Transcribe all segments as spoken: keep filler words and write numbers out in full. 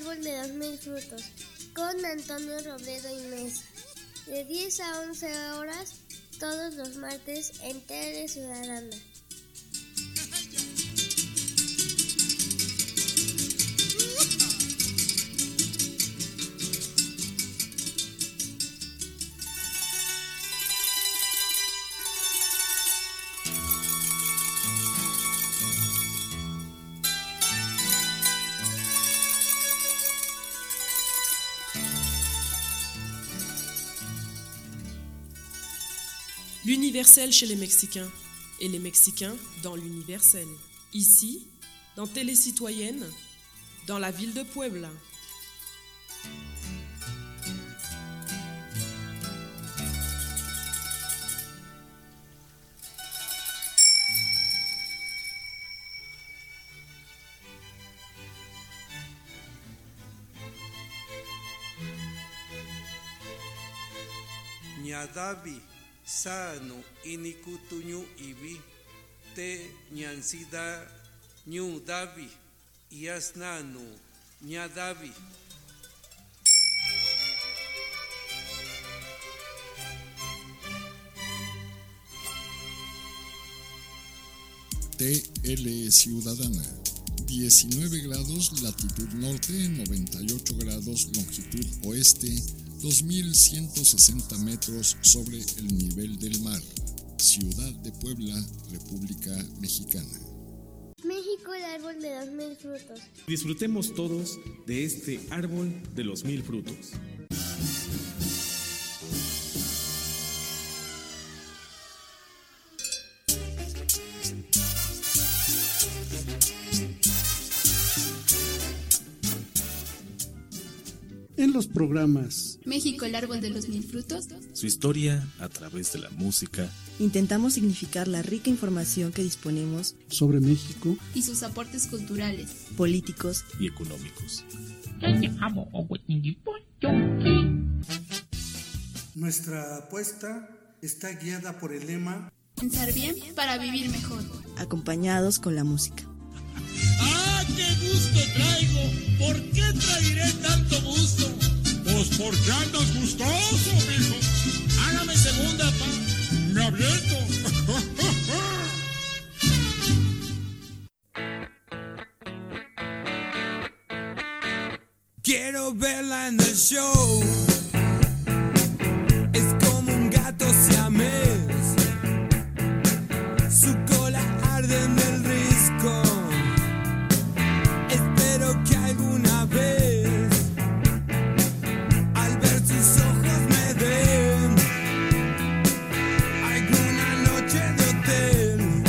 árbol de los mil frutos, con Antonio Robledo y Mesa, de diez a once horas, todos los martes en Tele Ciudadana. L'universel chez les Mexicains et les Mexicains dans l'universel. Ici, dans Télé Citoyenne, dans la ville de Puebla. Ñadavi sano inikutuñu ibi te ñansida ñu davi yasnanu ñadavi. T L Ciudadana, diecinueve grados latitud norte, noventa y ocho grados longitud oeste, dos mil ciento sesenta metros sobre el nivel del mar. Ciudad de Puebla, República Mexicana. México, el árbol de los mil frutos. Disfrutemos todos de este árbol de los mil frutos. En los programas México, el árbol de los mil frutos, su historia a través de la música, intentamos significar la rica información que disponemos sobre México y sus aportes culturales, políticos y económicos. Nuestra apuesta está guiada por el lema pensar bien para vivir mejor, acompañados con la música. ¡Ah, qué gusto traigo! ¿Por qué traeré tanto gusto? Pues porque andas gustoso, mijo. Hágame segunda, pa. Me aviento. Quiero verla en el show. Es como un gato siamés. Su cola arde en el risco. Espero que alguna vez al ver sus ojos me den alguna noche de hotel.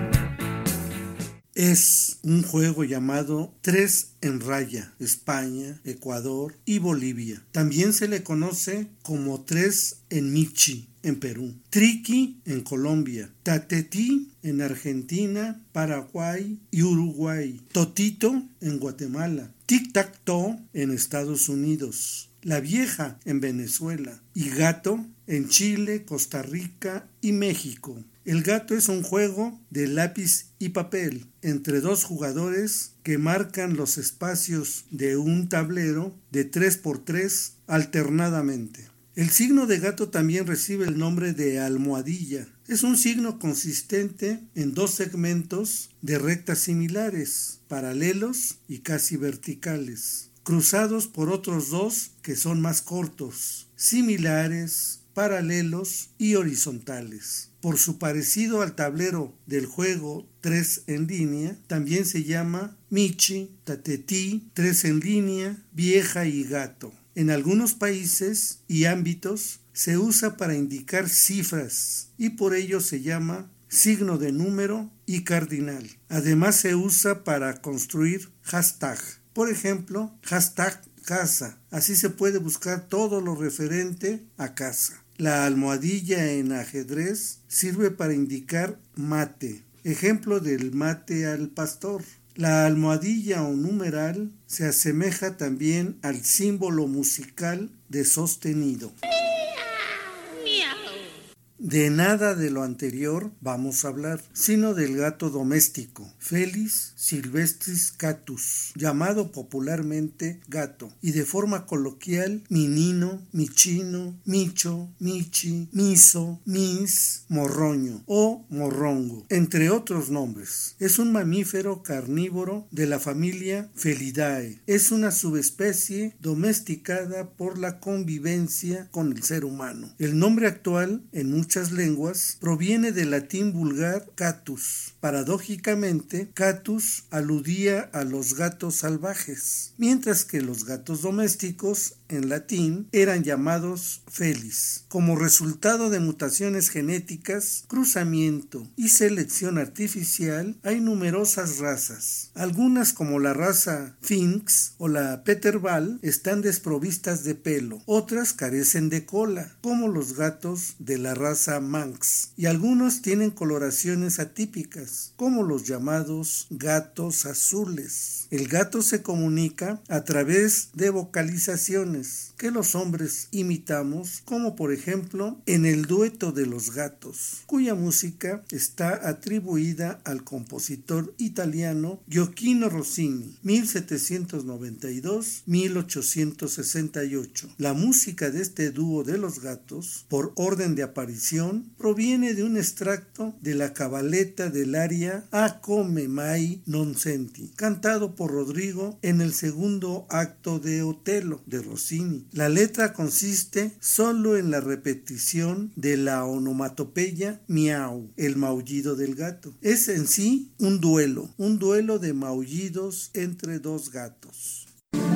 Es un juego llamado Tres en Raya, España, Ecuador y Bolivia. También se le conoce como Tres en Michi, en Perú, Triqui en Colombia, Tatetí en Argentina, Paraguay y Uruguay, Totito en Guatemala, Tic-Tac-Toe en Estados Unidos, La Vieja en Venezuela y Gato en Chile, Costa Rica y México. El gato es un juego de lápiz y papel entre dos jugadores que marcan los espacios de un tablero de tres por tres alternadamente. El signo de gato también recibe el nombre de almohadilla. Es un signo consistente en dos segmentos de rectas similares, paralelos y casi verticales, cruzados por otros dos que son más cortos, similares, paralelos y horizontales. Por su parecido al tablero del juego tres en línea, también se llama Michi, Tatetí, tres en línea, Vieja y Gato. En algunos países y ámbitos se usa para indicar cifras y por ello se llama signo de número y cardinal. Además se usa para construir hashtag. Por ejemplo, hashtag casa. Así se puede buscar todo lo referente a casa. La almohadilla en ajedrez sirve para indicar mate. Ejemplo del mate al pastor. La almohadilla o numeral se asemeja también al símbolo musical de sostenido. de nada de lo anterior vamos a hablar, sino del gato doméstico, Felis silvestris catus, llamado popularmente gato, y de forma coloquial minino, michino, micho, michi, miso, mis, morroño o morrongo, entre otros nombres. Es un mamífero carnívoro de la familia Felidae. Es una subespecie domesticada por la convivencia con el ser humano. El nombre actual, en muchas lenguas, proviene del latín vulgar catus. Paradójicamente, catus aludía a los gatos salvajes, mientras que los gatos domésticos, en latín, eran llamados felis. Como resultado de mutaciones genéticas, cruzamiento y selección artificial, hay numerosas razas. Algunas, como la raza Finks o la Peterval, están desprovistas de pelo. Otras carecen de cola, como los gatos de la raza Manx. Y algunos tienen coloraciones atípicas, como los llamados gatos azules. El gato se comunica a través de vocalizaciones que los hombres imitamos, como por ejemplo en el dueto de los gatos, cuya música está atribuida al compositor italiano Gioacchino Rossini, mil setecientos noventa y dos a mil ochocientos sesenta y ocho. La música de este dúo de los gatos, por orden de aparición, proviene de un extracto de la cabaletta del aria A come mai non senti, cantado por Rodrigo en el segundo acto de Otelo de Rossini. La letra consiste solo en la repetición de la onomatopeya miau, el maullido del gato. Es en sí un duelo, un duelo de maullidos entre dos gatos.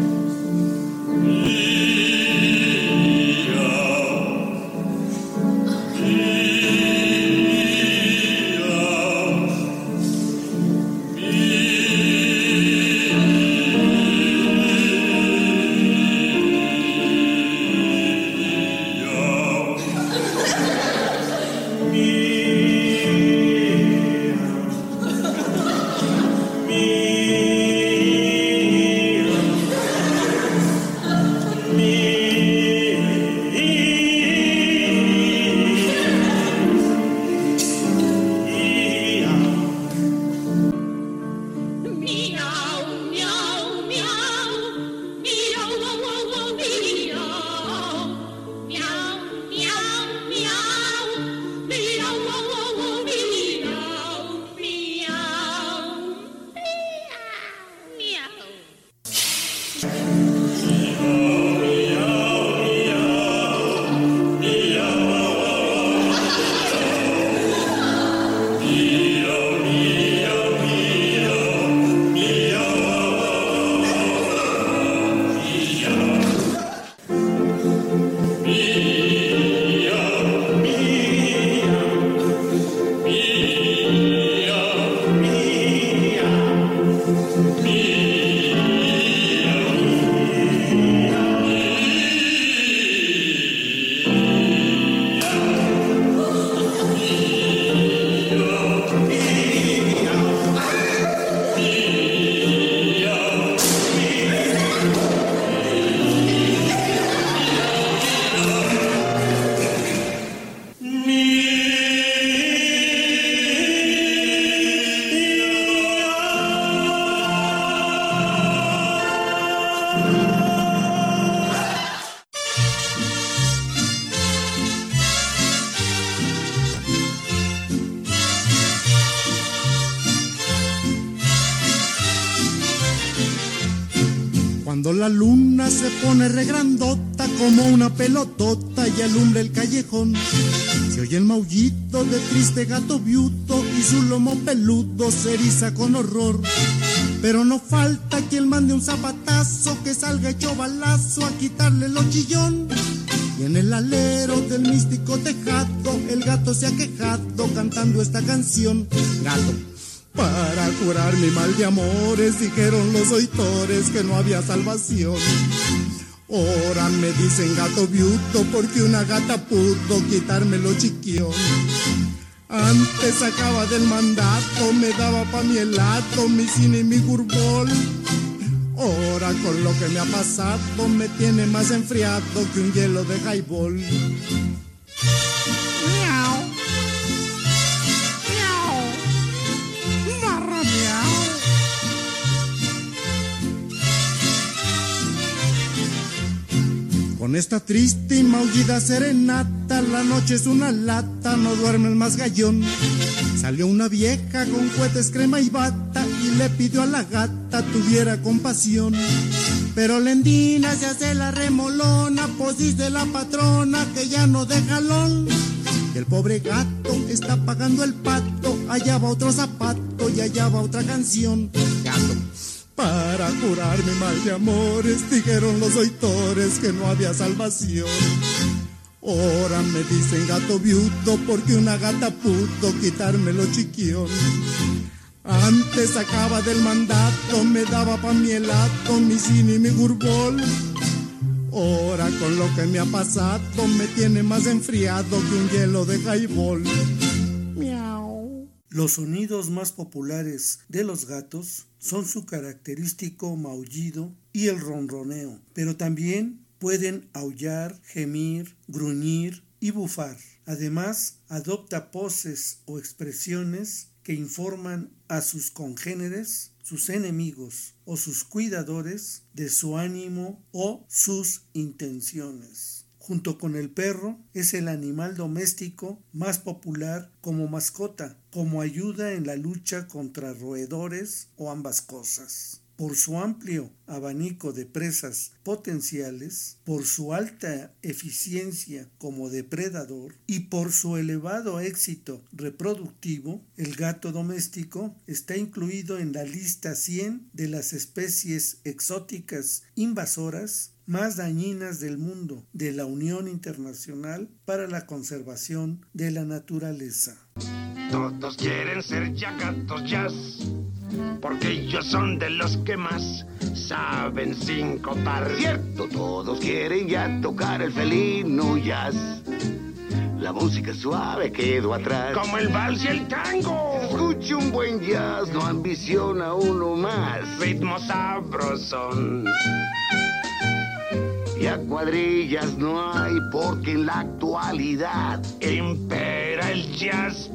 Cuando la luna se pone regrandota como una pelotota y alumbra el callejón, se oye el maullito de triste gato viuto y su lomo peludo se eriza con horror. Pero no falta quien mande un zapatazo que salga hecho balazo a quitarle lo chillón. Y en el alero del místico tejado el gato se ha quejado cantando esta canción. Gato, para curar mi mal de amores, dijeron los oitores que no había salvación. Ahora me dicen gato viuto porque una gata pudo quitarme lo chiquión. Antes sacaba del mandato, me daba pa' mi helado, mi cine y mi gurbol. Ahora con lo que me ha pasado me tiene más enfriado que un hielo de highball. Miau. esta triste y maullida serenata, la noche es una lata, no duerme el más gallón. Salió una vieja con cohetes, crema y bata y le pidió a la gata tuviera compasión. Pero Lendina se hace la remolona, pues dice la patrona que ya no de jalón. Y el pobre gato está pagando el pato, allá va otro zapato y allá va otra canción. Gato. Para curar mi mal de amores, dijeron los oitores que no había salvación. Ahora me dicen gato viuto porque una gata pudo quitármelo chiquión. Antes sacaba del mandato, me daba pa' mi helado, mi cine y mi gurbol. Ahora con lo que me ha pasado, me tiene más enfriado que un hielo de highball. Miau. Los sonidos más populares de los gatos son su característico maullido y el ronroneo, pero también pueden aullar, gemir, gruñir y bufar. Además, adopta poses o expresiones que informan a sus congéneres, sus enemigos o sus cuidadores de su ánimo o sus intenciones. Junto con el perro, es el animal doméstico más popular como mascota, como ayuda en la lucha contra roedores o ambas cosas. Por su amplio abanico de presas potenciales, por su alta eficiencia como depredador y por su elevado éxito reproductivo, el gato doméstico está incluido en la lista cien de las especies exóticas invasoras más dañinas del mundo de la Unión Internacional para la Conservación de la Naturaleza. Todos quieren ser ya gatos jazz, porque ellos son de los que más saben sincotar. Cierto, todos quieren ya tocar el felino jazz. La música suave quedó atrás, como el vals y el tango. Escucha un buen jazz, no ambiciona uno más. Ritmo sabrosón. Ya cuadrillas no hay porque en la actualidad impera el jazz.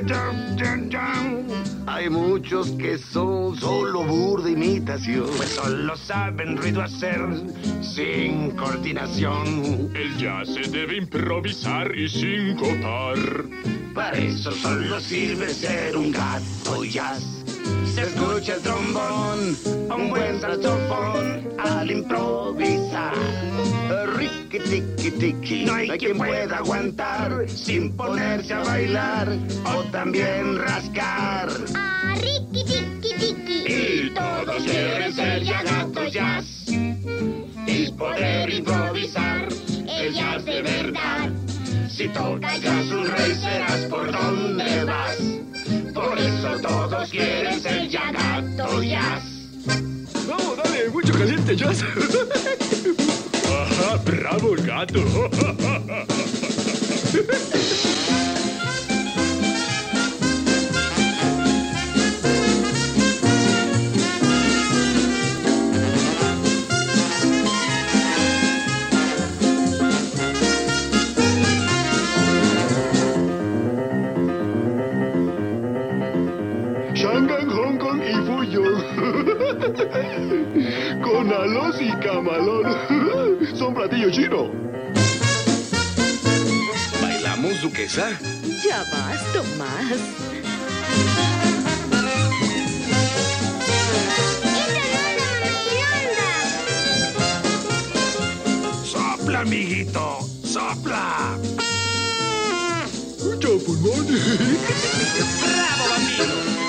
Hay muchos que son solo burda imitación, pues solo saben ruido hacer sin coordinación. El jazz se debe improvisar y sincopar. Para eso solo sirve ser un gato jazz. Se escucha el trombón, un buen saxofón al improvisar. Riqui tiqui tiqui, no hay quien pueda aguantar sin ponerse a bailar o también rascar. Ah, riqui tiqui tiqui. Y todos quieren ser ya gatos jazz y poder improvisar el jazz de verdad. Si tocas jazz un rey serás por donde vas. Por eso todos quieren ser ya gato jazz. Vamos, dale, mucho caliente jazz. Ajá, bravo el gato. Shanghai, Hong Kong y Fuyong. Con alos y camalón. Son platillos chinos. ¿Bailamos, duquesa? Ya vas, Tomás. Sopla, amiguito, sopla. Mucho pulmón. Bravo, bambino.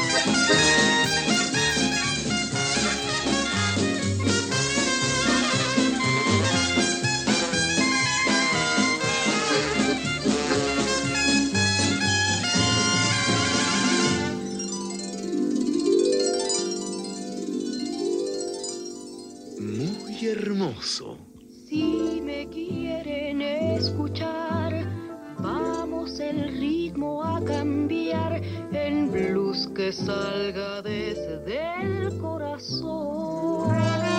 Muy hermoso. Si me quieren escuchar, vamos el ritmo a cambiar en blues que salga desde el corazón.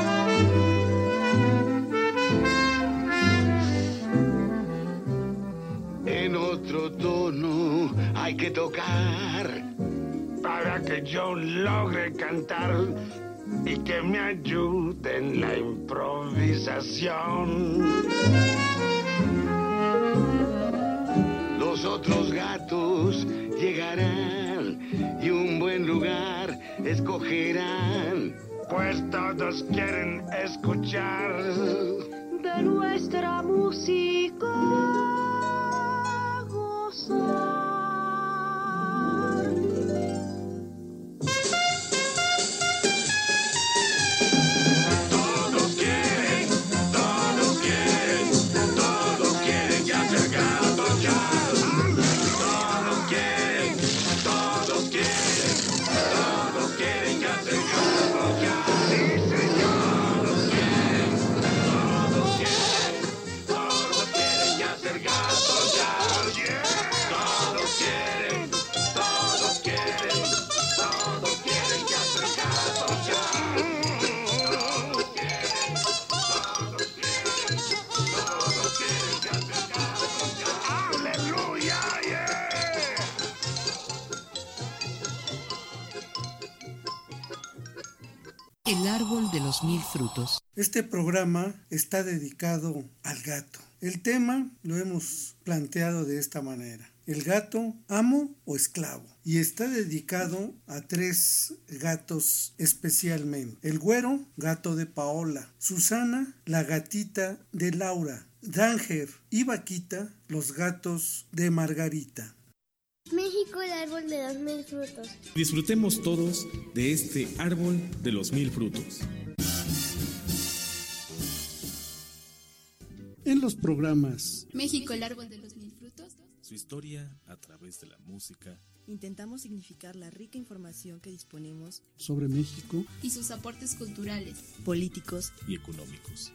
En otro tono hay que tocar para que yo logre cantar y que me ayude en la improvisación. Los otros gatos llegarán y un buen lugar escogerán, pues todos quieren escuchar de nuestra música gozar. Todos quieren, todos quieren, todos quieren ya ser gatos ya. Todos quieren, todos quieren, todos quieren ya ser gatos ya. Sí, señor. Todos quieren, todos quieren, todos quieren ya ser gatos ya. Todos quieren, todos quieren, todos quieren ya ser gatos ya. Todos quieren, todos quieren, todos quieren ya ser gatos ya. ¡Aleluya! Yeah. El árbol de los mil frutos. Este programa está dedicado al gato. El tema lo hemos planteado de esta manera: el gato, amo o esclavo. Y está dedicado a tres gatos especialmente: el güero, gato de Paola; Susana, la gatita de Laura; Danger y Vaquita, los gatos de Margarita. México, el árbol de los mil frutos. Disfrutemos todos de este árbol de los mil frutos. En los programas México, el árbol de los mil frutos. Su historia a través de la música. Intentamos significar la rica información que disponemos sobre México y sus aportes culturales, políticos y económicos.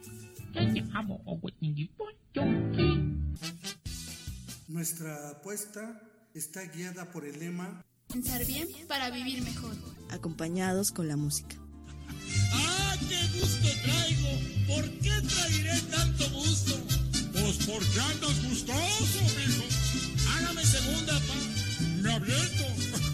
Nuestra apuesta está guiada por el lema pensar bien para vivir mejor, acompañados con la música. ¡Ah, qué gusto traigo! ¿Por qué traeré tanto gusto? Pues porque andas gustoso, mijo. Hágame segunda, pa. Me aviento.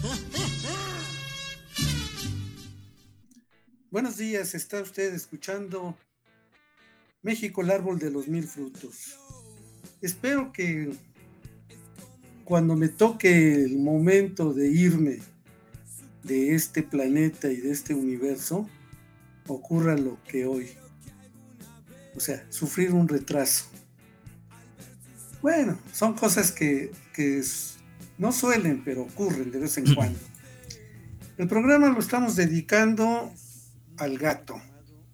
Buenos días, está usted escuchando México, el árbol de los mil frutos. Espero que cuando me toque el momento de irme de este planeta y de este universo, ocurra lo que hoy. O sea, sufrir un retraso. Bueno, son cosas que, que no suelen, pero ocurren de vez en cuando. El programa lo estamos dedicando al gato.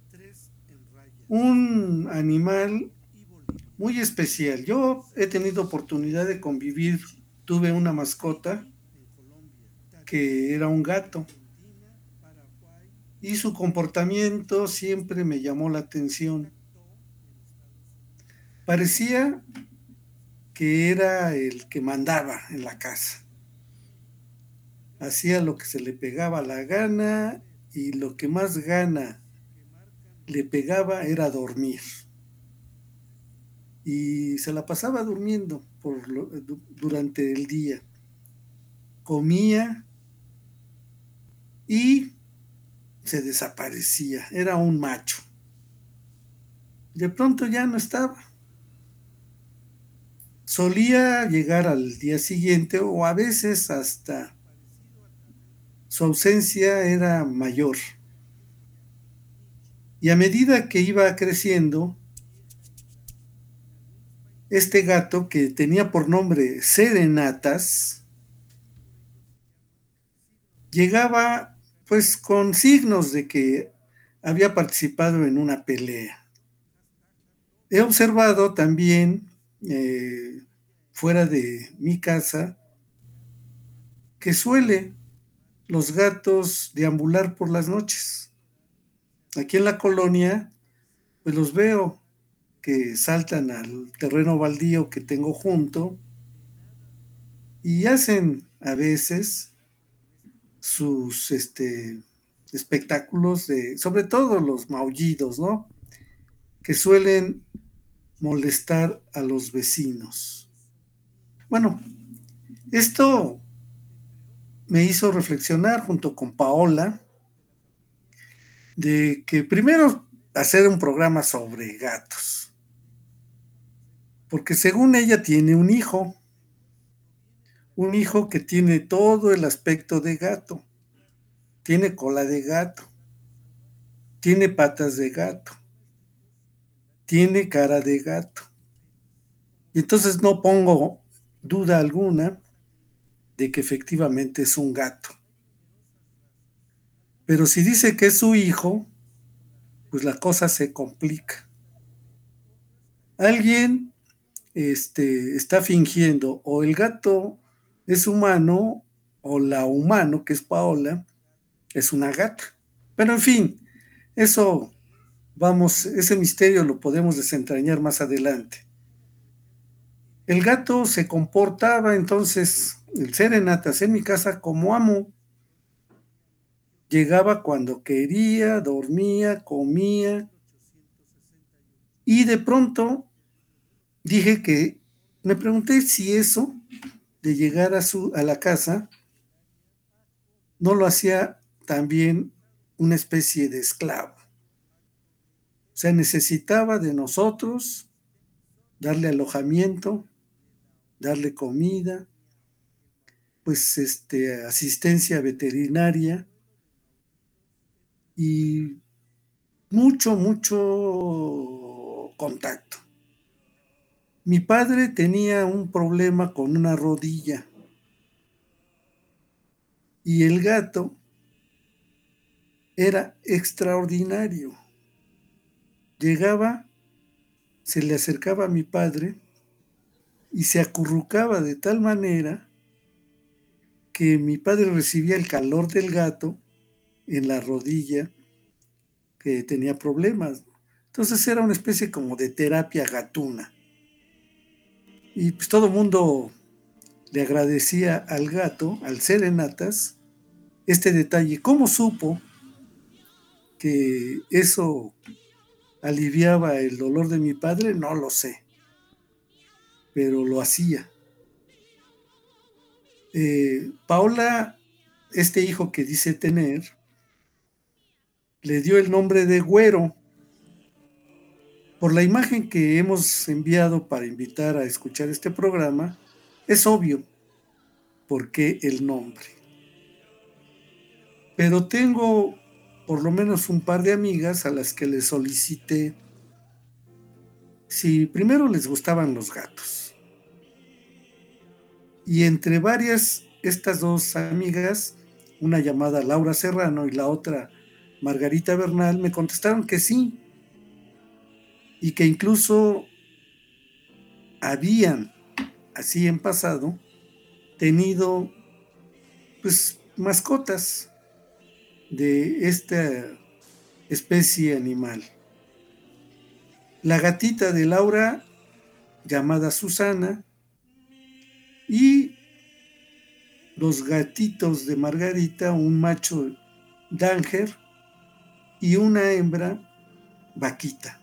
Un animal muy especial. Yo he tenido oportunidad de convivir, tuve una mascota que era un gato y su comportamiento siempre me llamó la atención. Parecía que era el que mandaba en la casa. Hacía lo que se le pegaba la gana y lo que más gana le pegaba era dormir. Y se la pasaba durmiendo por lo, durante el día. Comía y se desaparecía. Era un macho. De pronto ya no estaba. Solía llegar al día siguiente o a veces hasta su ausencia era mayor. Y a medida que iba creciendo, este gato, que tenía por nombre Serenatas, llegaba pues con signos de que había participado en una pelea. He observado también eh, fuera de mi casa que suele los gatos deambular por las noches. Aquí en la colonia pues los veo que saltan al terreno baldío que tengo junto y hacen a veces sus este, espectáculos, de, sobre todo los maullidos, ¿no? Que suelen molestar a los vecinos. Bueno, esto me hizo reflexionar junto con Paola de que primero hacer un programa sobre gatos, porque según ella tiene un hijo, un hijo que tiene todo el aspecto de gato, tiene cola de gato, tiene patas de gato, tiene cara de gato. Y entonces no pongo duda alguna de que efectivamente es un gato. Pero si dice que es su hijo, pues la cosa se complica. Alguien este, está fingiendo, o el gato es humano, o la humano, que es Paola, es una gata. Pero en fin, eso, vamos, ese misterio lo podemos desentrañar más adelante. El gato se comportaba entonces, el Serenatas, en mi casa como amo. Llegaba cuando quería, dormía, comía. Y de pronto dije que, me pregunté si eso de llegar a, su, a la casa no lo hacía también una especie de esclavo. O sea, necesitaba de nosotros darle alojamiento, darle comida, pues este, asistencia veterinaria y mucho, mucho contacto. Mi padre tenía un problema con una rodilla y el gato era extraordinario. Llegaba, se le acercaba a mi padre y se acurrucaba de tal manera que mi padre recibía el calor del gato en la rodilla que tenía problemas. Entonces era una especie como de terapia gatuna. Y pues todo el mundo le agradecía al gato, al Serenatas, este detalle. ¿Cómo supo que eso aliviaba el dolor de mi padre? No lo sé, pero lo hacía. Eh, Paola, este hijo que dice tener, le dio el nombre de Güero. Por la imagen que hemos enviado para invitar a escuchar este programa, es obvio por qué el nombre. Pero tengo por lo menos un par de amigas a las que les solicité si primero les gustaban los gatos. Y entre varias, estas dos amigas, una llamada Laura Serrano y la otra Margarita Bernal, me contestaron que sí, y que incluso habían, así en pasado, tenido pues mascotas de esta especie animal. La gatita de Laura, llamada Susana, y los gatitos de Margarita, un macho Danger y una hembra Vaquita.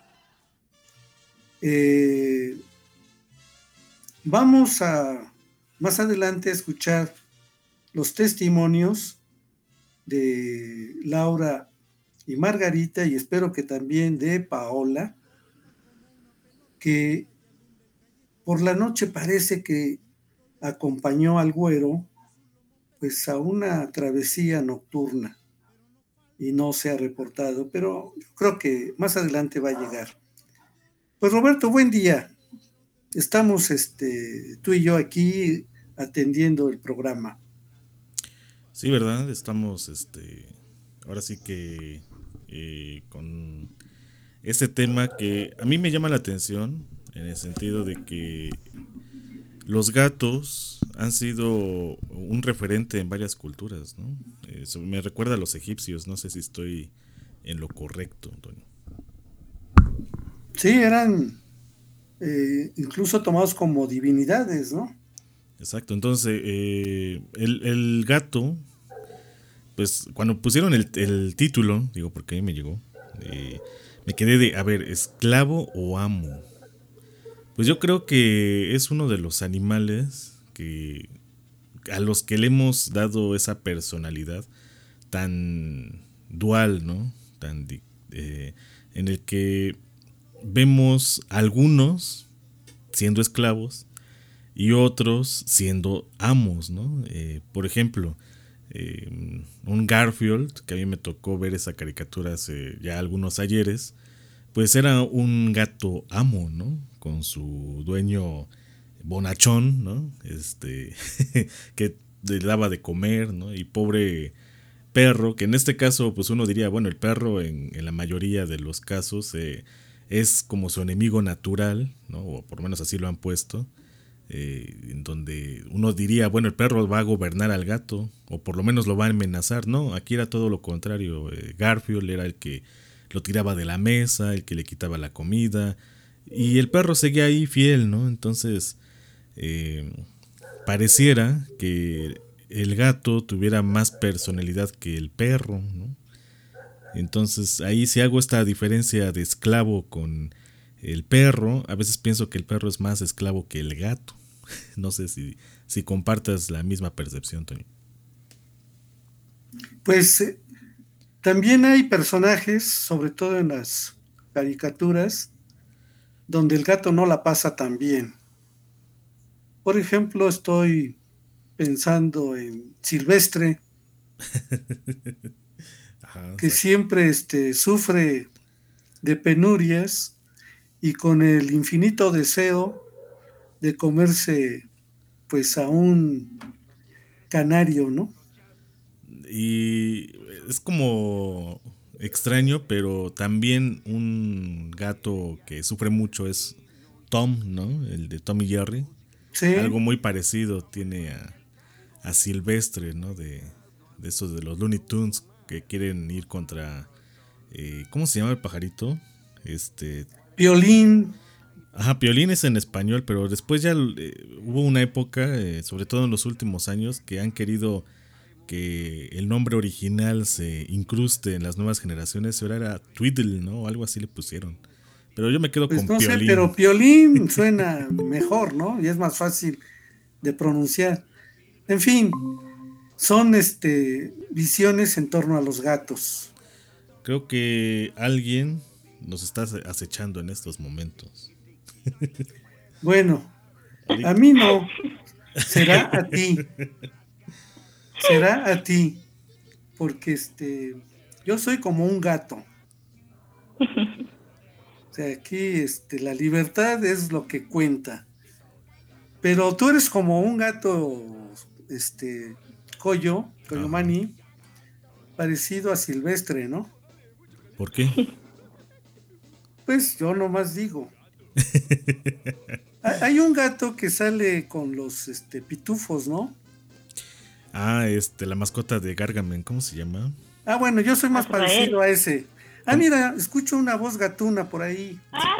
Eh, vamos a más adelante a escuchar los testimonios de Laura y Margarita, y espero que también de Paola, que por la noche parece que acompañó al Güero pues a una travesía nocturna y no se ha reportado, pero yo creo que más adelante va a llegar. Pues Roberto, buen día. Estamos este, tú y yo aquí atendiendo el programa. Sí, ¿verdad? Estamos este, ahora sí que eh, con este tema que a mí me llama la atención en el sentido de que los gatos han sido un referente en varias culturas, ¿no? Eso me recuerda a los egipcios, no sé si estoy en lo correcto, Antonio. Sí, eran eh, incluso tomados como divinidades, ¿no? Exacto, entonces eh, el, el gato, pues cuando pusieron el, el título, digo porque ahí me llegó, eh, me quedé de, a ver, ¿esclavo o amo? Pues yo creo que es uno de los animales que a los que le hemos dado esa personalidad tan dual, ¿no? tan eh, en el que vemos algunos siendo esclavos y otros siendo amos, ¿no? Eh, por ejemplo, eh, un Garfield, que a mí me tocó ver esa caricatura hace ya algunos ayeres, pues era un gato amo, ¿no? Con su dueño bonachón, ¿no? Este, que le daba de comer, ¿no? Y pobre perro, que en este caso, pues uno diría, bueno, el perro en, en la mayoría de los casos eh, es como su enemigo natural, ¿no? O por lo menos así lo han puesto. Eh, en donde uno diría, bueno, el perro va a gobernar al gato, o por lo menos lo va a amenazar. No, aquí era todo lo contrario. eh, Garfield era el que lo tiraba de la mesa, el que le quitaba la comida, y el perro seguía ahí fiel, ¿no? Entonces eh, pareciera que el gato tuviera más personalidad que el perro, ¿no? Entonces ahí, si hago esta diferencia de esclavo con el perro, a veces pienso que el perro es más esclavo que el gato. No sé si, si compartas la misma percepción, Tony. Pues eh, también hay personajes, sobre todo en las caricaturas, donde el gato no la pasa tan bien. Por ejemplo, estoy pensando en Silvestre, Ajá, que siempre este, sufre de penurias y con el infinito deseo de comerse pues a un canario, ¿no? Y es como extraño, pero también un gato que sufre mucho es Tom, ¿no? El de Tom y Jerry. Sí. Algo muy parecido tiene a, a Silvestre, ¿no? De, de esos de los Looney Tunes que quieren ir contra eh, ¿cómo se llama el pajarito? Este Piolín. Ajá, Piolín es en español, pero después ya eh, hubo una época, eh, sobre todo en los últimos años, que han querido que el nombre original se incruste en las nuevas generaciones. Ahora era Twiddle, ¿no? O algo así le pusieron. Pero yo me quedo pues con no Piolín. Sé, pero Piolín suena mejor, ¿no? Y es más fácil de pronunciar. En fin, son este visiones en torno a los gatos. Creo que alguien nos está acechando en estos momentos. Bueno, a mí no. Será a ti. Será a ti. Porque este, yo soy como un gato. O sea, aquí este, la libertad es lo que cuenta. Pero tú eres como un gato, este, Coyo, Coyomani, parecido a Silvestre, ¿no? ¿Por qué? Pues yo nomás digo. Hay un gato que sale con los este, pitufos, ¿no? Ah, este, la mascota de Gargamel, ¿cómo se llama? Ah, bueno, yo soy más Azrael. Parecido a ese. Ah, mira, escucho una voz gatuna por ahí. Ah.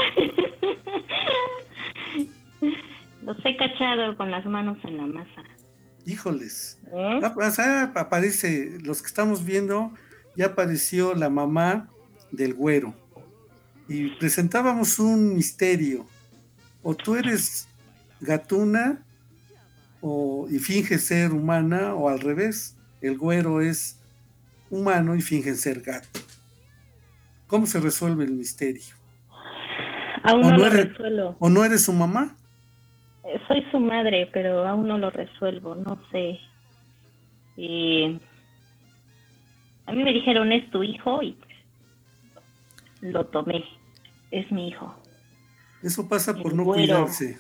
Los he cachado con las manos en la masa. Híjoles. ¿Eh? Ah, pues, ah, aparece, los que estamos viendo, ya apareció la mamá del güero. Y presentábamos un misterio. O tú eres gatuna o, y finges ser humana, o al revés, el güero es humano y finge ser gato. ¿Cómo se resuelve el misterio? Aún no, no lo eres, resuelvo. ¿O no eres su mamá? Soy su madre, pero aún no lo resuelvo, no sé. Y a mí me dijeron, es tu hijo, y lo tomé. Es mi hijo. Eso pasa por no cuidarse.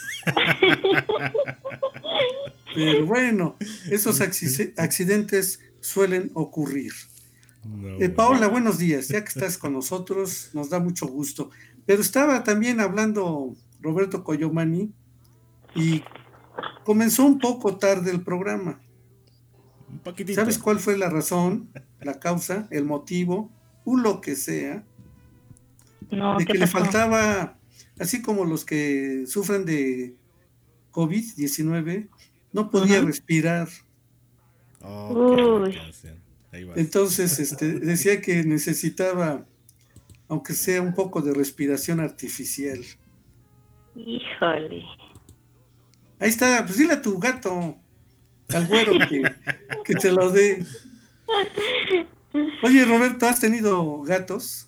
Pero bueno, esos accidentes suelen ocurrir. No, eh, Paola, buenos días. Ya que estás con nosotros, nos da mucho gusto. Pero estaba también hablando Roberto Coyomani y comenzó un poco tarde el programa. Un poquitito. ¿Sabes cuál fue la razón, la causa, el motivo, o lo que sea? No, de que le faltaba, así como los que sufren de COVID diecinueve, no podía uh-huh. respirar. Oh, Entonces este, decía que necesitaba, aunque sea un poco de respiración artificial. Híjole. Ahí está, pues dile a tu gato, al güero, que, que te lo dé. Oye, Roberto, ¿has tenido gatos?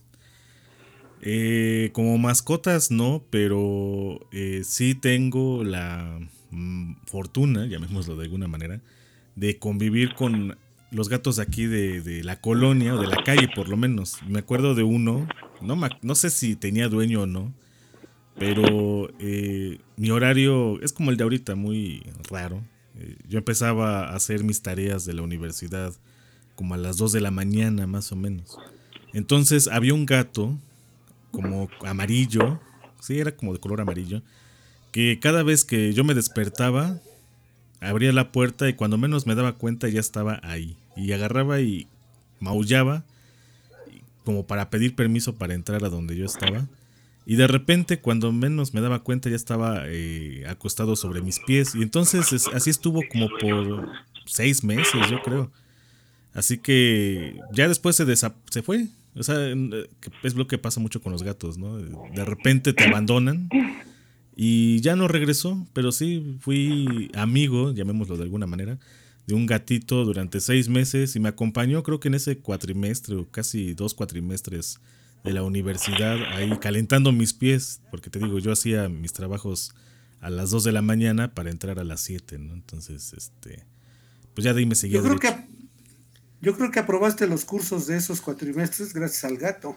Eh, como mascotas no, pero eh, sí tengo la mm, fortuna, llamémoslo de alguna manera, de convivir con los gatos aquí de, de la colonia o de la calle por lo menos. Me acuerdo de uno, no, me- no sé si tenía dueño o no, pero eh, mi horario es como el de ahorita, muy raro. Eh, yo empezaba a hacer mis tareas de la universidad como a las dos de la mañana más o menos. Entonces había un gato como amarillo, sí, era como de color amarillo, que cada vez que yo me despertaba, abría la puerta y cuando menos me daba cuenta ya estaba ahí. Y agarraba y maullaba como para pedir permiso para entrar a donde yo estaba. Y de repente, cuando menos me daba cuenta, ya estaba eh, acostado sobre mis pies. Y entonces es- así estuvo como por seis meses, yo creo. Así que ya después se, desa- se fue. O sea, en- eh, que es lo que pasa mucho con los gatos, ¿no? De repente te abandonan y ya no regresó. Pero sí fui amigo, llamémoslo de alguna manera, de un gatito durante seis meses y me acompañó creo que en ese cuatrimestre o casi dos cuatrimestres de la universidad ahí calentando mis pies. Porque te digo, yo hacía mis trabajos a las dos de la mañana para entrar a las siete, ¿no? Entonces, este, pues ya de ahí me seguía Yo creo derecho. que yo creo que aprobaste los cursos de esos cuatrimestres gracias al gato.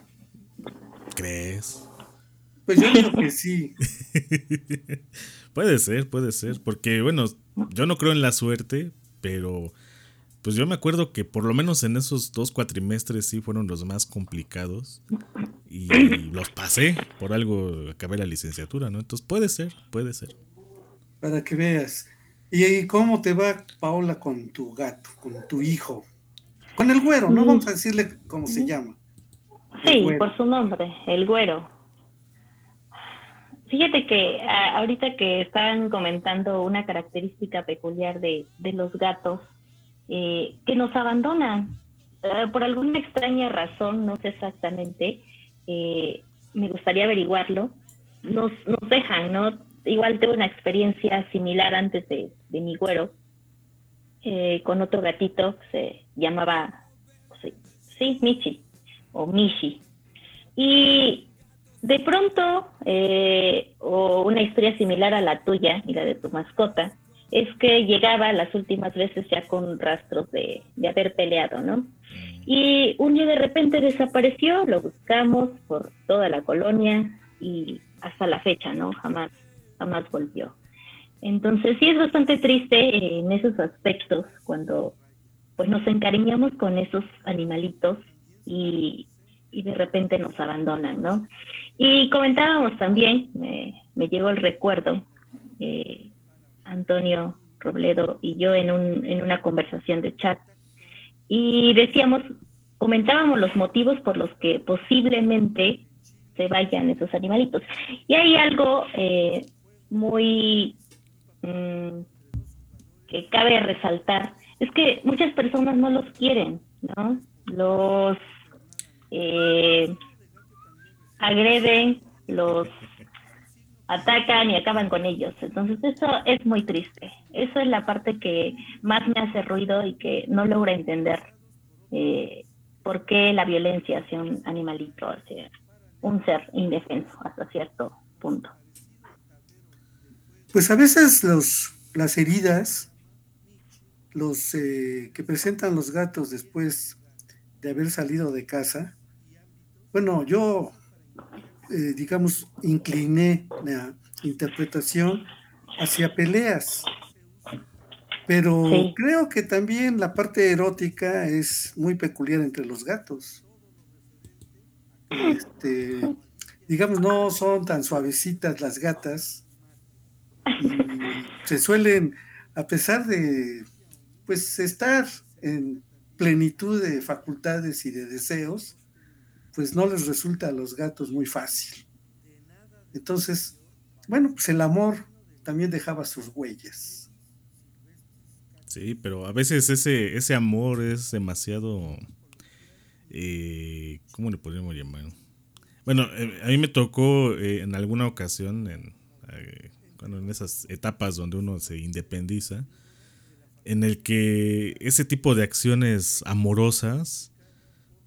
¿Crees? Pues yo digo que sí. Puede ser, puede ser, porque bueno, yo no creo en la suerte, pero pues yo me acuerdo que por lo menos en esos dos cuatrimestres sí fueron los más complicados y los pasé, por algo acabé la licenciatura, ¿no? Entonces puede ser, puede ser. Para que veas. ¿Y cómo te va, Paola, con tu gato, con tu hijo? Con el güero, no vamos a decirle cómo se llama. El Sí, güero. por su nombre, el güero. Fíjate que a- ahorita que estaban comentando una característica peculiar de, de los gatos, eh, que nos abandonan. Eh, por alguna extraña razón, no sé exactamente, eh, me gustaría averiguarlo, nos, nos dejan, ¿no? Igual tuve una experiencia similar antes de, de mi güero, eh, con otro gatito que se llamaba, sí, sí, Michi, o Mishi. Y de pronto, eh, o una historia similar a la tuya y la de tu mascota, es que llegaba las últimas veces ya con rastros de, de haber peleado, ¿no? Y un día de repente desapareció, lo buscamos por toda la colonia y hasta la fecha, ¿no? Jamás, jamás volvió. Entonces sí es bastante triste en esos aspectos cuando pues nos encariñamos con esos animalitos y, y de repente nos abandonan, ¿no? Y comentábamos también, me, me llegó el recuerdo, eh, Antonio Robledo y yo en, un, en una conversación de chat, y decíamos, comentábamos los motivos por los que posiblemente se vayan esos animalitos. Y hay algo eh, muy mmm, que cabe resaltar, es que muchas personas no los quieren, ¿no? Los eh, agreden, los atacan y acaban con ellos. Entonces eso es muy triste. Eso es la parte que más me hace ruido y que no logro entender eh, por qué la violencia hacia un animalito, hacia un ser indefenso hasta cierto punto. Pues a veces los, las heridas, los eh, que presentan los gatos después de haber salido de casa, bueno, yo, eh, digamos, incliné la interpretación hacia peleas, pero Sí. creo que también la parte erótica es muy peculiar entre los gatos. Este, digamos, no son tan suavecitas las gatas y se suelen, a pesar de pues estar en plenitud de facultades y de deseos, pues no les resulta a los gatos muy fácil. Entonces, bueno, pues el amor también dejaba sus huellas. Sí, pero a veces ese, ese amor es demasiado, eh, ¿cómo le podríamos llamar? Bueno, eh, a mí me tocó eh, en alguna ocasión, en, eh, bueno, en esas etapas donde uno se independiza, en el que ese tipo de acciones amorosas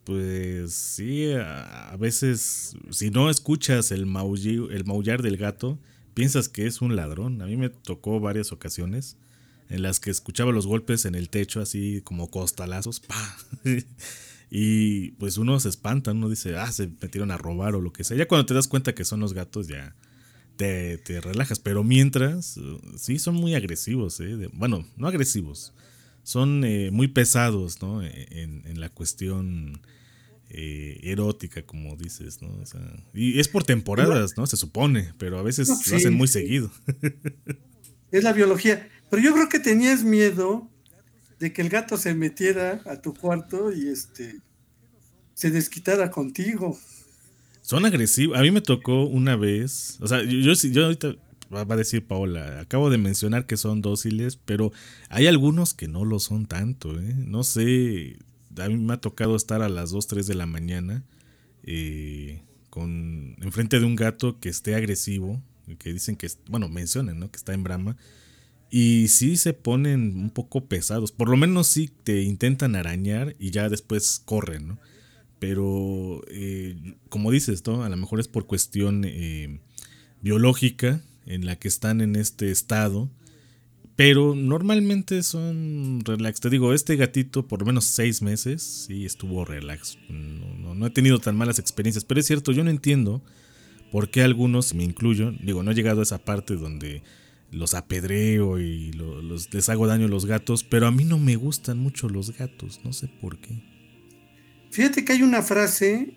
Pues sí, a, a veces si no escuchas el, maulli, el maullar del gato, piensas que es un ladrón. A mí me tocó varias ocasiones en las que escuchaba los golpes en el techo así como costalazos, ¡pah! Y pues uno se espanta, uno dice, ah, se metieron a robar o lo que sea. Ya cuando te das cuenta que son los gatos ya te, te relajas, pero mientras, sí son muy agresivos, ¿eh? De, bueno, no agresivos, son eh, muy pesados, ¿no? En, en la cuestión eh, erótica, como dices, ¿no? O sea, y es por temporadas, ¿no? Se supone, pero a veces no, sí, lo hacen muy sí. seguido. Es la biología. Pero yo creo que tenías miedo de que el gato se metiera a tu cuarto y este se desquitara contigo. Son agresivos. A mí me tocó una vez, o sea, yo, yo, yo ahorita va a decir Paola, acabo de mencionar que son dóciles, pero hay algunos que no lo son tanto, ¿eh? No sé, a mí me ha tocado estar a las dos, tres de la mañana eh, con enfrente de un gato que esté agresivo, que dicen que, bueno, mencionan, ¿no? Que está en brama. Y sí se ponen un poco pesados. Por lo menos sí te intentan arañar y ya después corren, ¿no? Pero, eh, como dices, ¿no? A lo mejor es por cuestión eh, biológica en la que están en este estado. Pero normalmente son relax. Te digo, este gatito por lo menos seis meses sí estuvo relax. No, no, no he tenido tan malas experiencias. Pero es cierto, yo no entiendo por qué algunos, me incluyo, digo, no he llegado a esa parte donde los apedreo y lo, los, les hago daño a los gatos, pero a mí no me gustan mucho los gatos, no sé por qué. Fíjate que hay una frase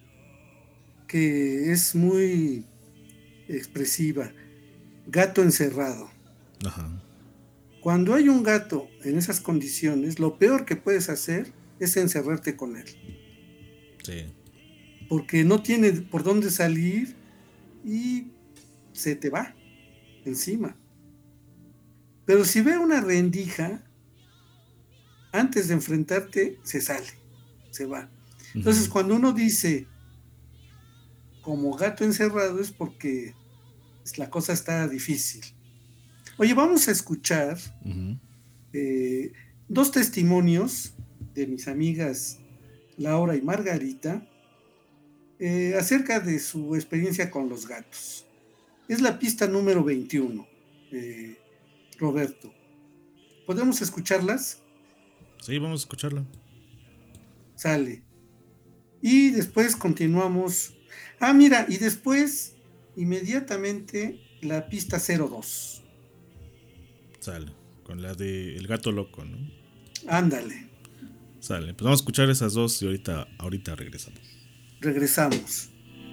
que es muy expresiva: gato encerrado. Ajá. Cuando hay un gato en esas condiciones, lo peor que puedes hacer es encerrarte con él. Sí. Porque no tiene por dónde salir y se te va encima. Pero si ve una rendija, antes de enfrentarte, se sale, se va. Entonces, uh-huh. cuando uno dice como gato encerrado, es porque la cosa está difícil. Oye, vamos a escuchar uh-huh. eh, dos testimonios de mis amigas Laura y Margarita eh, acerca de su experiencia con los gatos. Es la pista número veintiuno. Eh, Roberto, ¿podemos escucharlas? Sí, vamos a escucharla. Sale. Y después continuamos. Ah, mira, y después inmediatamente la pista cero dos. Sale, con la de El Gato Loco, ¿no? Ándale. Sale, pues vamos a escuchar esas dos y ahorita, ahorita regresamos. Regresamos.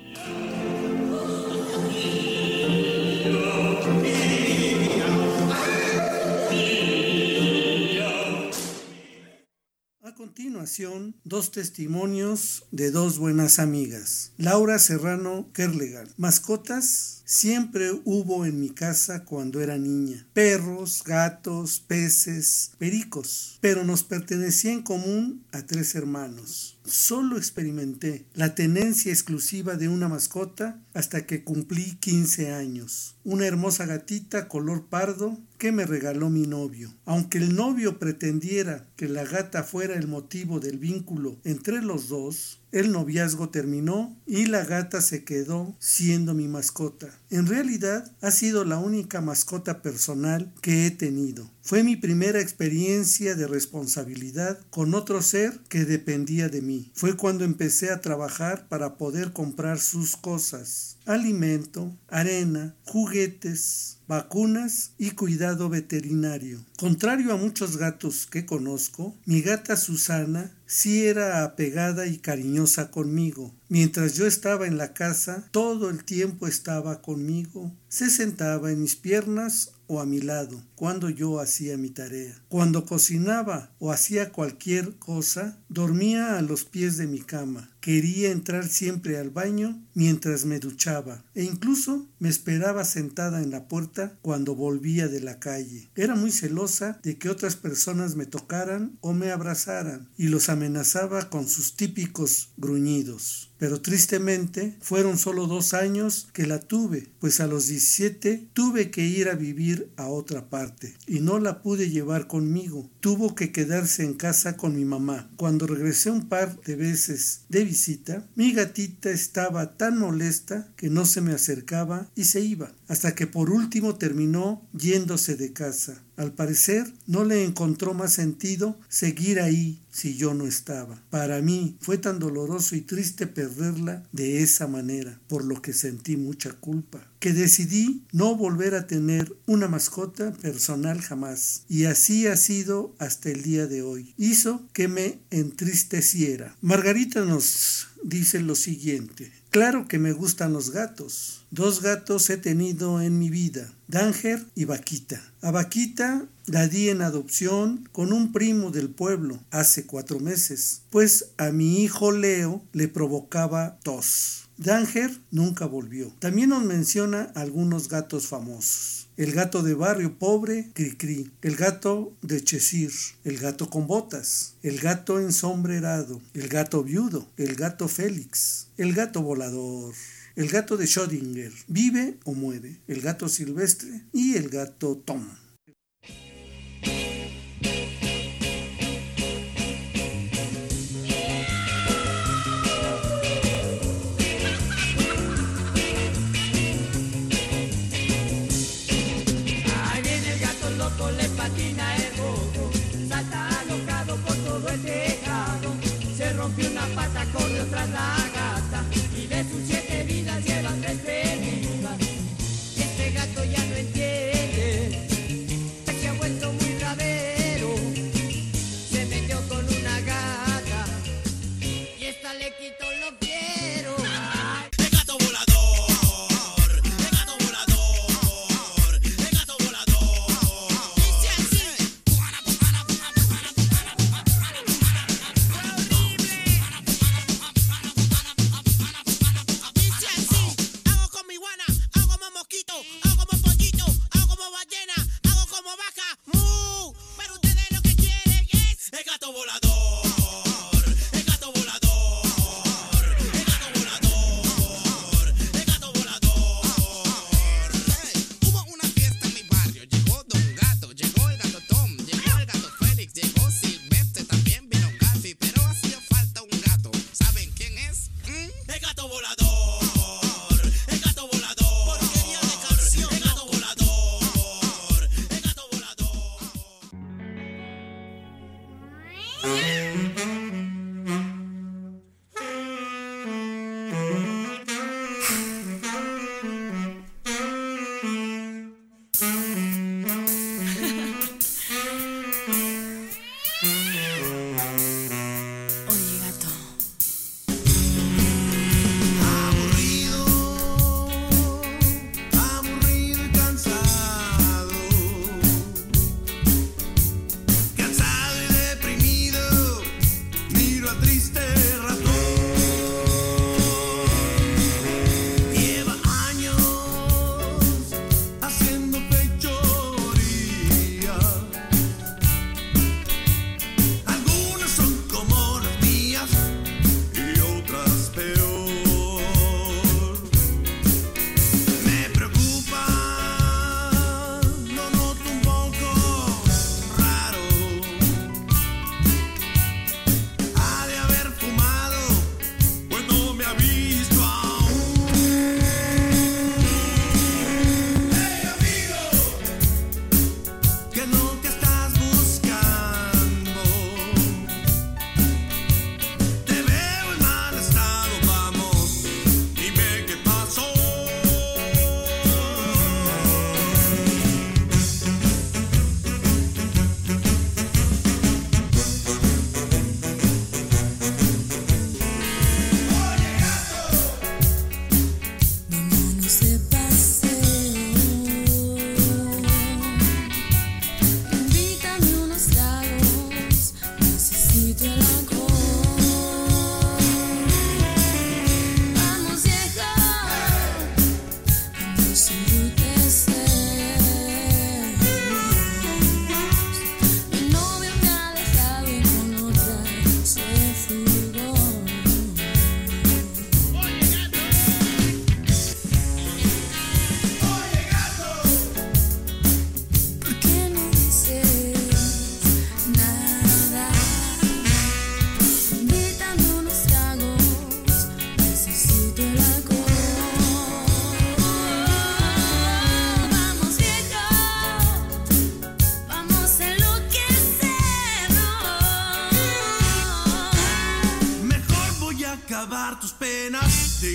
A continuación, dos testimonios de dos buenas amigas. Laura Serrano Kerlegan. Mascotas siempre hubo en mi casa cuando era niña. Perros, gatos, peces, pericos. Pero nos pertenecía en común a tres hermanos. Solo experimenté la tenencia exclusiva de una mascota hasta que cumplí quince años. Una hermosa gatita color pardo que me regaló mi novio. Aunque el novio pretendiera que la gata fuera el motivo del vínculo entre los dos, el noviazgo terminó y la gata se quedó siendo mi mascota. En realidad, ha sido la única mascota personal que he tenido. Fue mi primera experiencia de responsabilidad con otro ser que dependía de mí. Fue cuando empecé a trabajar para poder comprar sus cosas: alimento, arena, juguetes, vacunas y cuidado veterinario. Contrario a muchos gatos que conozco, mi gata Susana sí era apegada y cariñosa conmigo. Mientras yo estaba en la casa, todo el tiempo estaba conmigo. Se sentaba en mis piernas o a mi lado cuando yo hacía mi tarea. Cuando cocinaba o hacía cualquier cosa, dormía a los pies de mi cama. Quería entrar siempre al baño mientras me duchaba e incluso me esperaba sentada en la puerta cuando volvía de la calle. Era muy celosa de que otras personas me tocaran o me abrazaran y los amenazaba con sus típicos gruñidos. pero tristemente fueron solo dos años que la tuve, pues a los diecisiete tuve que ir a vivir a otra parte y no la pude llevar conmigo. Tuvo que quedarse en casa con mi mamá. Cuando regresé un par de veces de visita, mi gatita estaba tan molesta que no se me acercaba y se iba, hasta que por último terminó yéndose de casa. Al parecer no le encontró más sentido seguir ahí si yo no estaba. Para mí fue tan doloroso y triste perderla de esa manera, por lo que sentí mucha culpa, que decidí no volver a tener una mascota personal jamás. Y así ha sido hasta el día de hoy. Hizo que me entristeciera. Margarita nos dice lo siguiente: claro que me gustan los gatos. Dos gatos he tenido en mi vida, Danger y Vaquita. A Vaquita la di en adopción con un primo del pueblo hace cuatro meses, pues a mi hijo Leo le provocaba tos. Danger nunca volvió. También nos menciona algunos gatos famosos: el gato de barrio pobre, Cricri, el gato de Cheshire, el gato con botas, el gato ensombrerado, el gato viudo, el gato Félix, el gato volador, el gato de Schrödinger, vive o muere, el gato silvestre y el gato Tom. Ahí viene el gato loco, le patina el bobo, salta alocado por todo el tejado, se rompió una pata, corrió tras la gata, y de sus siete vidas lleva tres perdidas. Este gato ya no entiende, se ha vuelto muy rabero, se metió con una gata, y esta le quitó lo quiero. El gato volador, el gato volador, el gato volador. Dice así. Dice así. Hago con mi guana, hago como mosquito, hago como pollito, hago como ballena, hago como vaca. ¡Mu! Pero ustedes lo que quieren es el gato volador, el gato volador, el gato volador, el gato volador. Hubo una fiesta en mi barrio, llegó Don Gato, llegó el gato Tom, llegó el gato Félix, llegó Silvestre, también vino Gafi, pero hacía falta un gato. ¿Saben quién es? ¿Mm? El gato volador, el gato volador, porquería de canción, el gato volador, el gato Oye, gato. Aburrido, aburrido y cansado, cansado y deprimido,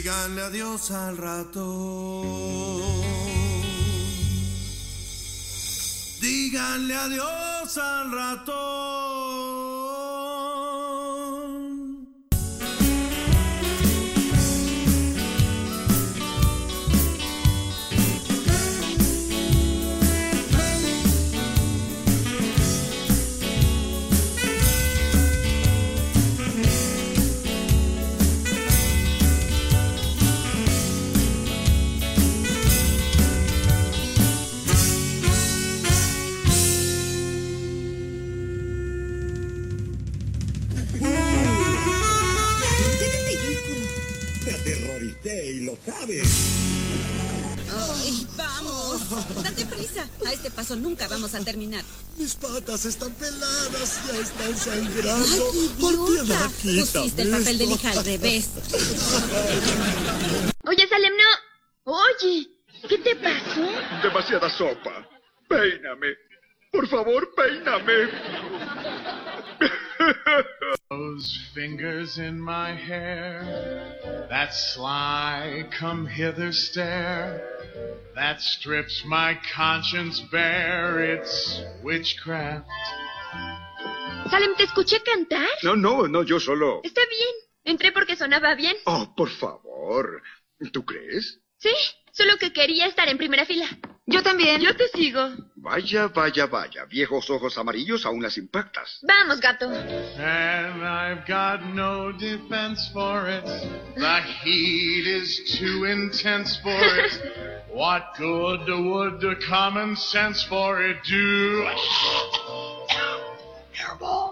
Díganle adiós al rato. Díganle adiós al rato. Y lo sabes. ¡Ay, vamos! ¡Date prisa! A este paso nunca vamos a terminar. Mis patas están peladas, ya están sangrando. ¡Ay, Por piedad, quítame Pusiste el papel de esto. lija al revés. Oye, Salem, no. Oye, ¿qué te pasó? Demasiada sopa. Peíname. Por favor, peíname. Those fingers in my hair, that sly come hither stare, that strips my conscience bare, it's witchcraft. Salem, ¿te escuché cantar? No, no, no, yo solo. Está bien. Entré porque sonaba bien. Oh, por favor. ¿Tú crees? Sí, solo que quería estar en primera fila. Yo también. Yo te sigo. Vaya, vaya, vaya. Viejos ojos amarillos aún las impactas. Vamos, gato. And I've got no defense for it. The heat is too intense for it. What good would the common sense for it do? Hairball.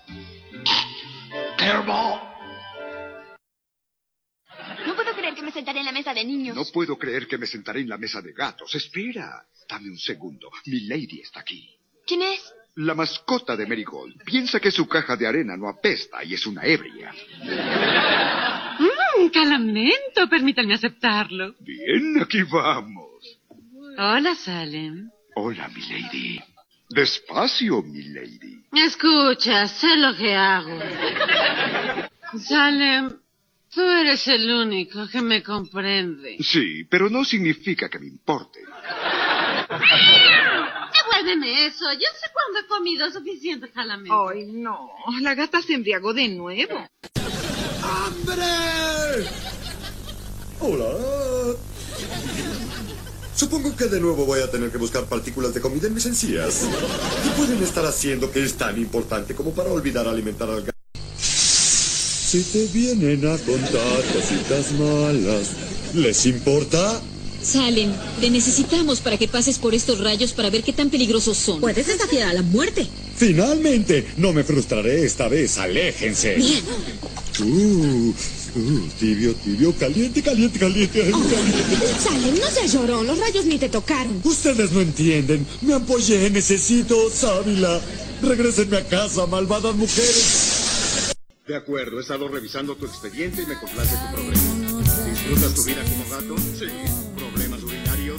Hairball. No puedo creer que me sentaré en la mesa de niños. No puedo creer que me sentaré en la mesa de gatos. Espera. Dame un segundo. Mi lady está aquí. ¿Quién es? La mascota de Marigold. Piensa que su caja de arena no apesta y es una ebria. Mmm, calamento. Permítanme aceptarlo. Bien, aquí vamos. Hola, Salem. Hola, mi lady. Despacio, mi lady. Escucha, sé lo que hago. Salem, tú eres el único que me comprende. Sí, pero no significa que me importe. Devuélveme eso. Yo sé cuándo he comido suficiente calamento. Ay, no. La gata se embriagó de nuevo. ¡Hambre! Hola. Supongo que de nuevo voy a tener que buscar partículas de comida en mis encías. ¿Qué pueden estar haciendo que es tan importante como para olvidar alimentar al gato? Si te vienen a contar cositas malas, ¿les importa? Salem, te necesitamos para que pases por estos rayos para ver qué tan peligrosos son. Puedes desafiar a la muerte. Finalmente, no me frustraré esta vez, aléjense. Bien. Uh, uh, tibio, tibio, caliente, caliente, caliente, Oh. caliente. Salem, no seas llorón, los rayos ni te tocaron. Ustedes no entienden, me ampollé, necesito sábila. Regrésenme a casa, malvadas mujeres. De acuerdo, he estado revisando tu expediente y me complace tu problema. ¿Disfrutas tu vida como gato? Sí. ¿Problemas urinarios?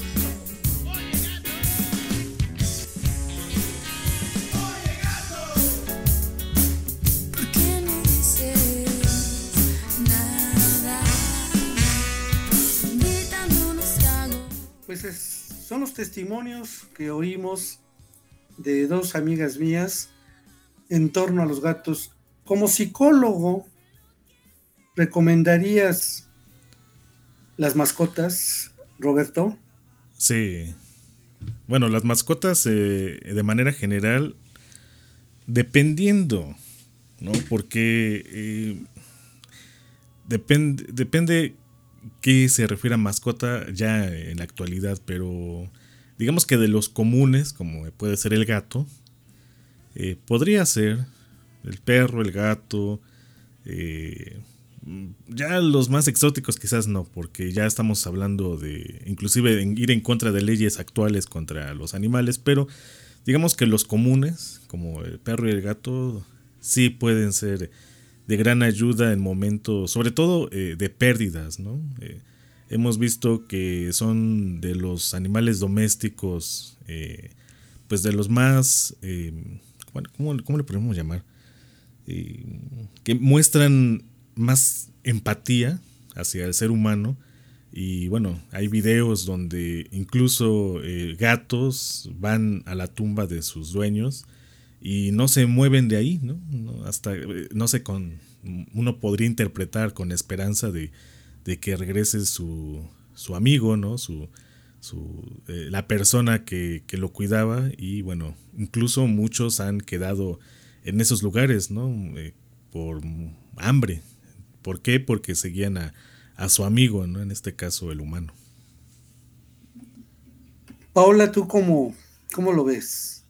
¿Por qué no dices nada? Invítame unos tragos. Pues es, son los testimonios que oímos de dos amigas mías en torno a los gatos. Como psicólogo, ¿recomendarías las mascotas, Roberto? Sí. Bueno, las mascotas eh, de manera general, dependiendo, ¿no? Porque eh, depende, depende qué se refiere a mascota ya en la actualidad, pero digamos que de los comunes, como puede ser el gato, eh, podría ser el perro, el gato, eh, ya los más exóticos quizás no, porque ya estamos hablando de inclusive en ir en contra de leyes actuales contra los animales, pero digamos que los comunes, como el perro y el gato, sí pueden ser de gran ayuda en momentos, sobre todo eh, de pérdidas, ¿no? Eh, hemos visto que son de los animales domésticos, eh, pues de los más, eh, bueno, ¿cómo, cómo le podemos llamar? Eh, que muestran más empatía hacia el ser humano. Y bueno, hay videos donde incluso eh, gatos van a la tumba de sus dueños y no se mueven de ahí, ¿no? No, hasta, no sé, con, uno podría interpretar con esperanza de, de que regrese su, su amigo, ¿no? Su, su, eh, la persona que, que lo cuidaba, y bueno, incluso muchos han quedado en esos lugares, ¿no? Eh, por hambre. ¿Por qué? Porque seguían a a su amigo, ¿no? En este caso, el humano. Paola, ¿tú cómo, cómo lo ves?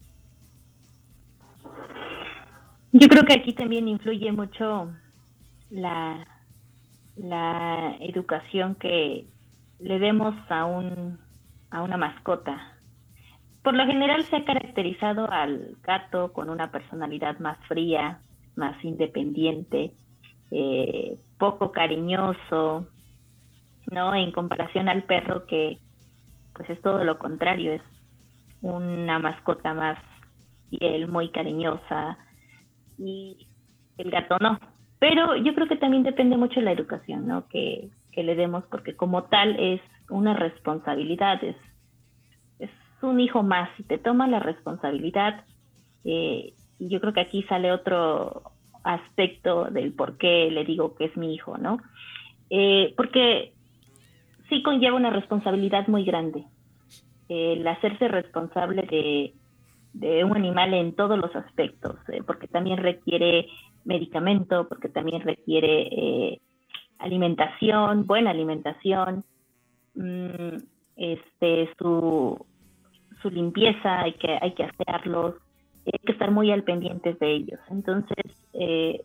Yo creo que aquí también influye mucho la, la educación que le demos a un a una mascota. Por lo general se ha caracterizado al gato con una personalidad más fría, más independiente, eh, poco cariñoso, ¿no? En comparación al perro, que pues es todo lo contrario, es una mascota más fiel, muy cariñosa, y el gato no. Pero yo creo que también depende mucho de la educación, ¿no? Que, que le demos, porque como tal es una responsabilidad, es, es un hijo más, y te toma la responsabilidad, eh, y yo creo que aquí sale otro aspecto del por qué le digo que es mi hijo, ¿no? Eh, porque sí conlleva una responsabilidad muy grande. El hacerse responsable de, de un animal en todos los aspectos, eh, porque también requiere medicamento, porque también requiere eh, alimentación, buena alimentación, mmm, este, su, su limpieza, hay que, hay que hacerlos, hay que estar muy al pendiente de ellos. Entonces, eh,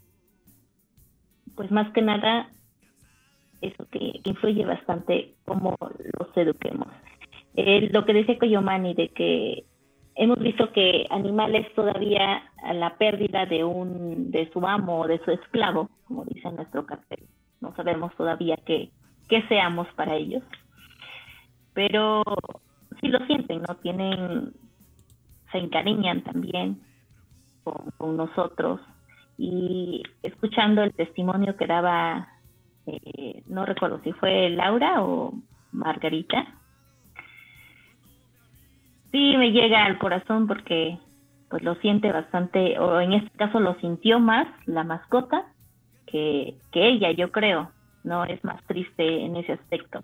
pues más que nada, eso que, que influye bastante cómo los eduquemos. Eh, lo que decía Coyomani, de que hemos visto que animales todavía a la pérdida de un de su amo o de su esclavo, como dice nuestro cartel, no sabemos todavía qué, qué seamos para ellos, pero sí lo sienten, ¿no? Tienen, se encariñan también con, con nosotros. Y escuchando el testimonio que daba, eh, no recuerdo si fue Laura o Margarita, sí me llega al corazón, porque pues lo siente bastante, o en este caso lo sintió más la mascota que, que ella, yo creo, no es más triste en ese aspecto.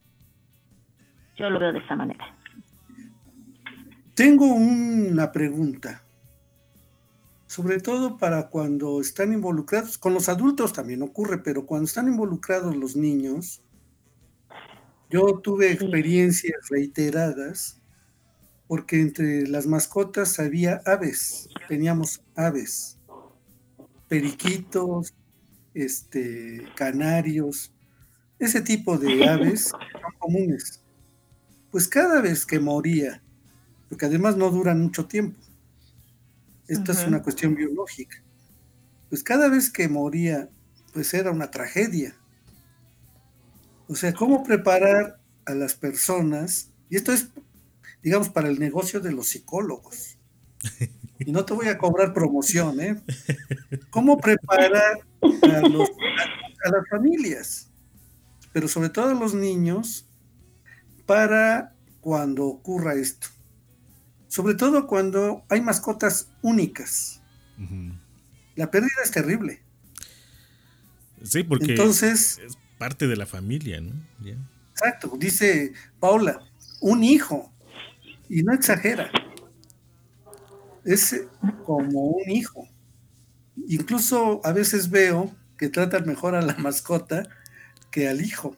Yo lo veo de esa manera. Tengo una pregunta, sobre todo para cuando están involucrados, con los adultos también ocurre, pero cuando están involucrados los niños, yo tuve experiencias reiteradas, porque entre las mascotas había aves, teníamos aves, periquitos, este, canarios, ese tipo de aves son comunes. Pues cada vez que moría, porque además no duran mucho tiempo, esta uh-huh. es una cuestión biológica, pues cada vez que moría, pues era una tragedia. O sea, ¿cómo preparar a las personas? Y esto es, digamos, para el negocio de los psicólogos. Y no te voy a cobrar promoción, ¿eh? ¿Cómo preparar a, los, a, a las familias, pero sobre todo a los niños, para cuando ocurra esto? Sobre todo cuando hay mascotas únicas. Uh-huh. La pérdida es terrible. Sí, porque entonces, es parte de la familia, ¿no? Yeah. Exacto, dice Paula, un hijo, y no exagera, es como un hijo. Incluso a veces veo que tratan mejor a la mascota que al hijo.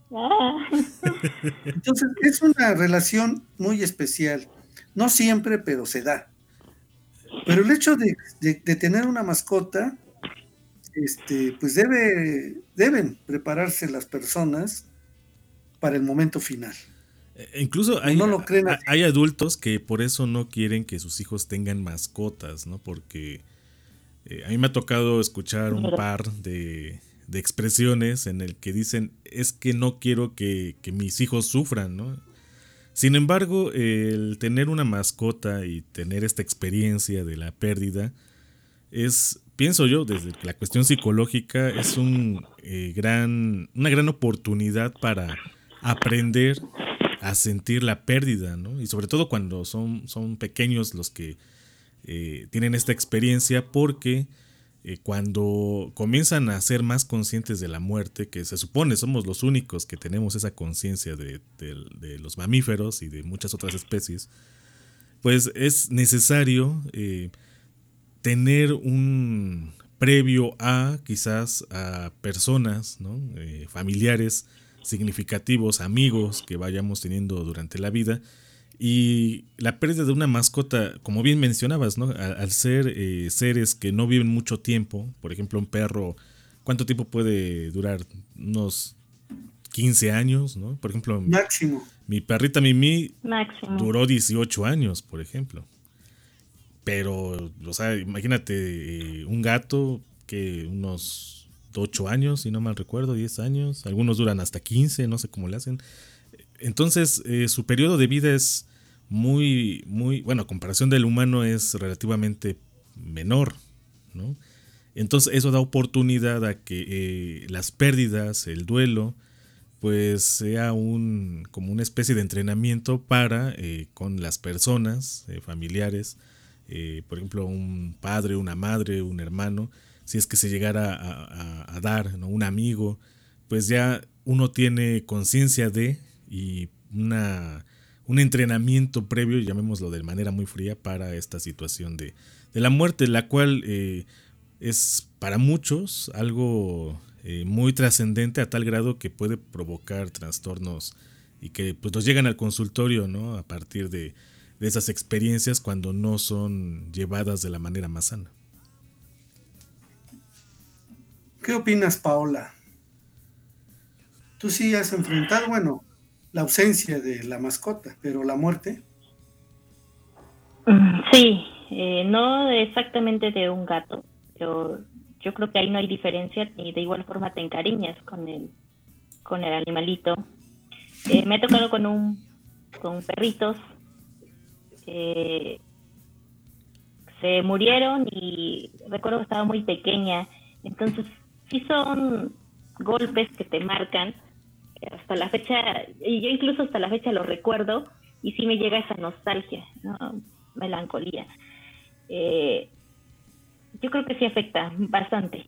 Entonces es una relación muy especial. No siempre, pero se da. Pero el hecho de, de, de tener una mascota, este, pues debe, deben prepararse las personas para el momento final. Eh, incluso hay, no lo creen a, hay adultos que por eso no quieren que sus hijos tengan mascotas, ¿no? Porque eh, a mí me ha tocado escuchar un par de, de expresiones en el que dicen, es que no quiero que, que mis hijos sufran, ¿no? Sin embargo, el tener una mascota y tener esta experiencia de la pérdida es pienso yo, desde la cuestión psicológica, es un eh, gran, una gran oportunidad para aprender a sentir la pérdida, ¿no? Y sobre todo cuando son, son pequeños los que eh, tienen esta experiencia, porque eh, cuando comienzan a ser más conscientes de la muerte, que se supone somos los únicos que tenemos esa conciencia de, de, de los mamíferos y de muchas otras especies, pues es necesario eh, tener un previo a quizás a personas, ¿no? eh, familiares significativos, amigos que vayamos teniendo durante la vida. Y la pérdida de una mascota, como bien mencionabas, ¿no? Al, al ser eh, seres que no viven mucho tiempo, por ejemplo un perro, ¿cuánto tiempo puede durar? Unos quince años, ¿no? Por ejemplo, máximo. Mi perrita Mimi máximo. duró dieciocho años, por ejemplo. Pero, o sea, imagínate eh, un gato que unos ocho años, si no mal recuerdo, diez años, algunos duran hasta quince, no sé cómo le hacen. Entonces, eh, su periodo de vida es muy, muy, bueno, a comparación del humano es relativamente menor, ¿no? Entonces, eso da oportunidad a que eh, las pérdidas, el duelo, pues sea un, como una especie de entrenamiento para, eh, con las personas, eh, familiares, eh, por ejemplo, un padre, una madre, un hermano, si es que se llegara a, a, a dar, ¿no? Un amigo, pues ya uno tiene conciencia de y una, un entrenamiento previo, llamémoslo de manera muy fría, para esta situación de, de la muerte, la cual eh, es para muchos algo eh, muy trascendente a tal grado que puede provocar trastornos y que pues nos llegan al consultorio, ¿no? A partir de, de esas experiencias cuando no son llevadas de la manera más sana. ¿Qué opinas, Paola? Tú sí has enfrentado, bueno, la ausencia de la mascota, pero la muerte. Sí, eh, no exactamente de un gato, pero yo creo que ahí no hay diferencia y de igual forma te encariñas con el, con el animalito. Eh, me ha tocado con un, con perritos, eh, se murieron y recuerdo que estaba muy pequeña, entonces sí son golpes que te marcan. Hasta la fecha, y yo incluso hasta la fecha lo recuerdo y sí me llega esa nostalgia, ¿no? Melancolía. Eh, yo creo que sí afecta bastante.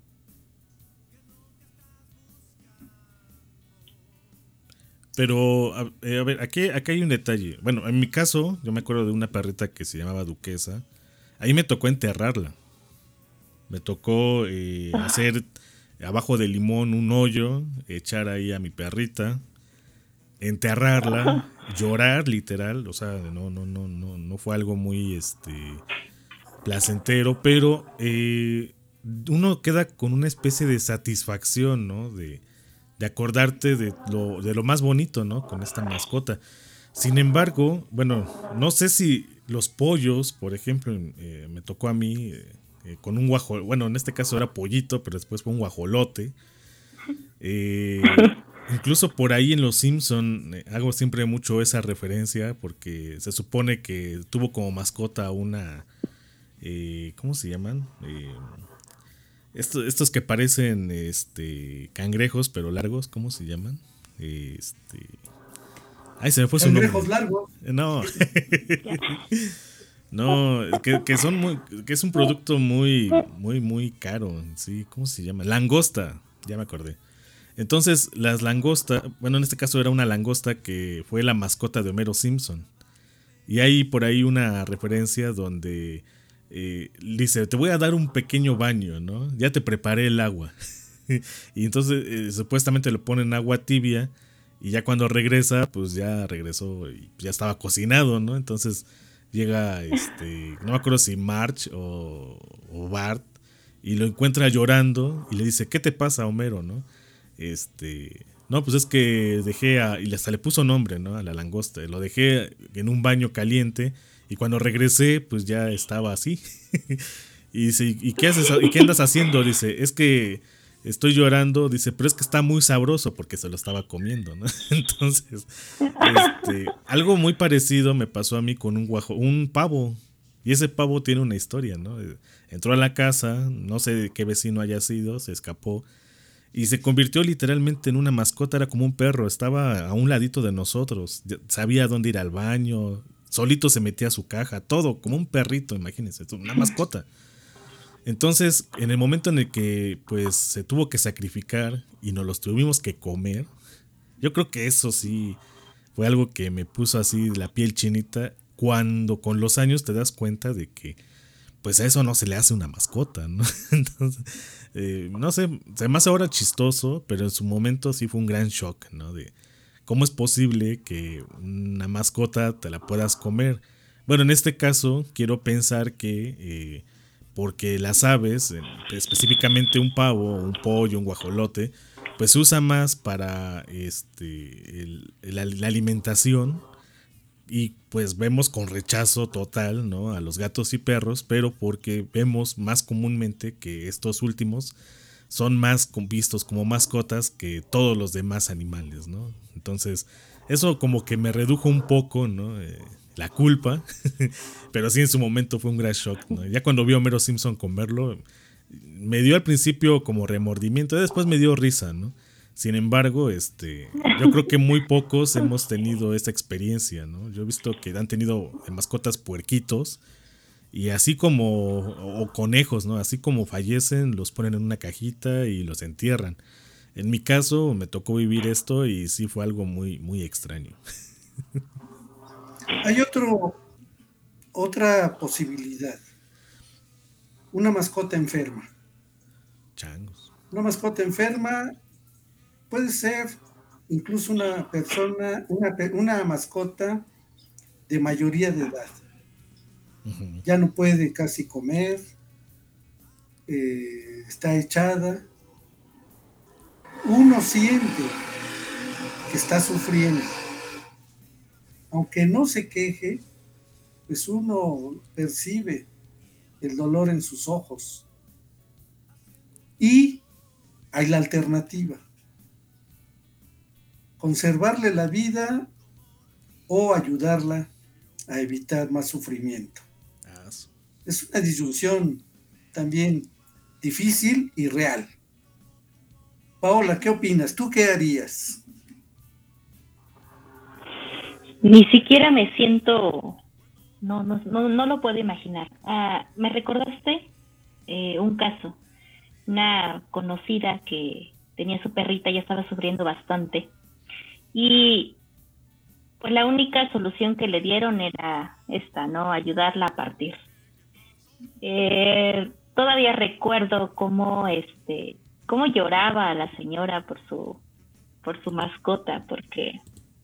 Pero, a, eh, a ver, aquí, aquí hay un detalle. Bueno, en mi caso, yo me acuerdo de una perrita que se llamaba Duquesa. Ahí me tocó enterrarla. Me tocó eh, hacer abajo del limón un hoyo, echar ahí a mi perrita, enterrarla, llorar literal, o sea, no, no, no, no, no fue algo muy este placentero, pero eh, uno queda con una especie de satisfacción, ¿no? De, de acordarte de lo, de lo más bonito, ¿no? Con esta mascota. Sin embargo, bueno, no sé si los pollos, por ejemplo, eh, me tocó a mí. Eh, Eh, con un guajolote, bueno, en este caso era pollito, pero después fue un guajolote. Eh, incluso por ahí en Los Simpson eh, hago siempre mucho esa referencia porque se supone que tuvo como mascota una, eh, ¿cómo se llaman? Eh, estos, estos que parecen este, cangrejos pero largos, ¿cómo se llaman? Eh, este, ay, se me fue su nombre. Cangrejos largos. No. No, que, que son muy, que es un producto muy, muy, muy caro, sí, ¿cómo se llama? Langosta, ya me acordé. Entonces, las langostas, bueno, en este caso era una langosta que fue la mascota de Homero Simpson. Y hay por ahí una referencia donde eh, dice, te voy a dar un pequeño baño, ¿no? Ya te preparé el agua. Y entonces, eh, supuestamente le ponen agua tibia y ya cuando regresa, pues ya regresó y ya estaba cocinado, ¿no? Entonces llega, este, no me acuerdo si Marge o, o Bart, y lo encuentra llorando y le dice, ¿qué te pasa, Homero, no? Este, no, pues es que dejé a, y hasta le puso nombre, ¿no? A la langosta, lo dejé en un baño caliente y cuando regresé, pues ya estaba así. Y dice, ¿y qué haces? ¿Y qué andas haciendo? Dice, es que estoy llorando, dice, pero es que está muy sabroso porque se lo estaba comiendo, ¿no? Entonces, este, algo muy parecido me pasó a mí con un guajo, un pavo. Y ese pavo tiene una historia, ¿no? Entró a la casa, no sé de qué vecino haya sido, se escapó y se convirtió literalmente en una mascota, era como un perro, estaba a un ladito de nosotros, sabía dónde ir al baño, solito se metía a su caja, todo, como un perrito, imagínense, una mascota. Entonces, en el momento en el que pues se tuvo que sacrificar y nos los tuvimos que comer, yo creo que eso sí fue algo que me puso así la piel chinita, cuando con los años te das cuenta de que pues a eso no se le hace una mascota, ¿no? Entonces, eh, no sé, se me hace ahora chistoso, pero en su momento sí fue un gran shock, ¿no? De cómo es posible que una mascota te la puedas comer. Bueno, en este caso quiero pensar que eh, porque las aves, específicamente un pavo, un pollo, un guajolote, pues se usa más para este, el, la, la alimentación. Y pues vemos con rechazo total, ¿no?, a los gatos y perros, pero porque vemos más comúnmente que estos últimos son más vistos como mascotas que todos los demás animales, ¿no? Entonces eso como que me redujo un poco, ¿no?, eh, la culpa, pero sí en su momento fue un gran shock, ¿no? Ya cuando vi a Homero Simpson comerlo, me dio al principio como remordimiento, y después me dio risa, ¿no? Sin embargo, este, yo creo que muy pocos hemos tenido esta experiencia, ¿no? Yo he visto que han tenido mascotas puerquitos y así como, o conejos, ¿no? Así como fallecen, los ponen en una cajita y los entierran. En mi caso, me tocó vivir esto y sí fue algo muy, muy extraño. Hay otro, otra posibilidad. Una mascota enferma. Changos. Una mascota enferma. Puede ser incluso una persona, una, una mascota de mayoría de edad. Uh-huh. Ya no puede casi comer, eh, está echada. Uno siente que está sufriendo. Aunque no se queje, pues uno percibe el dolor en sus ojos. Y hay la alternativa. Conservarle la vida o ayudarla a evitar más sufrimiento. Es una disyunción también difícil y real. Paola, ¿qué opinas? ¿Tú qué harías? Ni siquiera me siento, no, no, no, no lo puedo imaginar. Ah, me recordaste eh, un caso, una conocida que tenía su perrita y estaba sufriendo bastante. Y pues la única solución que le dieron era esta, ¿no? Ayudarla a partir. Eh, todavía recuerdo cómo este, cómo lloraba la señora por su, por su mascota, porque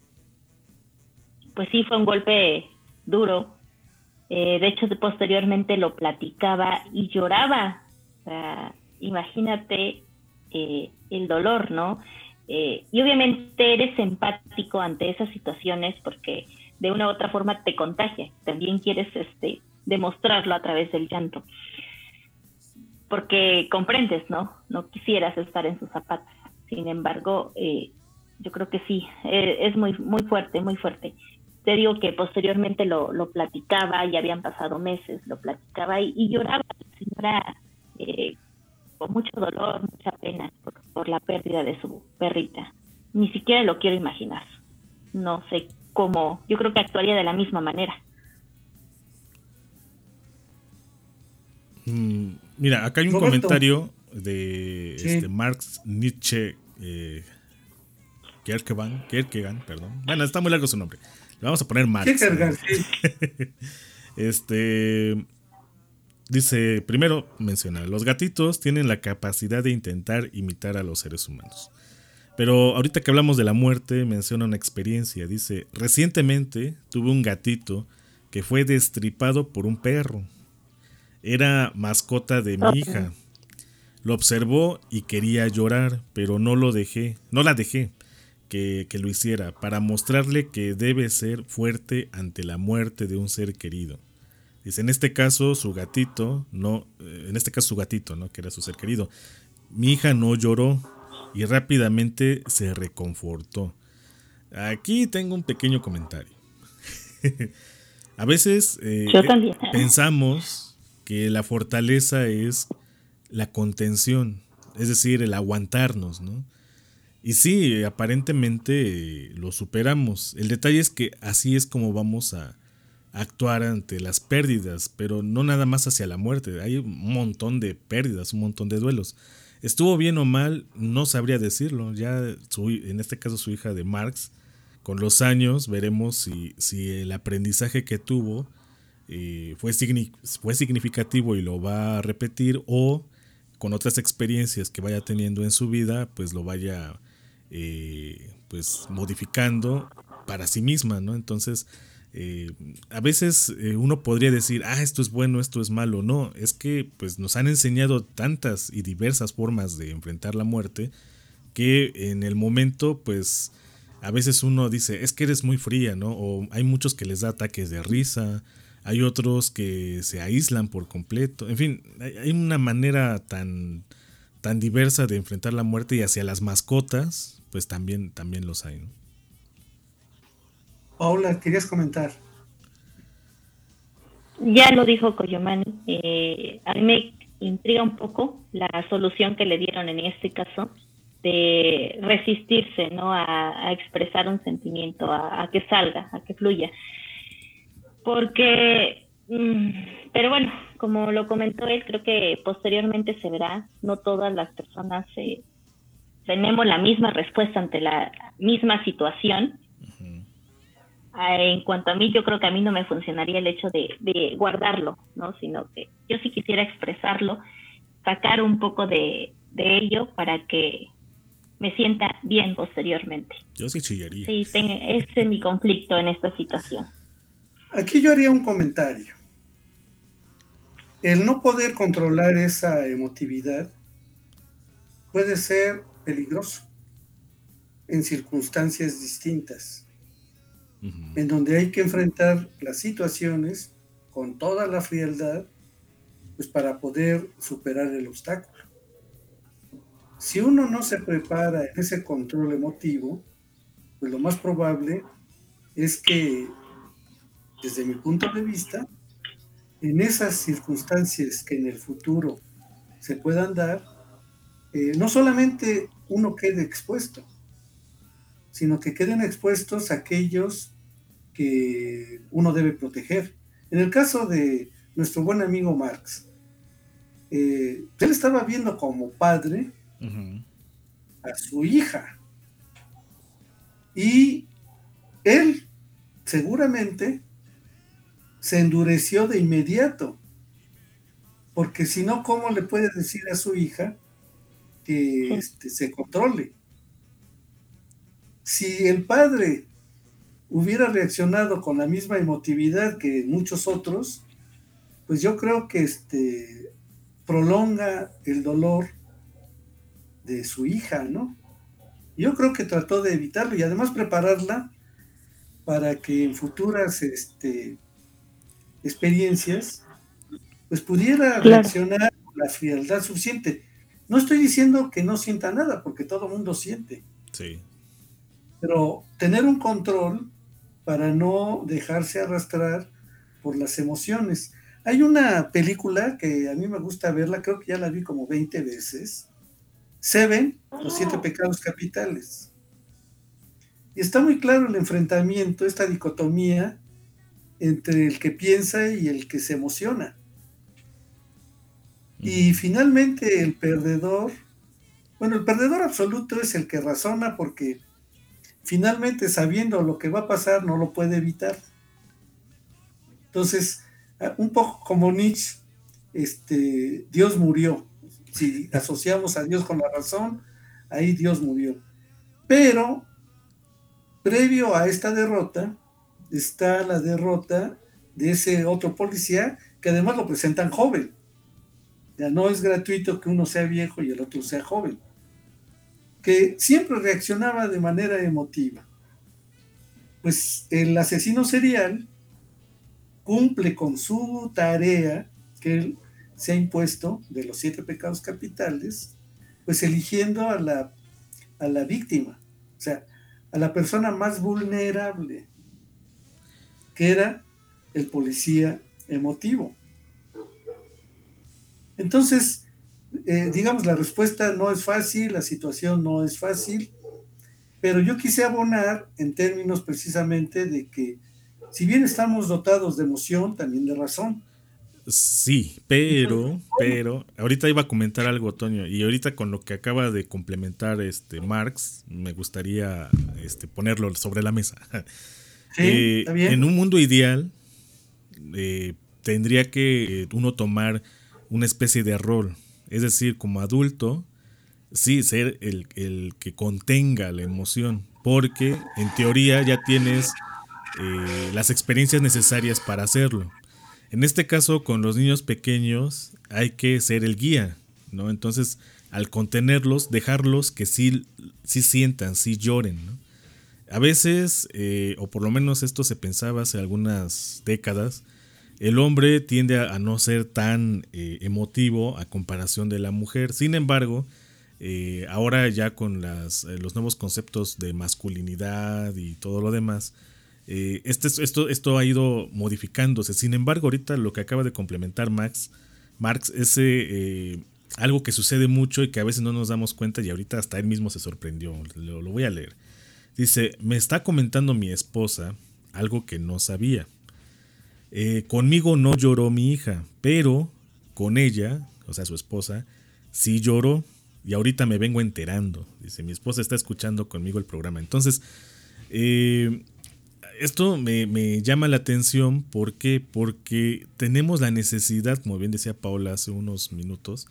pues sí fue un golpe duro. Eh, de hecho, posteriormente lo platicaba y lloraba. O sea, imagínate eh, el dolor, ¿no? Eh, y obviamente eres empático ante esas situaciones porque de una u otra forma te contagia. También quieres este, demostrarlo a través del llanto. Porque comprendes, ¿no? No quisieras estar en sus zapatos. Sin embargo, eh, yo creo que sí, eh, es muy, muy fuerte, muy fuerte. Te digo que posteriormente lo, lo platicaba, ya habían pasado meses, lo platicaba y, y lloraba la señora eh, con mucho dolor, mucha pena por, por la pérdida de su perrita. Ni siquiera lo quiero imaginar. No sé cómo, yo creo que actuaría de la misma manera. Mm, mira, acá hay un Roberto. comentario de Sí. este Marx Nietzsche eh, Kierkegaard, Kierkegaard, perdón. Bueno, está muy largo su nombre. Le vamos a poner Marx. Kierkegaard, ¿no? Este dice, primero menciona, los gatitos tienen la capacidad de intentar imitar a los seres humanos. Pero ahorita que hablamos de la muerte, menciona una experiencia. Dice, recientemente tuve un gatito que fue destripado por un perro. Era mascota de mi hija. Lo observó y quería llorar, pero no lo dejé, no la dejé que, que lo hiciera, para mostrarle que debe ser fuerte ante la muerte de un ser querido. Dice, en este caso su gatito, no, en este caso su gatito, ¿no?, que era su ser querido. Mi hija no lloró y rápidamente se reconfortó. Aquí tengo un pequeño comentario. A veces eh, Yo también. pensamos que la fortaleza es la contención, es decir, el aguantarnos, ¿no? Y sí, aparentemente lo superamos. El detalle es que así es como vamos a actuar ante las pérdidas, pero no nada más hacia la muerte. Hay un montón de pérdidas, un montón de duelos. Estuvo bien o mal, no sabría decirlo. Ya su, en este caso su hija de Marx, con los años veremos si, si el aprendizaje que tuvo eh, fue, signi- fue significativo y lo va a repetir, o con otras experiencias que vaya teniendo en su vida, pues lo vaya eh, pues modificando para sí misma, ¿no? Entonces, eh, a veces eh, uno podría decir, ah, esto es bueno, esto es malo. No, es que pues nos han enseñado tantas y diversas formas de enfrentar la muerte que en el momento, pues a veces uno dice, es que eres muy fría, ¿no? O hay muchos que les da ataques de risa, hay otros que se aíslan por completo. En fin, hay una manera tan, tan diversa de enfrentar la muerte, y hacia las mascotas, pues también, también los hay, ¿no? Paula, ¿querías comentar? Ya lo dijo Coyomani. Eh, a mí me intriga un poco la solución que le dieron en este caso de resistirse, ¿no? A, a expresar un sentimiento, a, a que salga, a que fluya. Porque, mmm, pero bueno, como lo comentó él, creo que posteriormente se verá, no todas las personas eh, tenemos la misma respuesta ante la misma situación. En cuanto a mí, yo creo que a mí no me funcionaría el hecho de, de guardarlo, ¿no? Sino que yo sí quisiera expresarlo, sacar un poco de, de ello para que me sienta bien posteriormente. Yo sí chillaría. Sí, tengo, ese es mi conflicto en esta situación. Aquí yo haría un comentario. El no poder controlar esa emotividad puede ser peligroso en circunstancias distintas, en donde hay que enfrentar las situaciones con toda la frialdad, pues para poder superar el obstáculo. Si uno no se prepara en ese control emotivo, pues lo más probable es que, desde mi punto de vista, en esas circunstancias que en el futuro se puedan dar, eh, no solamente uno quede expuesto, sino que queden expuestos aquellos que uno debe proteger. En el caso de nuestro buen amigo Marx, eh, él estaba viendo como padre uh-huh. a su hija, y él seguramente se endureció de inmediato, porque si no, ¿cómo le puede decir a su hija que este, se controle? Si el padre hubiera reaccionado con la misma emotividad que muchos otros, pues yo creo que este, prolonga el dolor de su hija, ¿no? Yo creo que trató de evitarlo y además prepararla para que en futuras este, experiencias pues pudiera claro. reaccionar con la frialdad suficiente. No estoy diciendo que no sienta nada, porque todo mundo siente. Sí. Pero tener un control para no dejarse arrastrar por las emociones. Hay una película que a mí me gusta verla, creo que ya la vi como veinte veces, Seven, los siete pecados capitales. Y está muy claro el enfrentamiento, esta dicotomía entre el que piensa y el que se emociona. Y finalmente el perdedor, bueno, el perdedor absoluto es el que razona, porque finalmente, sabiendo lo que va a pasar, no lo puede evitar. Entonces, un poco como Nietzsche, este, Dios murió. Si asociamos a Dios con la razón, ahí Dios murió. Pero, previo a esta derrota, está la derrota de ese otro policía, que además lo presentan joven. Ya no es gratuito que uno sea viejo y el otro sea joven, que siempre reaccionaba de manera emotiva. Pues el asesino serial cumple con su tarea que él se ha impuesto de los siete pecados capitales, pues eligiendo a la, a la víctima, o sea, a la persona más vulnerable, que era el policía emotivo. Entonces, eh, digamos, la respuesta no es fácil, la situación no es fácil, pero yo quise abonar en términos precisamente de que si bien estamos dotados de emoción, también de razón. Sí, pero, pero, ahorita iba a comentar algo, Toño, y ahorita con lo que acaba de complementar este Marx, me gustaría este, ponerlo sobre la mesa. Sí, eh, está bien. En un mundo ideal, eh, tendría que uno tomar una especie de rol, es decir, como adulto, sí, ser el, el que contenga la emoción, porque en teoría ya tienes eh, las experiencias necesarias para hacerlo. En este caso, con los niños pequeños hay que ser el guía, ¿no? Entonces, al contenerlos, dejarlos que sí, sí sientan, sí lloren, ¿no? A veces, eh, o por lo menos esto se pensaba hace algunas décadas, el hombre tiende a, a no ser tan eh, emotivo a comparación de la mujer. Sin embargo, eh, ahora ya con las, eh, los nuevos conceptos de masculinidad y todo lo demás, Eh, este, esto, esto ha ido modificándose. Sin embargo, ahorita lo que acaba de complementar Max, Marx es eh, algo que sucede mucho y que a veces no nos damos cuenta, y ahorita hasta él mismo se sorprendió. Lo, lo voy a leer. Dice: me está comentando mi esposa algo que no sabía. Eh, conmigo no lloró mi hija, pero con ella, o sea, su esposa, sí lloró, y ahorita me vengo enterando. Dice: mi esposa está escuchando conmigo el programa. Entonces, eh, esto me, me llama la atención. ¿Por qué? Porque tenemos la necesidad, como bien decía Paola hace unos minutos,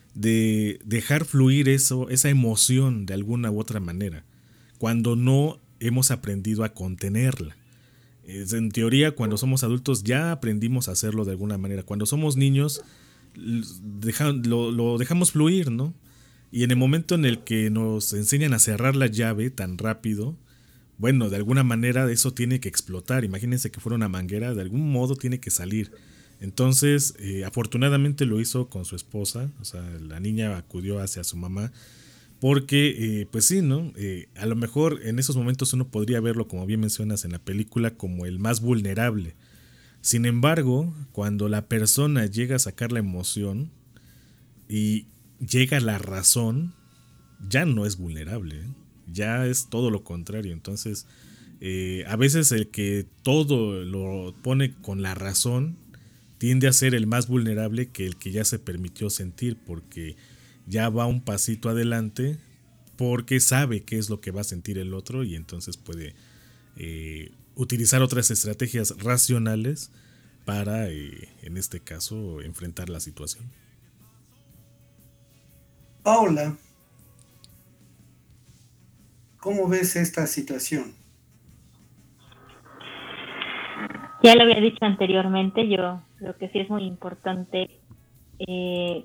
de dejar fluir eso, esa emoción de alguna u otra manera, cuando no hemos aprendido a contenerla. Es, en teoría, cuando somos adultos ya aprendimos a hacerlo de alguna manera. Cuando somos niños deja, lo, lo dejamos fluir, ¿no? Y en el momento en el que nos enseñan a cerrar la llave tan rápido, bueno, de alguna manera eso tiene que explotar. Imagínense que fuera una manguera, de algún modo tiene que salir. Entonces, eh, afortunadamente lo hizo con su esposa, o sea, la niña acudió hacia su mamá, porque, eh, pues sí, ¿no? Eh, a lo mejor en esos momentos uno podría verlo, como bien mencionas en la película, como el más vulnerable. Sin embargo, cuando la persona llega a sacar la emoción y llega la razón, ya no es vulnerable, ¿eh? Ya es todo lo contrario. Entonces, eh, a veces el que todo lo pone con la razón tiende a ser el más vulnerable que el que ya se permitió sentir, porque ya va un pasito adelante, porque sabe qué es lo que va a sentir el otro, y entonces puede eh, utilizar otras estrategias racionales para, eh, en este caso, enfrentar la situación. Paola, ¿cómo ves esta situación? Ya lo había dicho anteriormente, yo creo que sí es muy importante eh,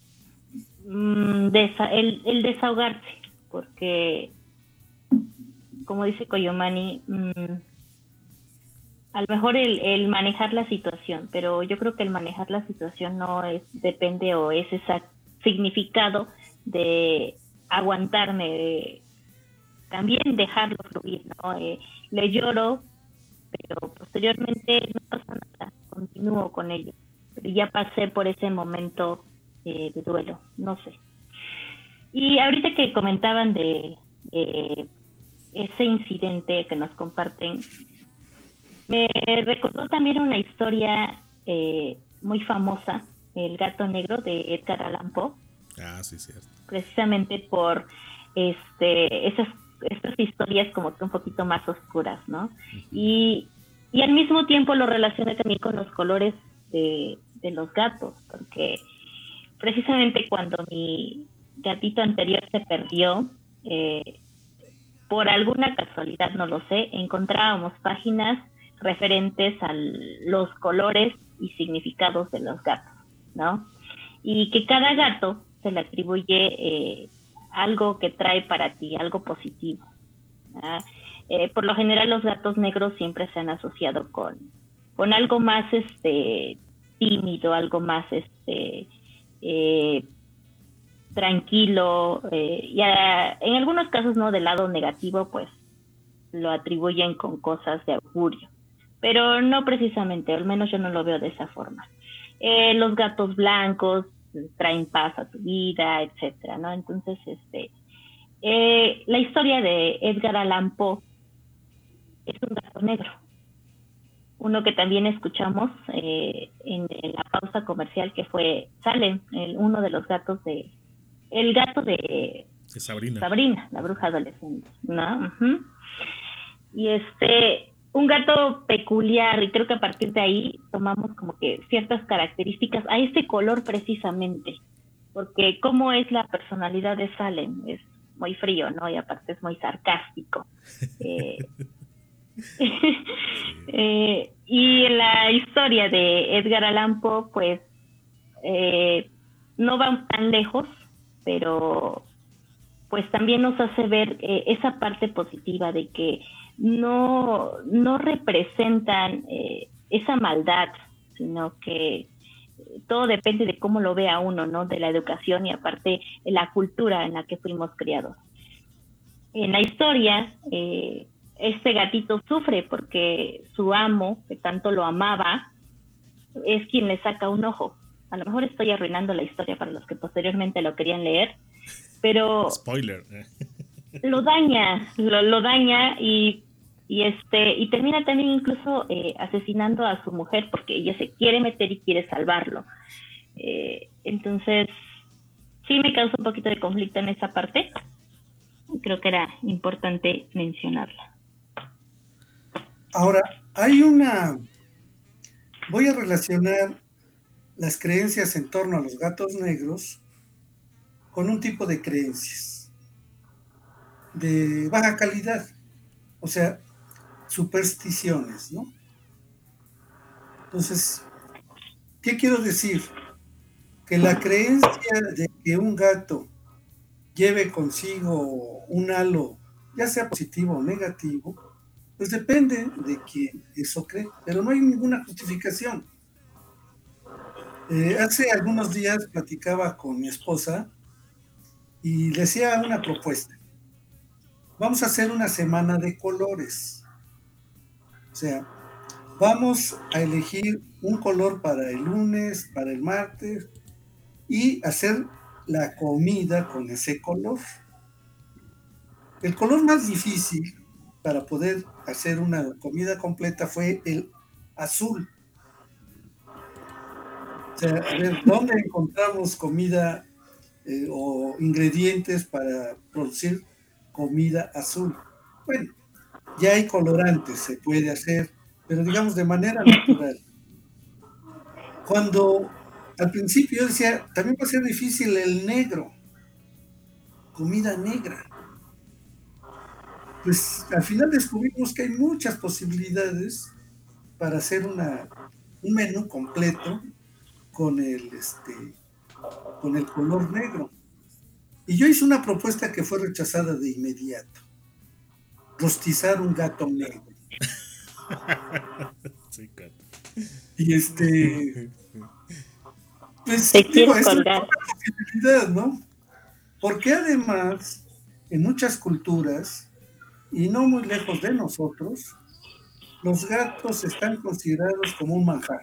desa- el, el desahogarse, porque, como dice Coyomani, mmm, a lo mejor el, el manejar la situación, pero yo creo que el manejar la situación no es depende o es ese significado de aguantarme, de también dejarlo fluir, ¿no? Eh, le lloro, pero posteriormente no pasa nada, continúo con ello. Pero ya pasé por ese momento eh, de duelo, no sé. Y ahorita que comentaban de eh, ese incidente que nos comparten, me recordó también una historia eh, muy famosa, El gato negro de Edgar Allan Poe. Ah, sí, cierto. Precisamente por este esas estas historias como que un poquito más oscuras, ¿no? Uh-huh. Y, y al mismo tiempo lo relacioné también con los colores de, de los gatos, porque precisamente cuando mi gatito anterior se perdió, eh, por alguna casualidad, no lo sé, encontrábamos páginas referentes a los colores y significados de los gatos, ¿no? Y que cada gato se le atribuye eh, algo que trae para ti, algo positivo. ¿Ah? Eh, por lo general los gatos negros siempre se han asociado con, con algo más este tímido, algo más este eh, tranquilo, eh, y a, en algunos casos no del lado negativo, pues lo atribuyen con cosas de augurio. pero no precisamente, al menos yo no lo veo de esa forma. Eh, los gatos blancos traen paz a tu vida, etcétera, ¿no? Entonces, este, eh, la historia de Edgar Allan Poe es un gato negro. Uno que también escuchamos eh, en, en la pausa comercial, que fue Salem, el, uno de los gatos de, el gato de, de Sabrina. Sabrina, la bruja adolescente, ¿no? Uh-huh. Y este, un gato peculiar, y creo que a partir de ahí tomamos como que ciertas características a este color precisamente, porque cómo es la personalidad de Salem, es muy frío, ¿no? Y aparte es muy sarcástico. Eh, eh, y la historia de Edgar Allan Poe, pues, eh, no va tan lejos, pero pues también nos hace ver eh, esa parte positiva de que no, no representan eh, esa maldad, sino que todo depende de cómo lo vea uno, ¿no? De la educación y aparte de la cultura en la que fuimos criados. En la historia, eh, este gatito sufre porque su amo, que tanto lo amaba, es quien le saca un ojo. A lo mejor estoy arruinando la historia para los que posteriormente lo querían leer, pero spoiler, lo daña, lo, lo daña y, y este y termina también incluso eh, asesinando a su mujer porque ella se quiere meter y quiere salvarlo. Eh, entonces, sí me causa un poquito de conflicto en esa parte. Creo que era importante mencionarla. Ahora, hay una... Voy a relacionar las creencias en torno a los gatos negros con un tipo de creencias de baja calidad, o sea, supersticiones, ¿no? Entonces, ¿qué quiero decir? Que la creencia de que un gato lleve consigo un halo, ya sea positivo o negativo, pues depende de quien eso cree, pero no hay ninguna justificación. Eh, hace algunos días platicaba con mi esposa y le hacía una propuesta. Vamos a hacer una semana de colores. O sea, vamos a elegir un color para el lunes, para el martes y hacer la comida con ese color. El color más difícil para poder hacer una comida completa fue el azul. O sea, a ver, ¿dónde encontramos comida eh, o ingredientes para producir comida azul? Bueno, ya hay colorantes, se puede hacer, pero digamos de manera natural. Cuando al principio yo decía, también va a ser difícil el negro, comida negra. Pues al final descubrimos que hay muchas posibilidades para hacer una, un menú completo con el, este, con el color negro. Y yo hice una propuesta que fue rechazada de inmediato. Rostizar un gato negro. Sí, gato. Y este... Pues digo, es una posibilidad, ¿no? Porque además, en muchas culturas, y no muy lejos de nosotros, los gatos están considerados como un manjar.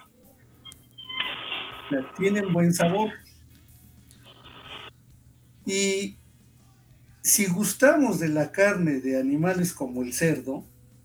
O sea, tienen buen sabor. Y si gustamos de la carne de animales como el cerdo,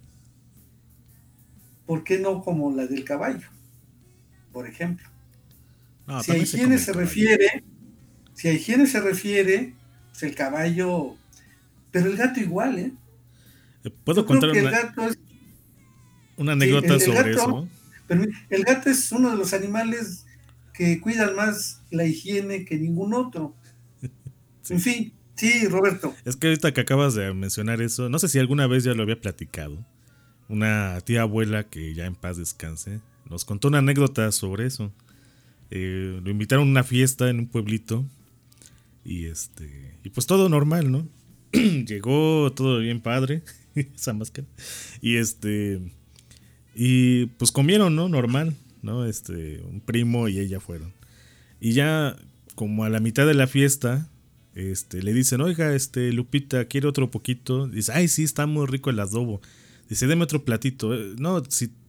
¿por qué no como la del caballo? Por ejemplo. No, si a higiene se, se refiere, si a higiene se refiere, pues el caballo, pero el gato igual, ¿eh? ¿Puedo Yo contar creo que una, el gato es, una anécdota sí, el, el sobre gato, eso? Pero el gato es uno de los animales que cuidan más la higiene que ningún otro. Sí. En fin, sí, Roberto. Es que ahorita que acabas de mencionar eso, no sé si alguna vez ya lo había platicado. Una tía abuela, que ya en paz descanse, nos contó una anécdota sobre eso. Eh, lo invitaron a una fiesta en un pueblito y este y pues todo normal, ¿no? Llegó todo bien padre, esa máscara. Y este y pues comieron, ¿no? Normal, ¿no? Este, un primo y ella fueron. Y ya como a la mitad de la fiesta, este, le dicen, "Oiga, este, Lupita, ¿quiere otro poquito?" Dice, "Ay, sí, está muy rico el adobo." Dice, "Deme otro platito." No, si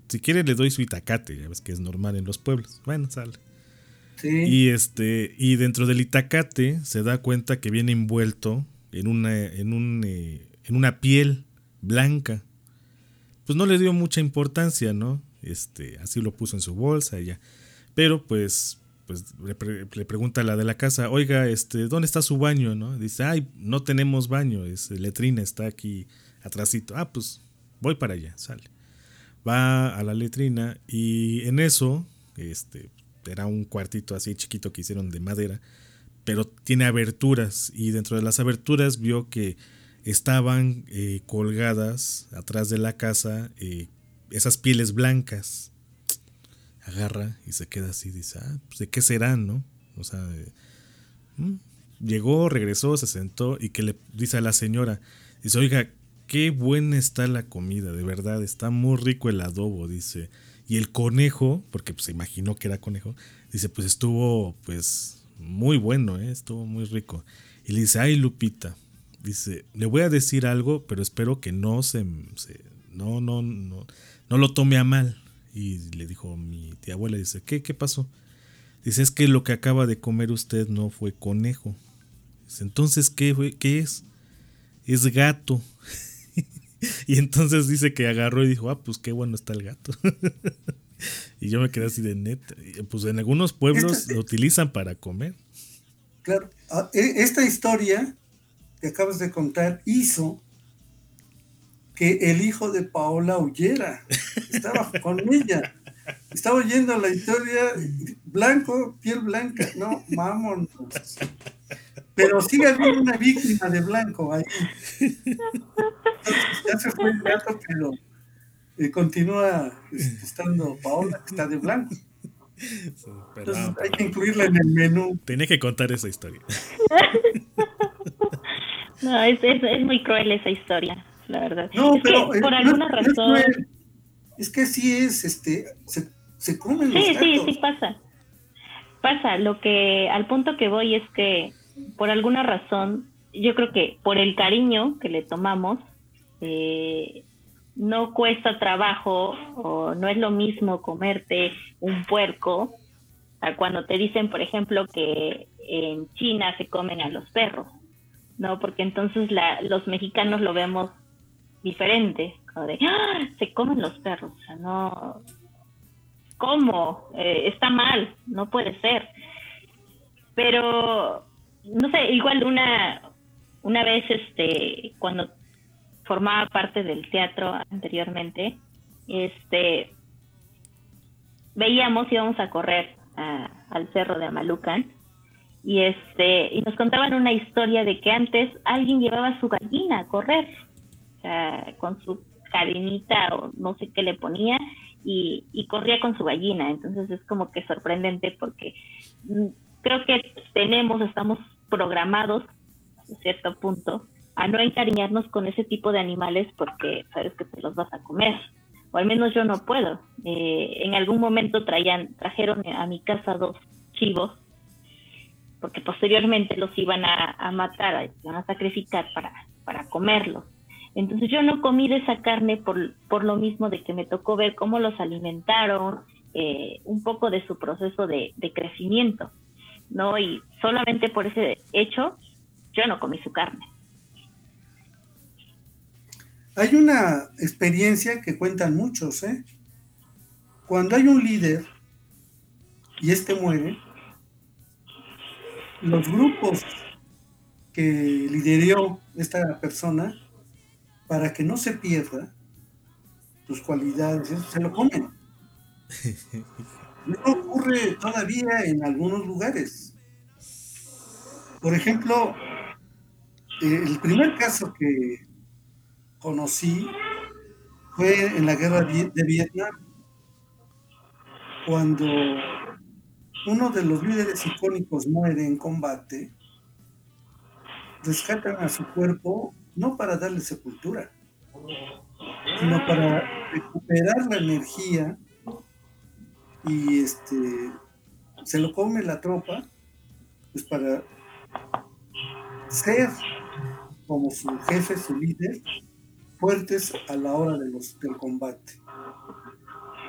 si quiere le doy su itacate, ya ves que es normal en los pueblos. Bueno, sale. Sí. Y este y dentro del itacate se da cuenta que viene envuelto en una en un eh, en una piel blanca. Pues no le dio mucha importancia, ¿no? Este, así lo puso en su bolsa y ya. Pero pues pues le, pre- le pregunta a la de la casa, "Oiga, este, ¿dónde está su baño?", ¿no? Dice, "Ay, no tenemos baño, es letrina, está aquí atrásito." "Ah, pues voy para allá", sale. Va a la letrina y en eso este era un cuartito así chiquito que hicieron de madera, pero tiene aberturas y dentro de las aberturas vio que estaban eh, colgadas atrás de la casa eh, esas pieles blancas. Agarra y se queda así, dice, ah, pues ¿de qué serán, no? O sea, eh, ¿hmm? Llegó, regresó, se sentó y que le dice a la señora, dice, "Oiga, qué buena está la comida, de verdad, está muy rico el adobo", dice. Y el conejo, porque pues se imaginó que era conejo, dice, "Pues estuvo pues muy bueno, ¿eh? Estuvo muy rico." Y le dice, "Ay, Lupita", dice, "le voy a decir algo, pero espero que no se, se no, no, no, no lo tome a mal." Y le dijo mi tía abuela, dice, ¿qué, qué pasó? Dice, "Es que lo que acaba de comer usted no fue conejo." Dice, "Entonces, ¿qué, fue, qué es?" "Es gato." Y entonces dice que agarró y dijo, "Ah, pues qué bueno está el gato." Y yo me quedé así de neta. Pues en algunos pueblos Esta, lo utilizan para comer. Claro, esta historia que acabas de contar hizo que el hijo de Paola huyera. Estaba con ella. Estaba oyendo la historia, blanco, piel blanca. No, vámonos. Pero sigue habiendo una víctima de blanco ahí. Entonces, ya se fue el gato, pero eh, continúa estando Paola, que está de blanco. Entonces hay que incluirla en el menú. Tenía que contar esa historia. No, es, es, es muy cruel esa historia, la verdad. No, es pero que por no, alguna no razón... Es, es que sí es, este, se, se comen los Sí, gatos. sí, sí pasa. Pasa, lo que, al punto que voy es que por alguna razón, yo creo que por el cariño que le tomamos, eh, no cuesta trabajo o no es lo mismo comerte un puerco a cuando te dicen, por ejemplo, que en China se comen a los perros, ¿no? Porque entonces la, los mexicanos lo vemos diferente, como de, ¡ah! Se comen los perros, o sea, no, ¿cómo? Eh, está mal, no puede ser. Pero, no sé, igual una, una vez, este, cuando formaba parte del teatro anteriormente, este, veíamos, íbamos a correr a, al cerro de Amalucan, y este, y nos contaban una historia de que antes alguien llevaba su gallina a correr, o sea, con su cadenita o no sé qué le ponía, y, y corría con su gallina. Entonces es como que sorprendente porque mm, creo que tenemos, estamos programados a cierto punto a no encariñarnos con ese tipo de animales porque sabes que te los vas a comer, o al menos yo no puedo. Eh, en algún momento traían, trajeron a mi casa dos chivos, porque posteriormente los iban a, a matar, iban a sacrificar para, para comerlos. Entonces yo no comí de esa carne por, por lo mismo de que me tocó ver cómo los alimentaron, eh, un poco de su proceso de, de crecimiento, ¿no? Y solamente por ese hecho, yo no comí su carne. Hay una experiencia que cuentan muchos, ¿eh? Cuando hay un líder y este muere, los grupos que lideró esta persona, para que no se pierda sus cualidades, se lo comen. No ocurre todavía en algunos lugares. Por ejemplo, el primer caso que conocí fue en la guerra de Vietnam, cuando uno de los líderes icónicos muere en combate. Rescatan a su cuerpo no para darle sepultura, sino para recuperar la energía, y este se lo come la tropa, pues para ser como su jefe, su líder, fuertes a la hora de los, del combate.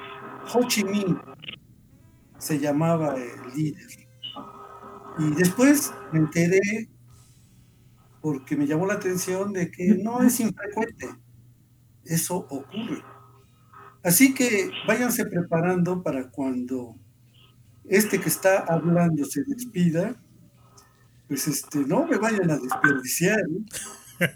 Ho Chi Minh se llamaba el líder. Y después me enteré, porque me llamó la atención, de que no es infrecuente. Eso ocurre. Así que váyanse preparando para cuando este que está hablando se despida, pues este, no me vayan a desperdiciar, ¿eh?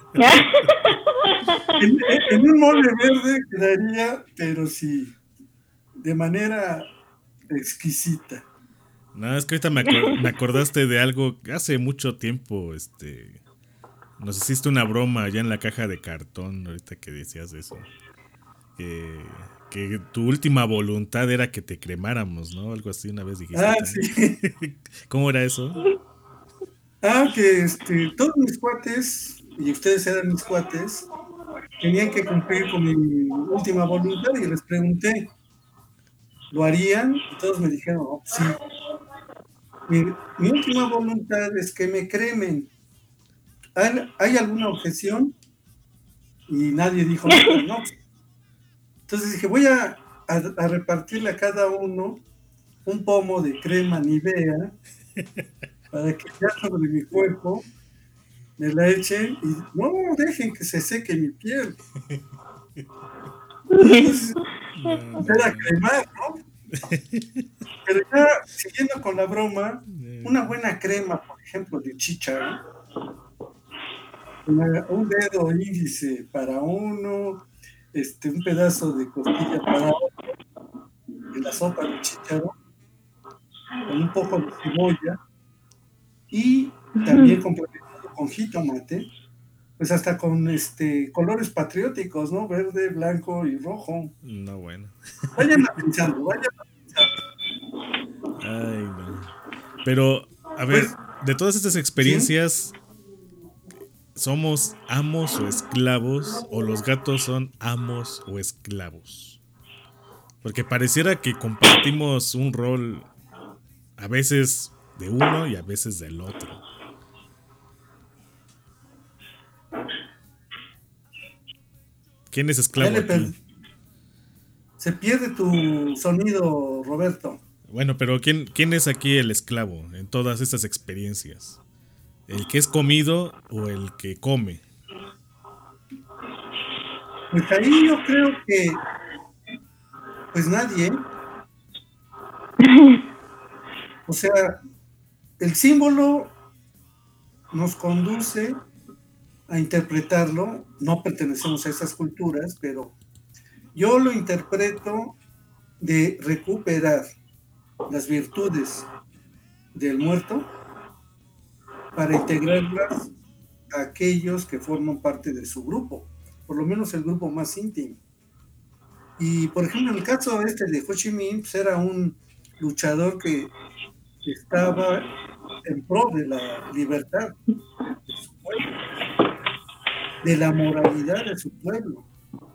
en, en un mole verde quedaría, pero sí, de manera exquisita. No, es que ahorita me, acor- me acordaste de algo que hace mucho tiempo, este, nos hiciste una broma allá en la caja de cartón, ahorita que decías eso, que, que tu última voluntad era que te cremáramos, ¿no? Algo así una vez dijiste. Ah, también. Sí. ¿Cómo era eso? Ah, que este, todos mis cuates, y ustedes eran mis cuates, tenían que cumplir con mi última voluntad, y les pregunté, ¿lo harían? Y todos me dijeron, oh, sí. Mi, mi última voluntad es que me cremen. ¿Hay, ¿hay alguna objeción? Y nadie dijo nada, no. Entonces dije, voy a, a, a repartirle a cada uno un pomo de crema Nivea para que ya sobre mi cuerpo me la echen y no dejen que se seque mi piel. Entonces, era cremar, ¿no? Pero ya siguiendo con la broma, una buena crema, por ejemplo, de chícharo, un dedo índice para uno, este, un pedazo de costilla para otro, de la sopa de chícharo, con un poco de cebolla, y también complementado con jitomate, pues hasta con este colores patrióticos, ¿no? Verde, blanco y rojo. No, bueno. Vayan pensando, vayan pensando. Ay, no. Pero, a ver, pues, de todas estas experiencias, ¿sí? ¿Somos amos o esclavos? ¿O los gatos son amos o esclavos? Porque pareciera que compartimos un rol a veces de uno y a veces del otro. ¿Quién es esclavo aquí? Se pierde tu sonido, Roberto. Bueno, pero ¿quién, quién es aquí el esclavo en todas estas experiencias? ¿El que es comido o el que come? Pues ahí yo creo que pues nadie. O sea, el símbolo nos conduce a interpretarlo. No pertenecemos a esas culturas, pero yo lo interpreto de recuperar las virtudes del muerto para integrarlas a aquellos que forman parte de su grupo, por lo menos el grupo más íntimo. Y por ejemplo, en el caso este de Ho Chi Minh, pues era un luchador que estaba en pro de la libertad de su pueblo, de la moralidad de su pueblo.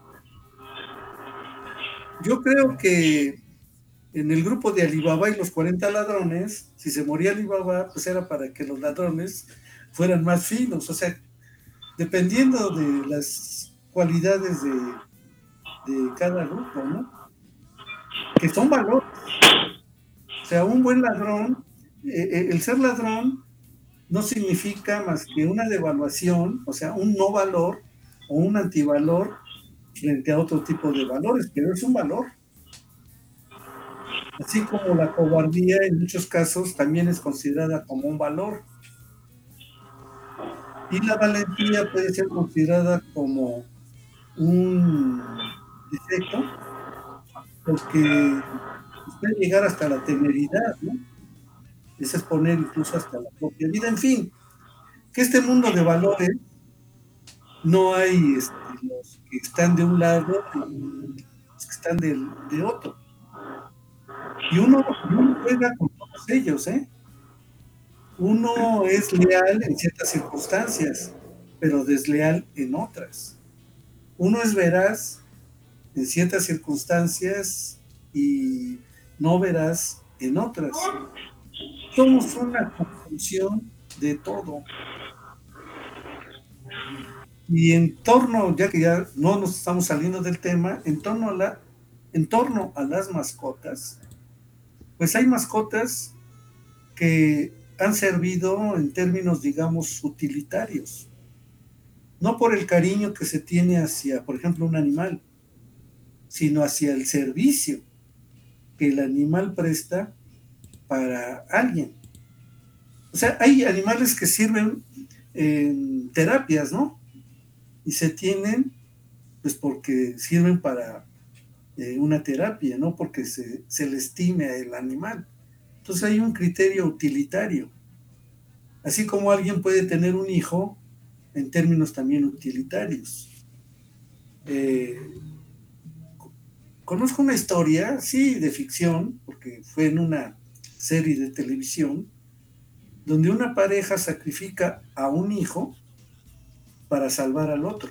Yo creo que en el grupo de Alibaba y los cuarenta ladrones, si se moría Alibaba, pues era para que los ladrones fueran más finos, o sea, dependiendo de las cualidades de, de cada grupo, ¿no? Que son valores. O sea, un buen ladrón, eh, el ser ladrón no significa más que una devaluación, o sea, un no valor o un antivalor frente a otro tipo de valores, pero es un valor. Así como la cobardía en muchos casos también es considerada como un valor. Y la valentía puede ser considerada como un defecto, porque puede llegar hasta la temeridad, ¿no? Es exponer incluso hasta la propia vida. En fin, que este mundo de valores no hay este, los que están de un lado y los que están de, de otro. Y uno, uno juega con todos ellos, ¿eh? Uno es leal en ciertas circunstancias, pero desleal en otras. Uno es veraz en ciertas circunstancias y no veraz en otras. Somos una conjunción de todo. Y en torno, ya que ya no nos estamos saliendo del tema, en torno a la en torno a las mascotas, pues hay mascotas que han servido en términos, digamos, utilitarios, no por el cariño que se tiene hacia, por ejemplo, un animal, sino hacia el servicio que el animal presta para alguien. O sea, hay animales que sirven en terapias, ¿no? Y se tienen, pues porque sirven para eh, una terapia, no porque se, se le estime al animal. Entonces hay un criterio utilitario. Así como alguien puede tener un hijo en términos también utilitarios. Eh, conozco una historia, sí, de ficción, porque fue en una serie de televisión, donde una pareja sacrifica a un hijo para salvar al otro.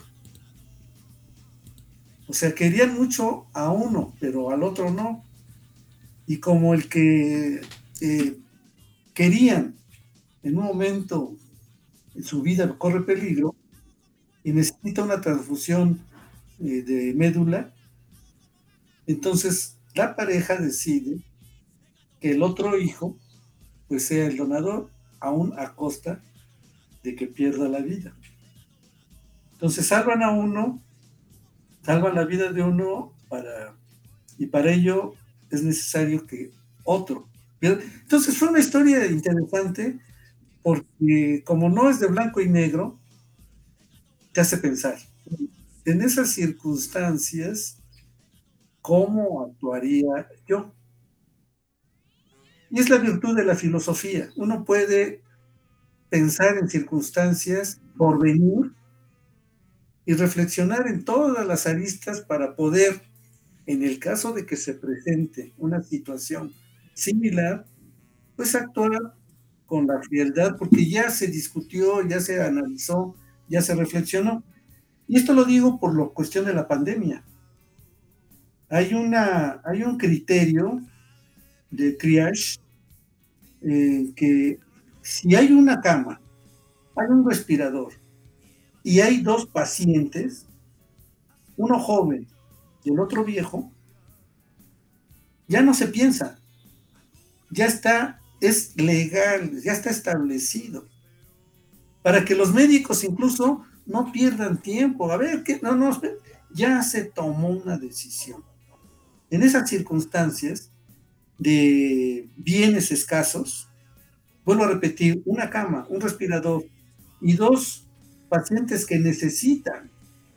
O sea, querían mucho a uno, pero al otro no. Y como el que eh, querían en un momento en su vida corre peligro y necesita una transfusión eh, de médula, entonces la pareja decide que el otro hijo pues sea el donador, aún a costa de que pierda la vida. Entonces salvan a uno, salvan la vida de uno para, y para ello es necesario que otro pierda. Entonces fue una historia interesante porque como no es de blanco y negro, te hace pensar. En esas circunstancias, ¿cómo actuaría yo? Y es la virtud de la filosofía. Uno puede pensar en circunstancias por venir y reflexionar en todas las aristas para poder, en el caso de que se presente una situación similar, pues actuar con la frialdad, porque ya se discutió, ya se analizó, ya se reflexionó. Y esto lo digo por la cuestión de la pandemia. Hay, una, hay un criterio de triage eh, que si hay una cama, hay un respirador y hay dos pacientes, uno joven y el otro viejo, ya no se piensa, ya está, es legal, ya está establecido, para que los médicos incluso no pierdan tiempo. A ver, ¿qué? No, no, ya se tomó una decisión. En esas circunstancias de bienes escasos, vuelvo a repetir, una cama, un respirador y dos pacientes que necesitan,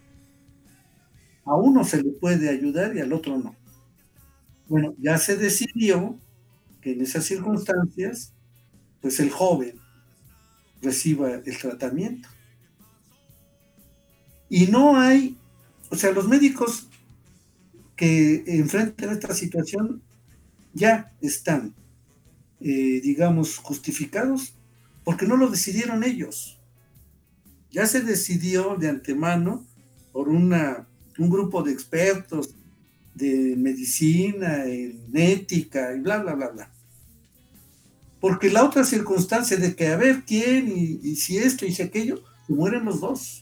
a uno se le puede ayudar y al otro no. Bueno, ya se decidió que en esas circunstancias, pues el joven reciba el tratamiento. Y no hay, o sea, los médicos que enfrentan esta situación ya están, eh, digamos, justificados porque no lo decidieron ellos. Ya se decidió de antemano por una, un grupo de expertos de medicina, en ética y bla, bla, bla, bla. Porque la otra circunstancia de que a ver quién y, y si esto y si aquello, se mueren los dos.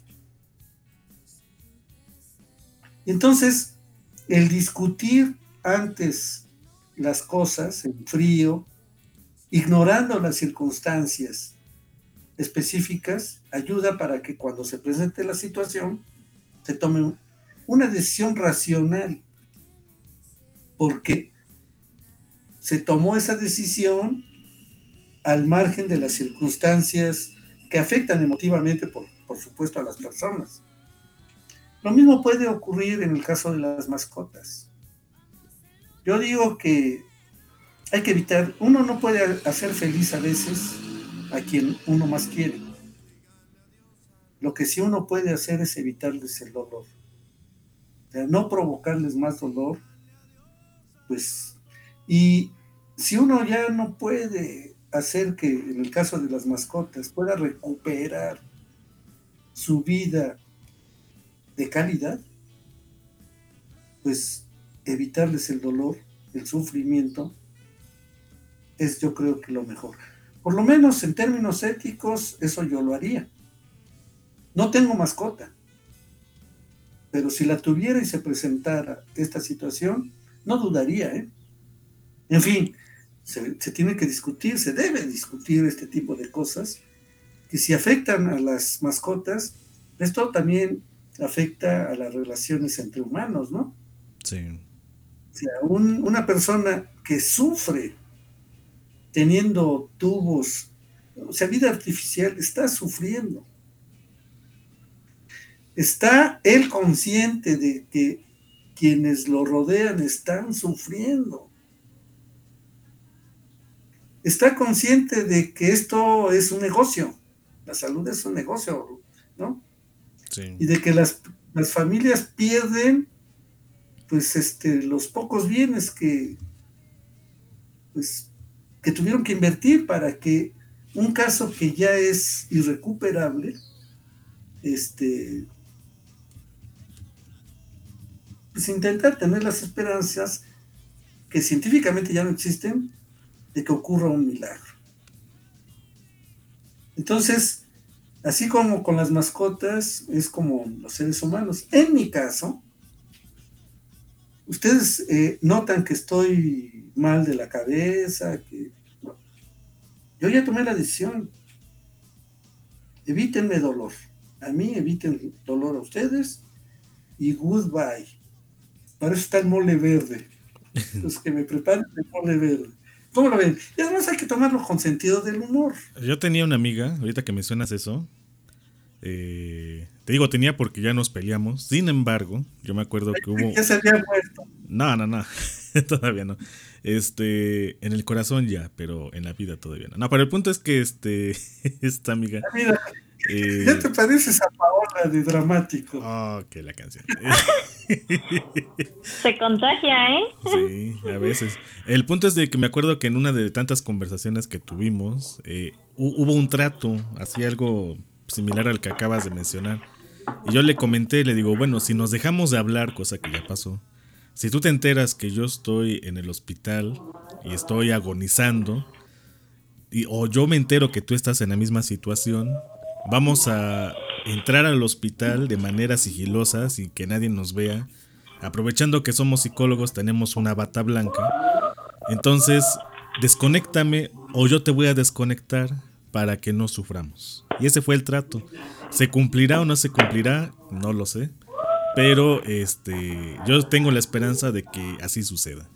Entonces, el discutir antes las cosas en frío, ignorando las circunstancias específicas, ayuda para que cuando se presente la situación se tome una decisión racional, porque se tomó esa decisión al margen de las circunstancias que afectan emotivamente, por, por supuesto, a las personas. Lo mismo puede ocurrir en el caso de las mascotas. Yo digo que hay que evitar, uno no puede hacer feliz a veces a quien uno más quiere. Lo que sí uno puede hacer es evitarles el dolor. O sea, no provocarles más dolor, pues, y si uno ya no puede hacer que, en el caso de las mascotas, pueda recuperar su vida de calidad, pues evitarles el dolor, el sufrimiento, es yo creo que lo mejor. Por lo menos en términos éticos, eso yo lo haría. No tengo mascota, pero si la tuviera y se presentara esta situación, No dudaría, ¿eh? En fin, se, se tiene que discutir, se debe discutir este tipo de cosas, que si afectan a las mascotas, esto también afecta a las relaciones entre humanos, ¿no? Sí. O sea, un, una persona que sufre teniendo tubos, o sea, vida artificial, está sufriendo. Está él consciente de que quienes lo rodean están sufriendo. Está consciente de que esto es un negocio. La salud es un negocio, ¿no? Sí. Y de que las, las familias pierden, pues, este, los pocos bienes que, pues, que tuvieron que invertir para que un caso que ya es irrecuperable, este, pues intentar tener las esperanzas que científicamente ya no existen de que ocurra un milagro. Entonces, así como con las mascotas, es como los seres humanos. En mi caso, ustedes eh, notan que estoy mal de la cabeza, que yo ya tomé la decisión. Evítenme dolor. A mí eviten dolor a ustedes y goodbye. Para eso está el mole verde. Los que me preparen el mole verde. ¿Cómo lo ven? Y además hay que tomarlo con sentido del humor. Yo tenía una amiga, ahorita que mencionas eso, eh, te digo tenía porque ya nos peleamos. Sin embargo, yo me acuerdo que hubo... Ya se había muerto. No, no, no, todavía no. Este, en el corazón ya, pero en la vida todavía no. No, pero el punto es que este, esta amiga... Mira, eh, ya te pareces a Paola de Dramático. Oh, que la canción. Se contagia, ¿eh? Sí, a veces. El punto es de que me acuerdo que en una de tantas conversaciones que tuvimos, eh, hubo un trato, así algo similar al que acabas de mencionar. Y yo le comenté, le digo, bueno, si nos dejamos de hablar, cosa que ya pasó, si tú te enteras que yo estoy en el hospital y estoy agonizando, y, o yo me entero que tú estás en la misma situación, vamos a entrar al hospital de manera sigilosa sin que nadie nos vea, aprovechando que somos psicólogos, tenemos una bata blanca. Entonces, desconéctame o yo te voy a desconectar para que no suframos. Y ese fue el trato. ¿Se cumplirá o no se cumplirá? No lo sé. Pero este, yo tengo la esperanza de que así suceda.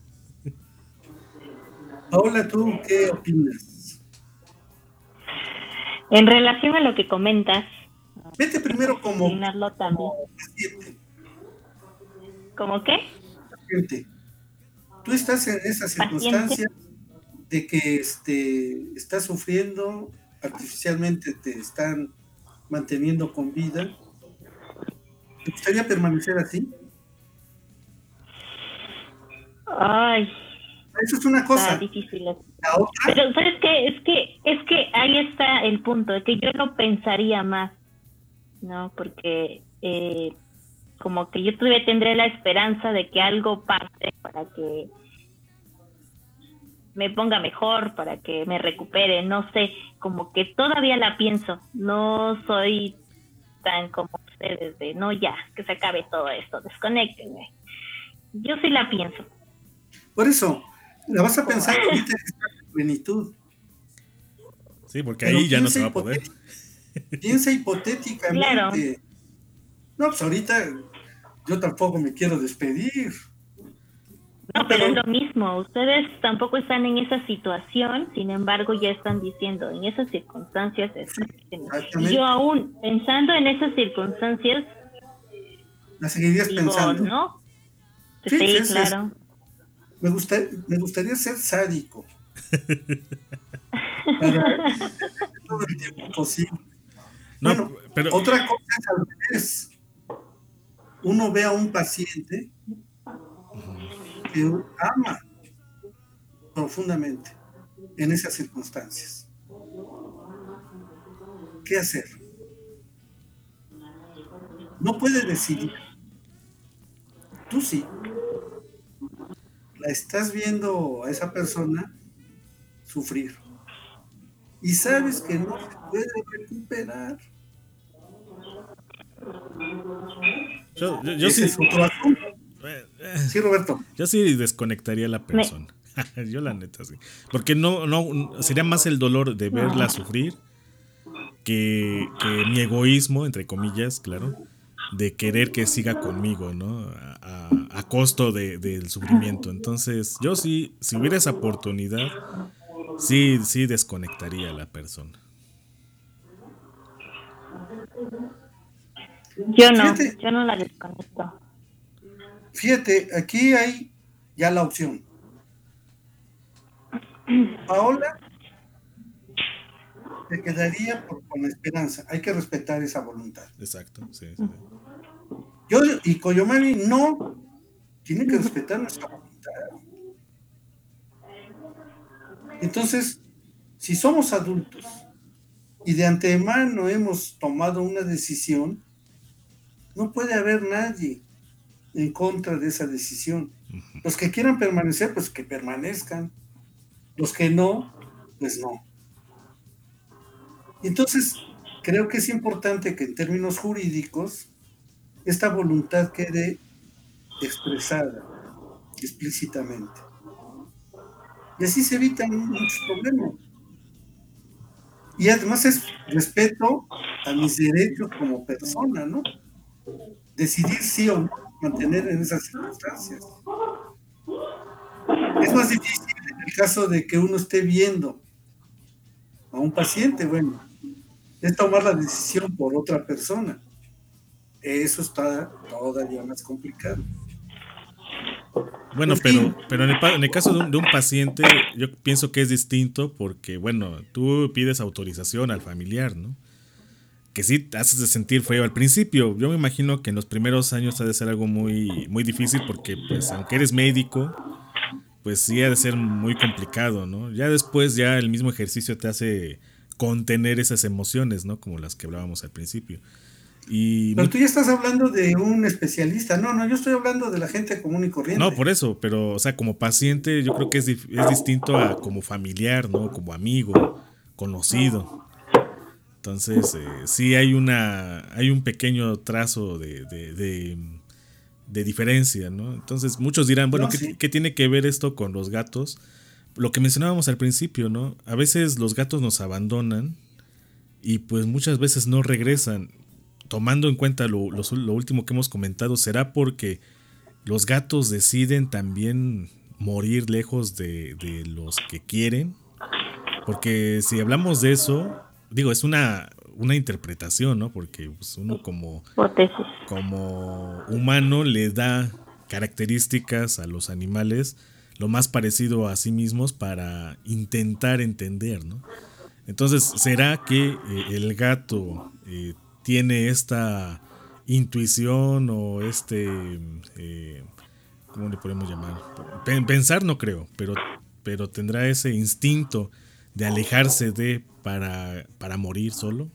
Paola, ¿tú qué opinas? En relación a lo que comentas, vete primero como también. paciente. ¿Cómo qué? Paciente. Tú estás en esa circunstancia de que este, estás sufriendo, artificialmente te están manteniendo con vida. ¿Te gustaría permanecer así? Ay. Eso es una cosa. Está difícil. La otra. Pero ¿sabes qué? Es que, es que ahí está el punto, de que yo lo pensaría más, ¿no? Porque eh, como que yo todavía tendré la esperanza de que algo pase para que me ponga mejor, para que me recupere, no sé, como que todavía la pienso, no soy tan como ustedes de, no ya, que se acabe todo esto, desconéctenme. Yo sí la pienso. Por eso, la vas a pensar ahorita que está en plenitud. Sí, porque ahí ya no se va a poder. Piensa hipotéticamente. Claro. No, pues ahorita yo tampoco me quiero despedir. No, pero es lo mismo. Ustedes tampoco están en esa situación, sin embargo ya están diciendo, en esas circunstancias. Y yo aún pensando en esas circunstancias. ¿La seguirías digo, pensando? ¿no? Sí, Sí, es, claro. Es, me, gusta, me gustaría ser sádico. Para todo el tiempo posible. No, bueno, pero... otra cosa es al revés. Uno ve a un paciente que ama profundamente en esas circunstancias. ¿Qué hacer? No puede decidir. Tú sí. La estás viendo a esa persona sufrir. Y sabes que no se puede recuperar. Yo, yo, yo sí. Es otro asunto. Eh, Sí, Roberto. Yo sí desconectaría a la persona. Yo la neta sí. Porque no, no, sería más el dolor de verla sufrir que, que mi egoísmo, entre comillas, claro, de querer que siga conmigo, ¿no? A, a, a costo de, del sufrimiento. Entonces, yo sí, si hubiera esa oportunidad, sí, sí desconectaría a la persona. Yo no, Fíjate. yo no la desconecto. Fíjate, aquí hay ya la opción. Paola se quedaría por, con la esperanza. Hay que respetar esa voluntad. Exacto, sí, sí. Yo y Coyomani no tiene que respetar nuestra voluntad. Entonces, si somos adultos y de antemano hemos tomado una decisión, no puede haber nadie en contra de esa decisión. Los que quieran permanecer, pues que permanezcan. Los que no, pues no. Entonces, creo que es importante que en términos jurídicos esta voluntad quede expresada explícitamente. Y así se evitan muchos problemas. Y además es respeto a mis derechos como persona, ¿no? Decidir sí o no mantener en esas circunstancias. Es más difícil en el caso de que uno esté viendo a un paciente, bueno, es tomar la decisión por otra persona. Eso está todavía más complicado. Bueno, pero, pero en, el, en el caso de un, de un paciente, yo pienso que es distinto porque, bueno, tú pides autorización al familiar, ¿no? Que sí te haces de sentir feo al principio. Yo me imagino que en los primeros años ha de ser algo muy, muy difícil porque, pues, aunque eres médico, pues sí ha de ser muy complicado, ¿no? Ya después, ya el mismo ejercicio te hace contener esas emociones, ¿no? Como las que hablábamos al principio. Y pero tú ya estás hablando de un especialista. No, no, yo estoy hablando de la gente común y corriente. No, por eso, pero, o sea, como paciente yo creo que es, es distinto a como familiar, ¿no? Como amigo, conocido. Entonces, eh, sí hay una hay un pequeño trazo de, de, de, de diferencia, ¿no? Entonces, muchos dirán, bueno, no, ¿qué, sí. ¿qué tiene que ver esto con los gatos? Lo que mencionábamos al principio, ¿no? A veces los gatos nos abandonan y pues muchas veces no regresan. Tomando en cuenta lo, lo, lo último que hemos comentado, ¿será porque los gatos deciden también morir lejos de, de los que quieren? Porque si hablamos de eso, digo, es una, una interpretación, ¿no? Porque pues, uno como, como humano le da características a los animales lo más parecido a sí mismos para intentar entender, ¿no? Entonces, ¿será que eh, el gato eh, tiene esta intuición o este, eh, ¿cómo le podemos llamar? Pensar no creo, pero, pero tendrá ese instinto de alejarse de para, para morir solo?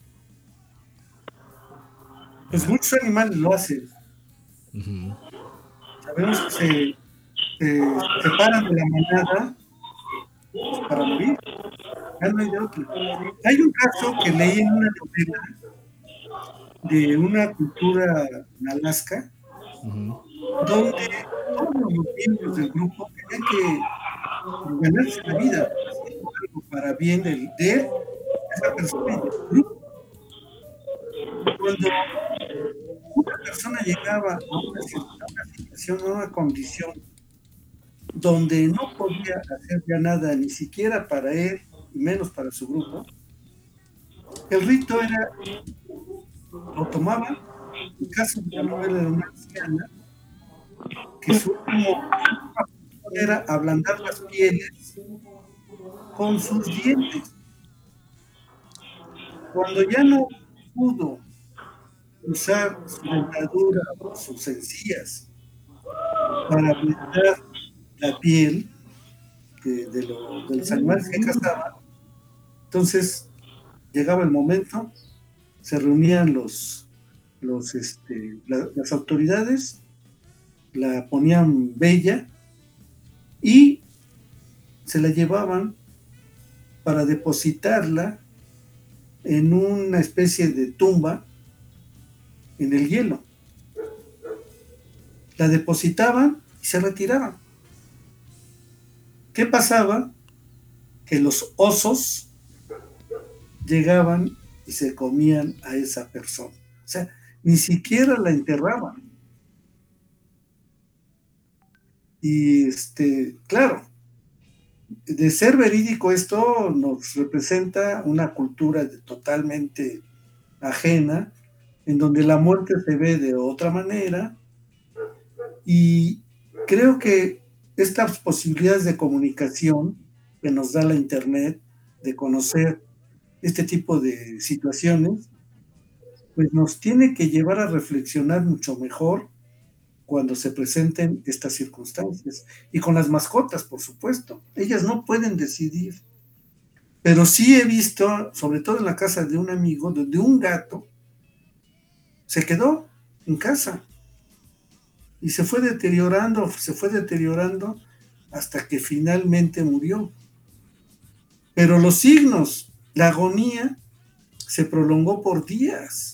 Pues muchos animales lo hacen. Uh-huh. Sabemos que se, se separan de la manada para morir. Ya no hay de otro. Hay un caso que leí en una novela de una cultura en Alaska, uh-huh. donde todos los miembros del grupo tenían que ganarse la vida para bien del, de él, esa persona y del grupo. Cuando una persona llegaba a una, a una situación, a una condición donde no podía hacer ya nada, ni siquiera para él, y menos para su grupo, el rito era lo tomaba, en caso de la novela de una anciana, que su último era ablandar las pieles con sus dientes. Cuando ya no pudo usar su dentadura o sus encías para ablandar la piel de, de, lo, de los animales que cazaba, entonces llegaba el momento, se reunían los, los este, la, las autoridades, la ponían bella y se la llevaban para depositarla en una especie de tumba en el hielo. la depositaban y se retiraban. ¿Qué pasaba? Que los osos llegaban y se comían a esa persona. O sea, ni siquiera la enterraban. Y este, claro, de ser verídico esto nos representa una cultura de, totalmente ajena, en donde la muerte se ve de otra manera, y creo que estas posibilidades de comunicación que nos da la internet, de conocer este tipo de situaciones, pues nos tiene que llevar a reflexionar mucho mejor cuando se presenten estas circunstancias. Y con las mascotas, por supuesto. Ellas no pueden decidir. Pero sí he visto, sobre todo en la casa de un amigo, donde un gato se quedó en casa y se fue deteriorando, se fue deteriorando hasta que finalmente murió. Pero los signos, la agonía, se prolongó por días.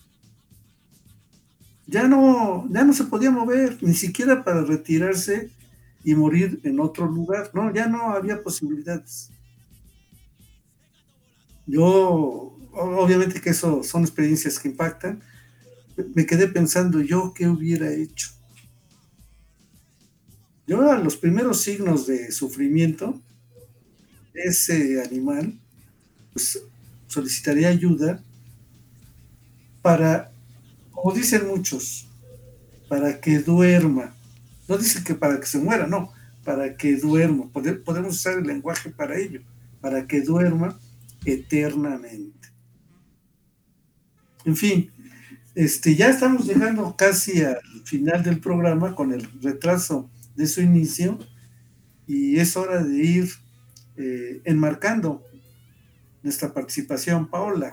Ya no, ya no se podía mover, ni siquiera para retirarse y morir en otro lugar. No, ya no había posibilidades. Yo, obviamente que eso son experiencias que impactan. Me quedé pensando, ¿yo qué hubiera hecho? Yo a los primeros signos de sufrimiento de ese animal, pues solicitaría ayuda para, como dicen muchos, para que duerma. No dicen que para que se muera, no, para que duerma. Poder, podemos usar el lenguaje para ello, para que duerma eternamente. En fin, este, ya estamos llegando casi al final del programa con el retraso de su inicio y es hora de ir eh, enmarcando nuestra participación. Paola.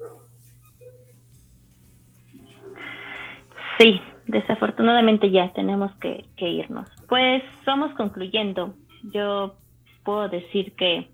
Sí, desafortunadamente ya tenemos que, que irnos. Pues vamos concluyendo. Yo puedo decir que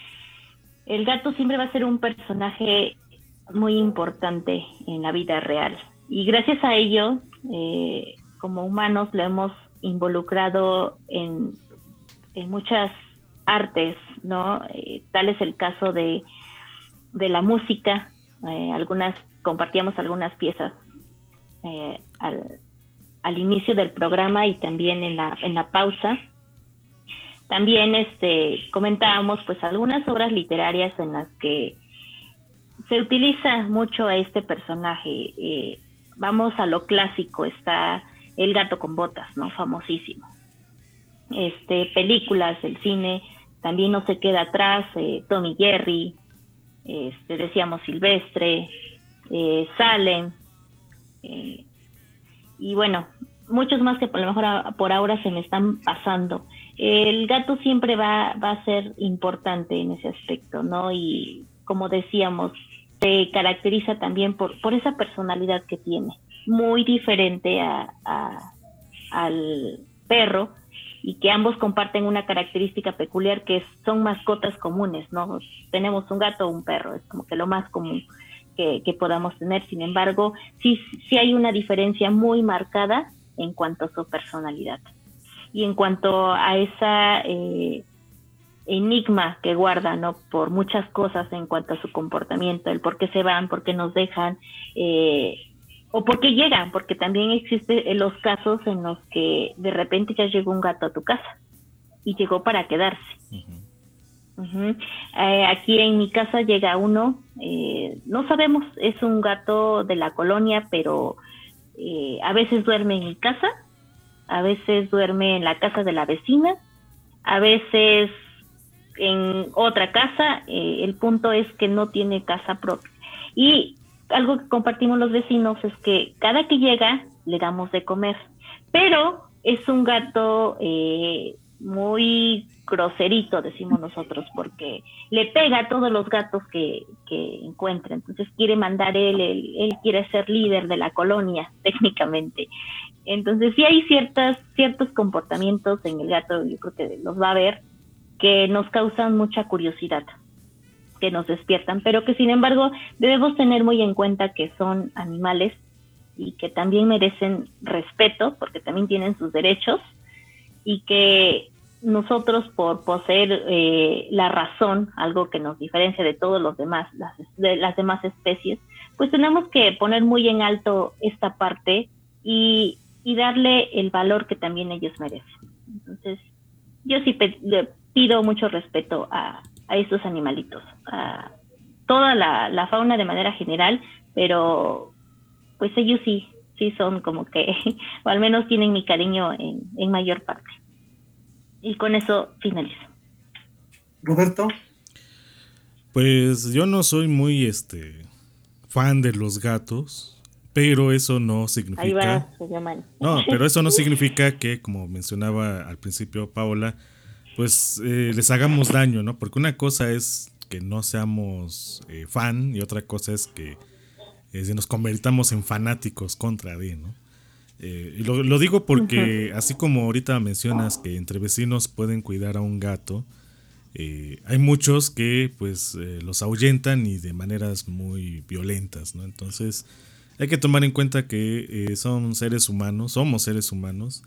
el gato siempre va a ser un personaje muy importante en la vida real. Y gracias a ello, eh, como humanos lo hemos involucrado en, en muchas artes, ¿no? Eh, tal es el caso de, de la música. Eh, algunas, compartíamos algunas piezas eh, al, al inicio del programa y también en la, en la pausa. También este, comentábamos pues algunas obras literarias en las que se utiliza mucho a este personaje. Eh, vamos a lo clásico, está El gato con botas, ¿no? Famosísimo. Este, películas, el cine, también no se queda atrás, eh, Tom y Jerry, este, decíamos Silvestre, eh, Salem, eh, y bueno, muchos más que por lo mejor a, por ahora se me están pasando. El gato siempre va, va a ser importante en ese aspecto, ¿no? Y como decíamos, se caracteriza también por, por esa personalidad que tiene, muy diferente a, a, al perro, y que ambos comparten una característica peculiar que es, son mascotas comunes, ¿no? Tenemos un gato o un perro, es como que lo más común que, que podamos tener. Sin embargo, sí, sí hay una diferencia muy marcada en cuanto a su personalidad. Y en cuanto a esa eh, enigma que guarda, ¿no? Por muchas cosas en cuanto a su comportamiento, el por qué se van, por qué nos dejan, eh, o por qué llegan, porque también existen los casos en los que de repente ya llegó un gato a tu casa y llegó para quedarse. Uh-huh. Uh-huh. Eh, aquí en mi casa llega uno, eh, no sabemos, es un gato de la colonia, pero eh, a veces duerme en mi casa, a veces duerme en la casa de la vecina, a veces en otra casa. Eh, el punto es que no tiene casa propia. Y algo que compartimos los vecinos es que cada que llega le damos de comer, pero es un gato eh, muy groserito, decimos nosotros, porque le pega a todos los gatos que, que encuentra. Entonces quiere mandar él, él, él quiere ser líder de la colonia, técnicamente. Entonces sí hay ciertas, ciertos comportamientos en el gato, yo creo que los va a ver, que nos causan mucha curiosidad, que nos despiertan, pero que sin embargo debemos tener muy en cuenta que son animales y que también merecen respeto porque también tienen sus derechos, y que nosotros, por poseer eh, la razón, algo que nos diferencia de todos los demás, las, de las demás especies, pues tenemos que poner muy en alto esta parte y, y darle el valor que también ellos merecen. Entonces, yo sí pe- le pido mucho respeto a, a estos animalitos, a toda la, la fauna de manera general, pero pues ellos sí, sí son como que, o al menos tienen mi cariño en, en mayor parte. Y con eso finalizo. Roberto. Pues yo no soy muy este fan de los gatos, pero eso no significa. Ahí va, se llaman. No, pero eso no significa que, como mencionaba al principio Paola, pues eh, les hagamos daño, ¿no? Porque una cosa es que no seamos eh, fan y otra cosa es que eh, nos convirtamos en fanáticos contra de, ¿no? Eh, y lo, lo digo porque uh-huh. así como ahorita mencionas que entre vecinos pueden cuidar a un gato, eh, hay muchos que pues eh, los ahuyentan y de maneras muy violentas, ¿no? Entonces hay que tomar en cuenta que eh, son seres humanos, somos seres humanos,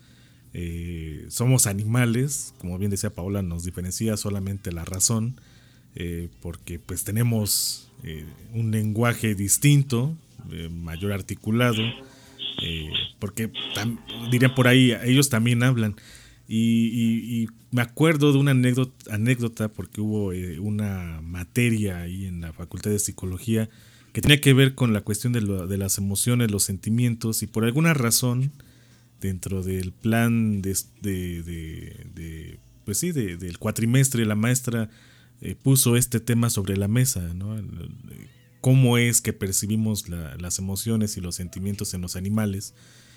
eh, somos animales, como bien decía Paola, nos diferencia solamente la razón, eh, porque pues tenemos eh, un lenguaje distinto, eh, mayor articulado. Eh, porque tam, dirían por ahí, ellos también hablan y, y, y me acuerdo de una anécdota, anécdota porque hubo eh, una materia ahí en la Facultad de Psicología que tenía que ver con la cuestión de, lo, de las emociones, los sentimientos, y por alguna razón dentro del plan de, de, de, de pues sí, de, del cuatrimestre la maestra eh, puso este tema sobre la mesa, ¿no? Cómo es que percibimos la, las emociones y los sentimientos en los animales.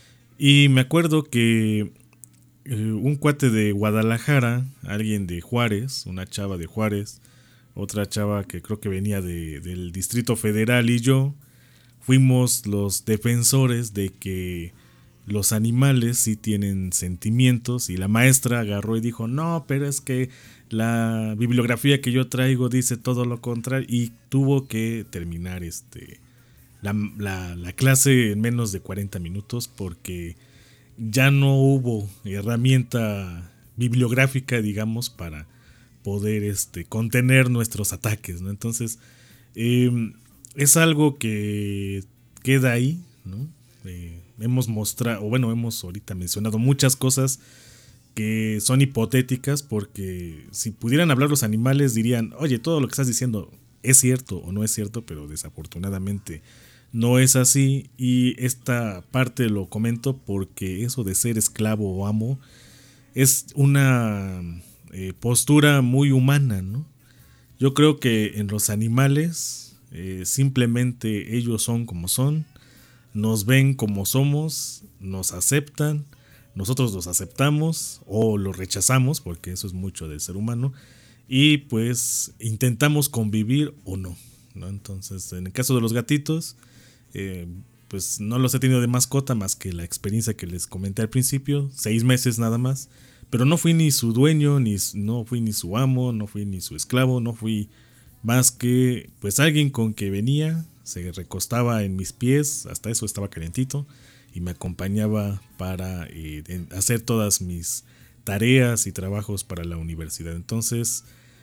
Y me acuerdo que eh, un cuate de Guadalajara, alguien de Juárez, una chava de Juárez, otra chava que creo que venía de, del Distrito Federal, y yo fuimos los defensores de que los animales sí tienen sentimientos, y la maestra agarró y dijo, no, pero es que la bibliografía que yo traigo dice todo lo contrario, y tuvo que terminar este la, la, la clase en menos de cuarenta minutos porque ya no hubo herramienta bibliográfica, digamos, para poder este, contener nuestros ataques, ¿no? Entonces eh, es algo que queda ahí, ¿no? Eh, hemos mostrado, o bueno, hemos ahorita mencionado muchas cosas que son hipotéticas, porque si pudieran hablar los animales dirían, oye, todo lo que estás diciendo es cierto o no es cierto, pero desafortunadamente no es así, y esta parte lo comento porque eso de ser esclavo o amo es una eh, postura muy humana, ¿no? Yo creo que en los animales eh, simplemente ellos son como son, nos ven como somos, nos aceptan, nosotros los aceptamos o los rechazamos, porque eso es mucho del ser humano, y pues intentamos convivir o no, ¿no? Entonces, en el caso de los gatitos, eh, pues no los he tenido de mascota más que la experiencia que les comenté al principio, seis meses nada más, pero no fui ni su dueño, ni no fui ni su amo, no fui ni su esclavo, no fui más que pues alguien con que venía, se recostaba en mis pies, hasta eso estaba calentito, y me acompañaba para eh, hacer todas mis tareas y trabajos para la universidad. Entonces,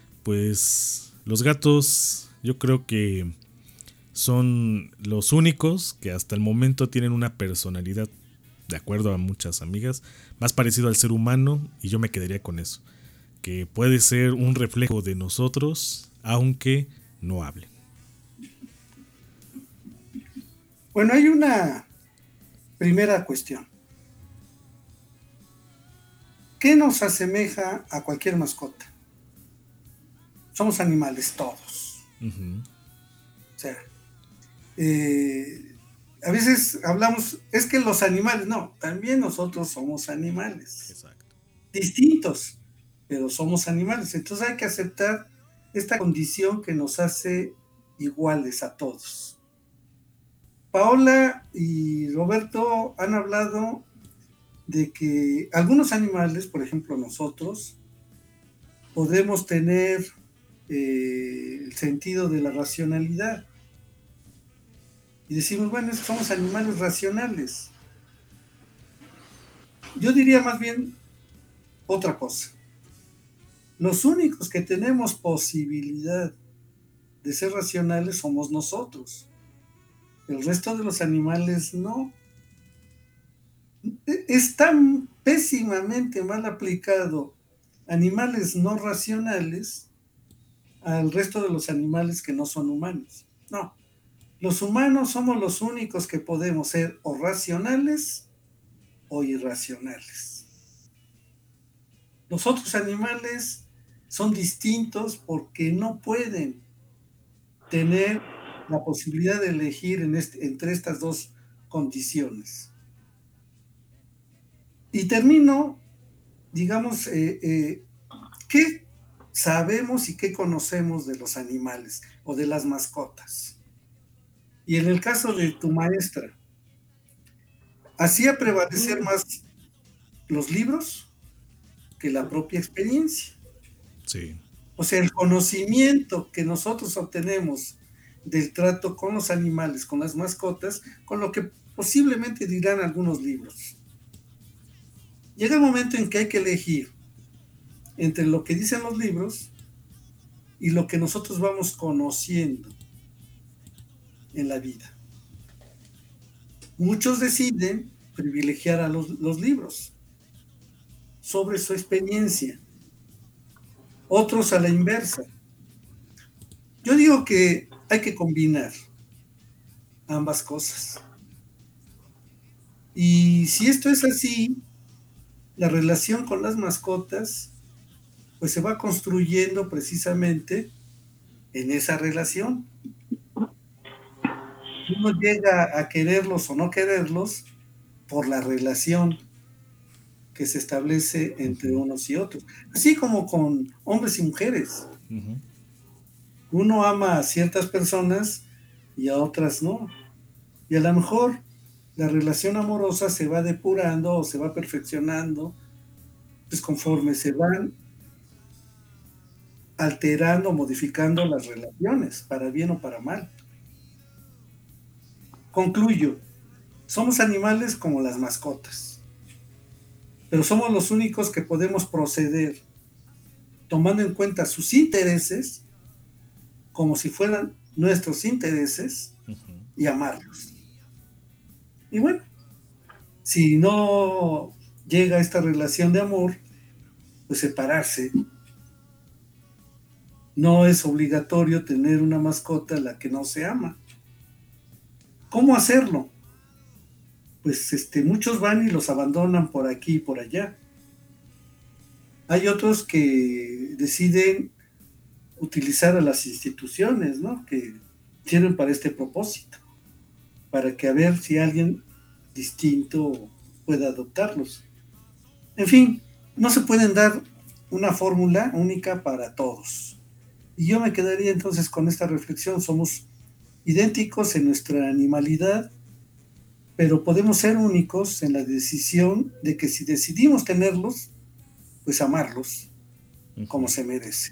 pues los gatos yo creo que son los únicos que hasta el momento tienen una personalidad, de acuerdo a muchas amigas, más parecido al ser humano, y yo me quedaría con eso, que puede ser un reflejo de nosotros, aunque no hable. Bueno, hay una primera cuestión. ¿Qué nos asemeja a cualquier mascota? Somos animales todos. Uh-huh. O sea, eh, a veces hablamos, es que los animales, no, también nosotros somos animales. Exacto. Distintos, pero somos animales. Entonces hay que aceptar esta condición que nos hace iguales a todos. Paola y Roberto han hablado de que algunos animales, por ejemplo nosotros, podemos tener eh, el sentido de la racionalidad. Y decimos, bueno, es que somos animales racionales. Yo diría más bien otra cosa. Los únicos que tenemos posibilidad de ser racionales somos nosotros. El resto de los animales no. Es tan pésimamente mal aplicado animales no racionales al resto de los animales que no son humanos. No. Los humanos somos los únicos que podemos ser o racionales o irracionales. Los otros animales son distintos porque no pueden tener la posibilidad de elegir en este, entre estas dos condiciones. Y termino, digamos, eh, eh, ¿qué sabemos y qué conocemos de los animales o de las mascotas? Y en el caso de tu maestra, ¿hacía prevalecer más los libros que la propia experiencia? Sí. O sea, el conocimiento que nosotros obtenemos del trato con los animales, con las mascotas, con lo que posiblemente dirán algunos libros. Llega el momento en que hay que elegir entre lo que dicen los libros y lo que nosotros vamos conociendo en la vida. Muchos deciden privilegiar a los, los libros sobre su experiencia, otros a la inversa. Yo digo que hay que combinar ambas cosas. Y si esto es así, la relación con las mascotas pues se va construyendo precisamente en esa relación. Uno llega a quererlos o no quererlos por la relación que se establece entre unos y otros, así como con hombres y mujeres. Uh-huh. Uno ama a ciertas personas y a otras no, y a lo mejor la relación amorosa se va depurando o se va perfeccionando pues conforme se van alterando, modificando las relaciones, para bien o para mal. Concluyo, somos animales como las mascotas, pero somos los únicos que podemos proceder tomando en cuenta sus intereses como si fueran nuestros intereses uh-huh. y amarlos. Y bueno, si no llega esta relación de amor, pues separarse. No es obligatorio tener una mascota a la que no se ama. ¿Cómo hacerlo? Pues este, muchos van y los abandonan por aquí y por allá. Hay otros que deciden utilizar a las instituciones, ¿no? Que sirven para este propósito, para que a ver si alguien distinto pueda adoptarlos. En fin, no se pueden dar una fórmula única para todos. Y yo me quedaría entonces con esta reflexión. Somos idénticos en nuestra animalidad, pero podemos ser únicos en la decisión de que si decidimos tenerlos, pues amarlos uh-huh. como se merece.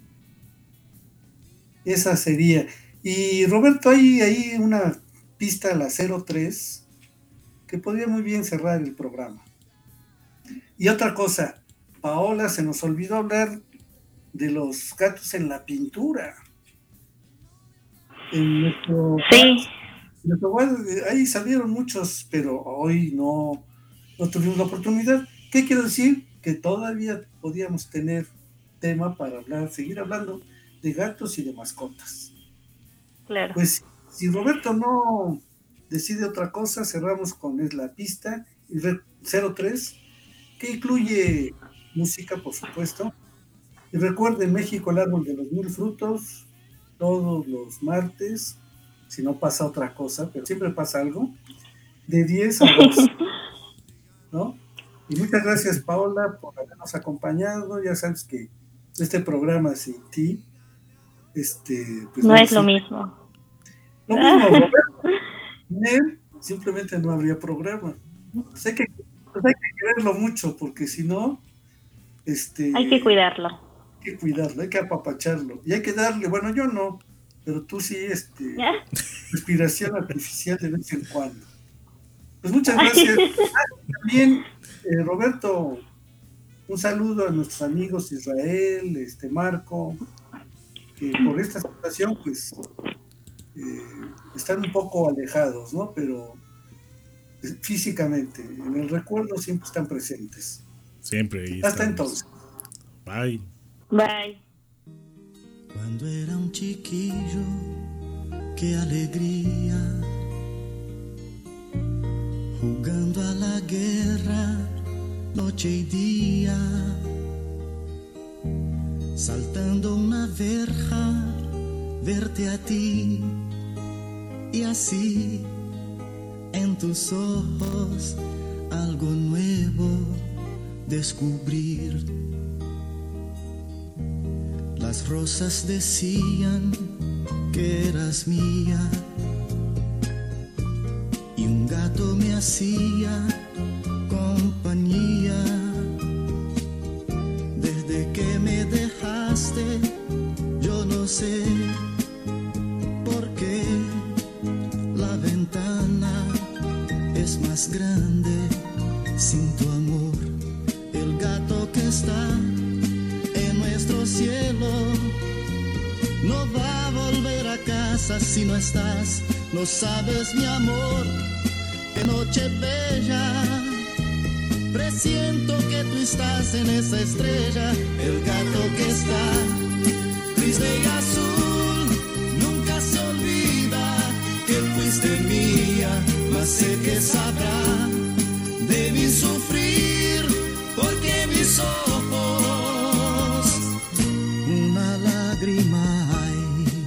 Esa sería. Y Roberto, hay ahí una pista a la cero tres que podría muy bien cerrar el programa. Y otra cosa, Paola, se nos olvidó hablar de los gatos en la pintura. En nuestro, sí. nuestro, ahí salieron muchos, pero hoy no, no tuvimos la oportunidad. ¿Qué quiero decir? Que todavía podíamos tener tema para hablar, seguir hablando de gatos y de mascotas. Claro. Pues si Roberto no decide otra cosa, cerramos con la pista cero tres, que incluye música, por supuesto. Y recuerden, México, el árbol de los mil frutos, todos los martes, si no pasa otra cosa, pero siempre pasa algo, de diez a doce, ¿no? Y muchas gracias, Paola, por habernos acompañado. Ya sabes que este programa sin ti, este, pues no no es lo mismo. Lo mismo, Roberto. Él, simplemente no habría programa. Pues hay que, pues hay que quererlo mucho, porque si no, este, hay que cuidarlo. Hay que cuidarlo, hay que apapacharlo. Y hay que darle, bueno, yo no, pero tú sí, este, respiración artificial de vez en cuando. Pues muchas gracias. Ah, también, eh, Roberto, un saludo a nuestros amigos Israel, este Marco, que por esta situación, pues, eh, están un poco alejados, ¿no? Pero eh, físicamente, en el recuerdo siempre están presentes. Siempre. Ahí Hasta estamos. entonces. Bye. Bye. Cuando era un chiquillo, qué alegría, jugando a la guerra, noche y día, saltando una verja, verte a ti, y así en tus ojos algo nuevo descubrir. Las rosas decían que eras mía y un gato me hacía compañía. Desde que me dejaste, yo no sé por qué la ventana es más grande sin tu amor. El gato que está en nuestro cielo no va a volver a casa si no estás. No sabes, mi amor, qué noche bella. Presiento que tú estás en esa estrella. El gato que está triste y azul nunca se olvida que fuiste mía, mas sé que sabrá de mi sufrir, porque mis ojos una lágrima hay.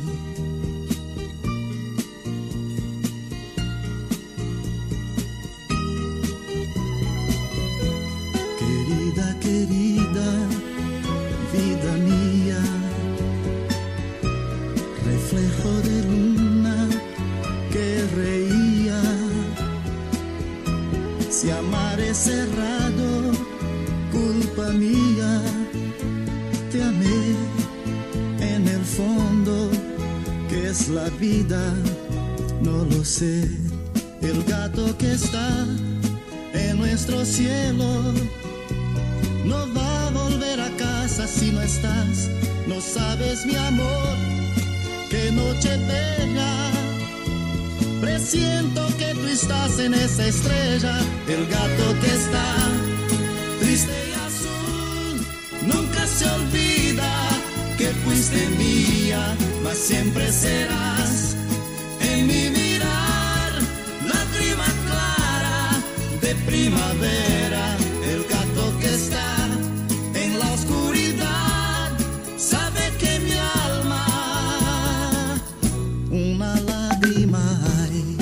Querida, querida, vida mía, reflejo de luna que reía. Si amar es cerrado, culpa mía, te amé en el fondo, que es la vida, no lo sé. El gato que está en nuestro cielo no va a volver a casa si no estás. No sabes, mi amor, qué noche bella. Presiento que tú estás en esa estrella. El gato que está triste y azul nunca se olvida que fuiste mía, mas siempre serás en mi mirar, lágrima clara de primavera. El gato que está en la oscuridad sabe que mi alma una lágrima hay.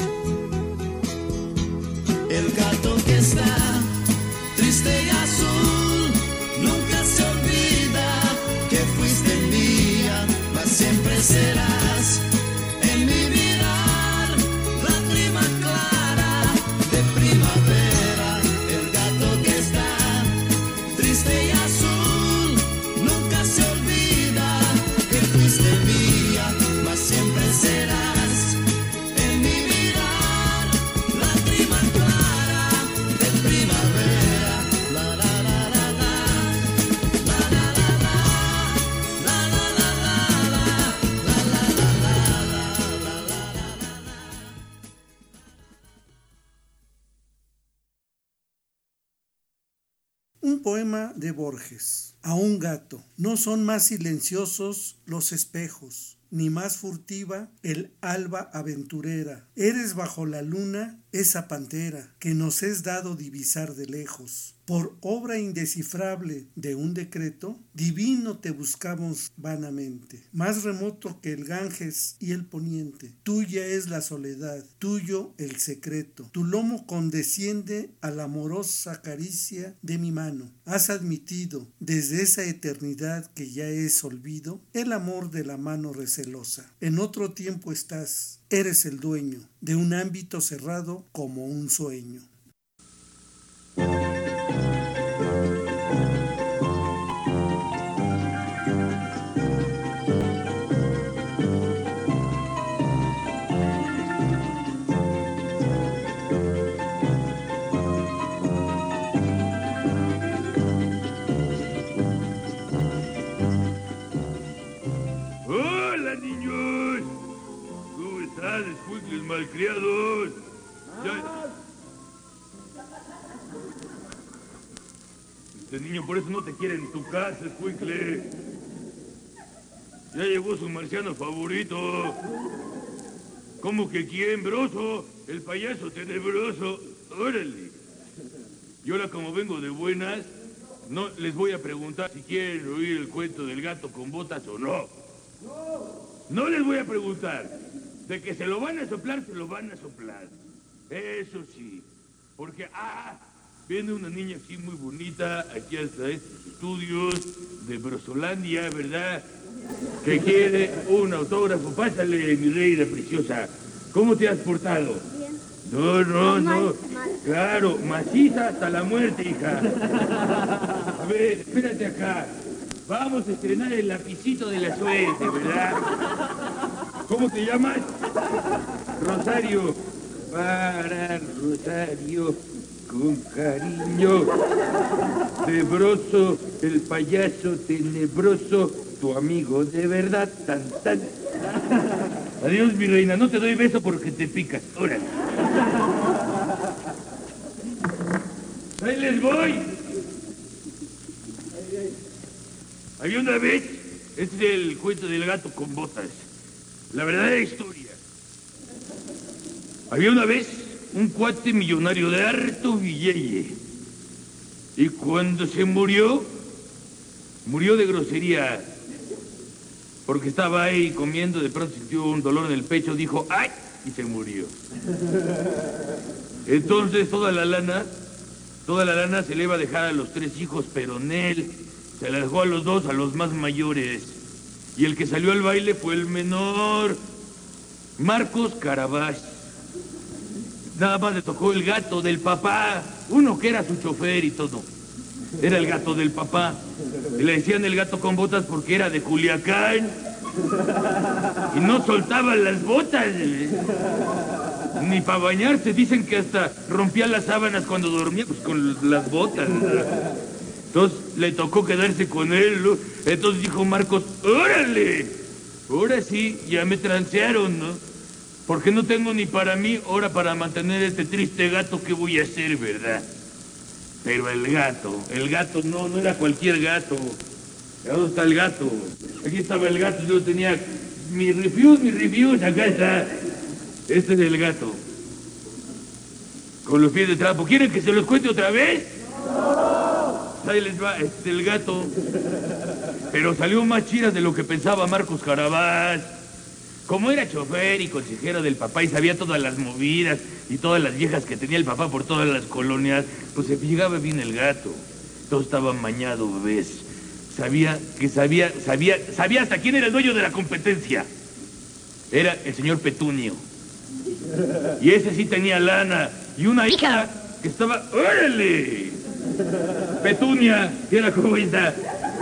El gato que está triste y azul nunca se olvida que fuiste mía, mas siempre serás en mi mirar, lágrima clara de primavera. El gato que está triste y azul nunca se olvida que fuiste mía, mas siempre serás en mi mirar, lágrima clara de primavera. La la la la la, la la la la, la la la la la, la la la la, la la la. Un poema de Borges. A un gato. No son más silenciosos los espejos, ni más furtiva el alba aventurera. Eres bajo la luna esa pantera que nos es dado divisar de lejos. Por obra indescifrable de un decreto, divino te buscamos vanamente, más remoto que el Ganges y el poniente. Tuya es la soledad, tuyo el secreto. Tu lomo condesciende a la amorosa caricia de mi mano. Has admitido, desde esa eternidad que ya es olvido, el amor de la mano recelosa. En otro tiempo estás, eres el dueño de un ámbito cerrado como un sueño. pinches malcriados. Ya... Este niño por eso no te quiere en tu casa, escuincle. Ya llegó su marciano favorito. ¿Cómo que quién, broso? El payaso tenebroso. Órale. Y ahora como vengo de buenas, no les voy a preguntar si quieren oír el cuento del gato con botas o no. No les voy a preguntar. De que se lo van a soplar, se lo van a soplar. Eso sí. Porque, ah, viene una niña aquí muy bonita, aquí hasta estos estudios de Brosolandia, ¿verdad? Que quiere un autógrafo. Pásale, mi reina preciosa. ¿Cómo te has portado? Bien. No, no, no. Mal, mal. Claro, maciza hasta la muerte, hija. A ver, espérate acá. Vamos a estrenar el lapicito de la suerte, ¿verdad? ¿Cómo te llamas? Rosario. Para Rosario, con cariño. De Broso, el payaso tenebroso, tu amigo de verdad, tan, tan. Adiós, mi reina, no te doy beso porque te picas. Órale. Ahí les voy. Había una vez, este es el cuento del gato con botas, la verdadera historia. Había una vez un cuate millonario de harto billete. Y cuando se murió, murió de grosería. Porque estaba ahí comiendo, de pronto sintió un dolor en el pecho, dijo ¡ay! Y se murió. Entonces toda la lana, toda la lana se le iba a dejar a los tres hijos, pero él se la dejó a los dos, a los más mayores. Y el que salió al baile fue el menor, Marcos Carabás. Nada más le tocó el gato del papá, uno que era su chofer y todo. Era el gato del papá. Y le decían el gato con botas porque era de Culiacán. Y no soltaba las botas. Ni para bañarse. Dicen que hasta rompía las sábanas cuando dormía, pues con las botas. Entonces le tocó quedarse con él, ¿no? Entonces dijo Marcos, ¡órale! Ahora sí, ya me transearon, ¿no? Porque no tengo ni para mí, ahora para mantener este triste gato, ¿qué voy a hacer, verdad? Pero el gato, el gato no, no era cualquier gato. ¿Dónde está el gato? Aquí estaba el gato, yo tenía mis reviews, mis reviews, acá está. Este es el gato. Con los pies de trapo. ¿Quieren que se los cuente otra vez? Ahí les va, este es el gato. Pero salió más chida de lo que pensaba Marcos Carabás. Como era chofer y consejero del papá y sabía todas las movidas y todas las viejas que tenía el papá por todas las colonias, pues se fijaba bien el gato. Todo estaba mañado, ¿ves? Sabía que sabía, sabía, sabía hasta quién era el dueño de la competencia. Era el señor Petunio. Y ese sí tenía lana. Y una hija que estaba... ¡Órale! Petunia, que era como esta.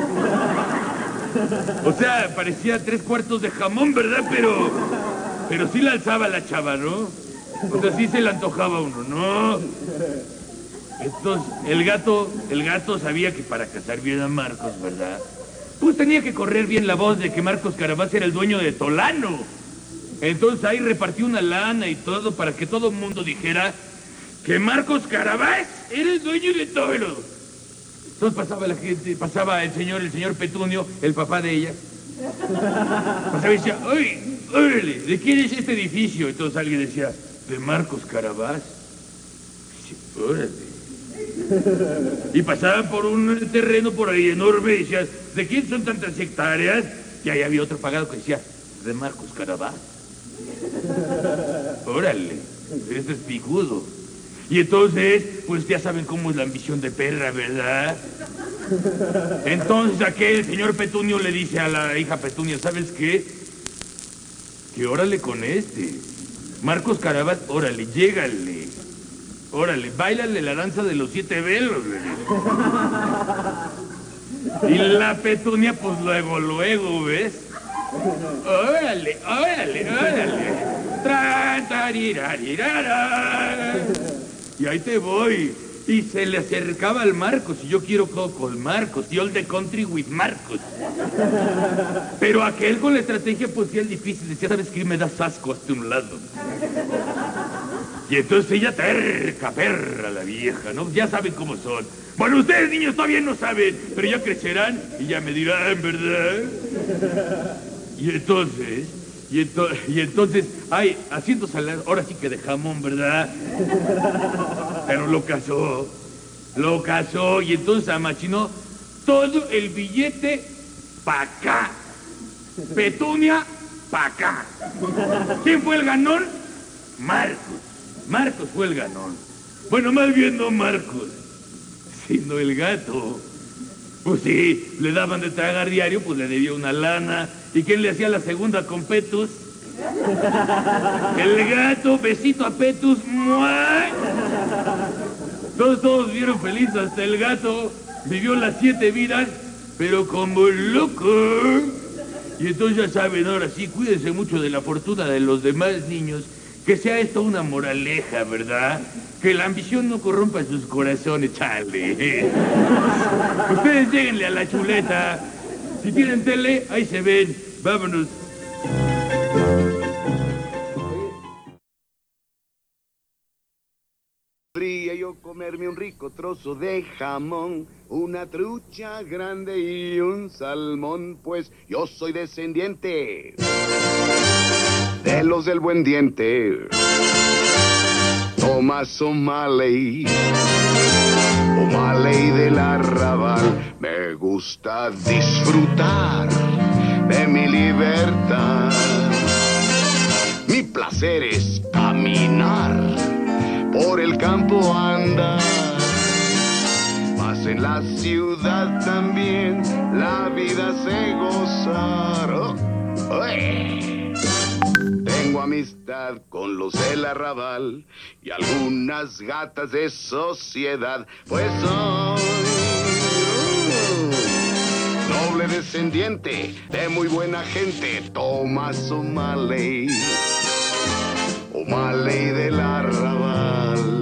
O sea, parecía tres cuartos de jamón, ¿verdad? Pero, pero sí la alzaba la chava, ¿no? O sea, sí se le antojaba a uno, ¿no? Entonces, el gato, el gato sabía que para casar bien a Marcos, ¿verdad? Pues tenía que correr bien la voz de que Marcos Carabás era el dueño de Tolano. Entonces ahí repartió una lana y todo para que todo el mundo dijera que Marcos Carabás era el dueño de todo. Entonces pasaba la gente, pasaba el señor, el señor Petunio, el papá de ella. Pasaba y decía, ¡oye, órale! ¿De quién es este edificio? Entonces alguien decía, de Marcos Carabás. Y dice, órale. Y pasaban por un terreno por ahí enorme y decían, ¿de quién son tantas hectáreas? Y ahí había otro pagado que decía, de Marcos Carabás. Órale, este es picudo. Y entonces, pues ya saben cómo es la ambición de perra, ¿verdad? Entonces aquel señor Petunio le dice a la hija Petunia, ¿sabes qué? Que órale con este. Marcos Carabás, órale, llégale. Órale, báilale la danza de los siete velos. Y la Petunia, pues luego, luego, ¿ves? Órale, órale, órale. Tra, tarirarirar. Y ahí te voy. Y se le acercaba al Marcos, y yo quiero todo con Marcos, y all the country with Marcos. Pero aquel con la estrategia pues sí es difícil, decía, ¿sabes qué? Me das asco hasta un lado. Y entonces ella terca, perra la vieja, ¿no? Ya saben cómo son. Bueno, ustedes niños todavía no saben, pero ya crecerán y ya me dirán, ¿verdad? Y entonces, y, ento y entonces, ay, haciendo salada, ahora sí que de jamón, ¿verdad? Pero lo casó, lo casó y entonces amachinó todo el billete pa' acá. Petunia pa' acá. ¿Quién fue el ganón? Marcos. Marcos fue el ganón. Bueno, más bien no Marcos, sino el gato. Pues sí, le daban de tragar diario, pues le debía una lana. ¿Y quién le hacía la segunda con Petus? El gato, besito a Petus. ¡Mua! Todos, todos vieron felices, hasta el gato vivió las siete vidas, pero como loco. Y entonces ya saben, ahora sí, cuídense mucho de la fortuna de los demás niños. Que sea esto una moraleja, ¿verdad? Que la ambición no corrompa sus corazones, chale. Ustedes lléguenle a la chuleta. Si tienen tele, ahí se ven. Vámonos. Podría yo comerme un rico trozo de jamón, una trucha grande y un salmón, pues yo soy descendiente de los del buen diente. Thomas O'Malley, O'Malley del arrabal, me gusta disfrutar de mi libertad. Mi placer es caminar, por el campo andar, mas en la ciudad también la vida se gozar. Oh, ¡eh! Tengo amistad con los del arrabal y algunas gatas de sociedad, pues soy uh, noble descendiente de muy buena gente, Thomas O'Malley, O'Malley del arrabal.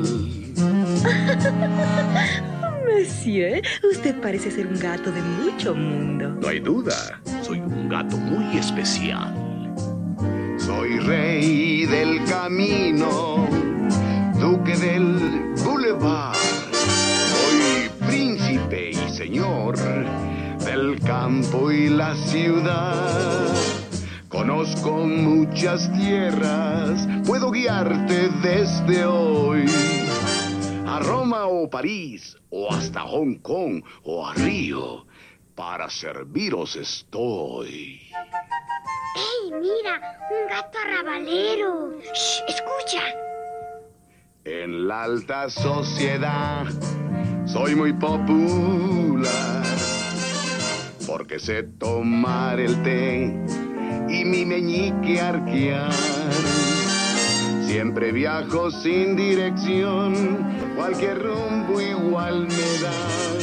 Monsieur, usted parece ser un gato de mucho mundo. No hay duda, soy un gato muy especial. Soy rey del camino, duque del boulevard. Soy príncipe y señor del campo y la ciudad. Conozco muchas tierras, puedo guiarte desde hoy a Roma o París, o hasta Hong Kong, o a Río. Para serviros estoy. ¡Ey, mira! ¡Un gato arrabalero! ¡Shh! ¡Escucha! En la alta sociedad soy muy popular, porque sé tomar el té y mi meñique arquear. Siempre viajo sin dirección, cualquier rumbo igual me da.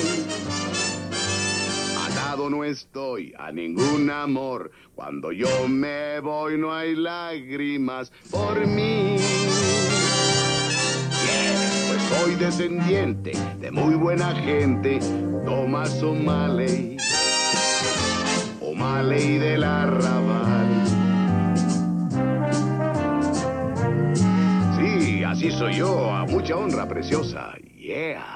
Atado no estoy a ningún amor, cuando yo me voy no hay lágrimas por mí. Yeah, pues soy descendiente de muy buena gente, Thomas O'Malley, O'Malley del arrabal. Sí, así soy yo, a mucha honra, preciosa. Yeah.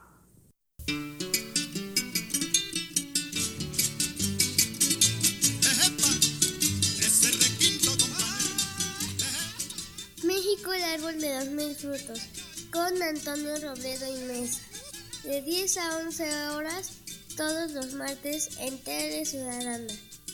México, el árbol de los mil frutos, con Antonio Robledo y Mesa, de diez a once horas, todos los martes en Tele Ciudadana.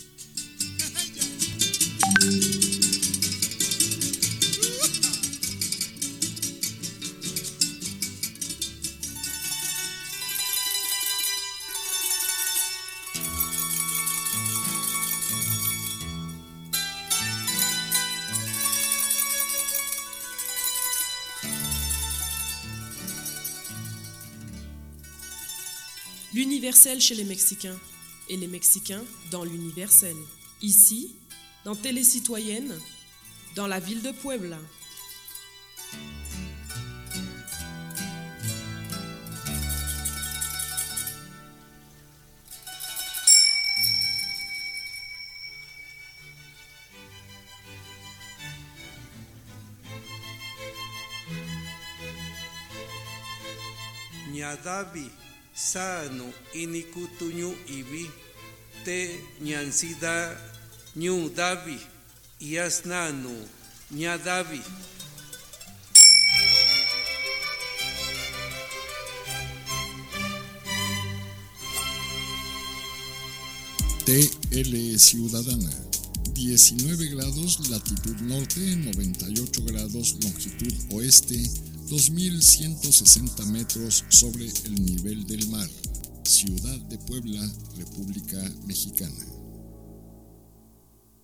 L'universel chez les Mexicains et les Mexicains dans l'universel. Ici, dans Télé Citoyenne, dans la ville de Puebla. ñadavi sano inikutuñu ibi te ñansida ñu davi yasnano ñadavi. T L Ciudadana, diecinueve grados latitud norte, noventa y ocho grados longitud oeste, dos mil ciento sesenta metros sobre el nivel del mar. Ciudad de Puebla, República Mexicana.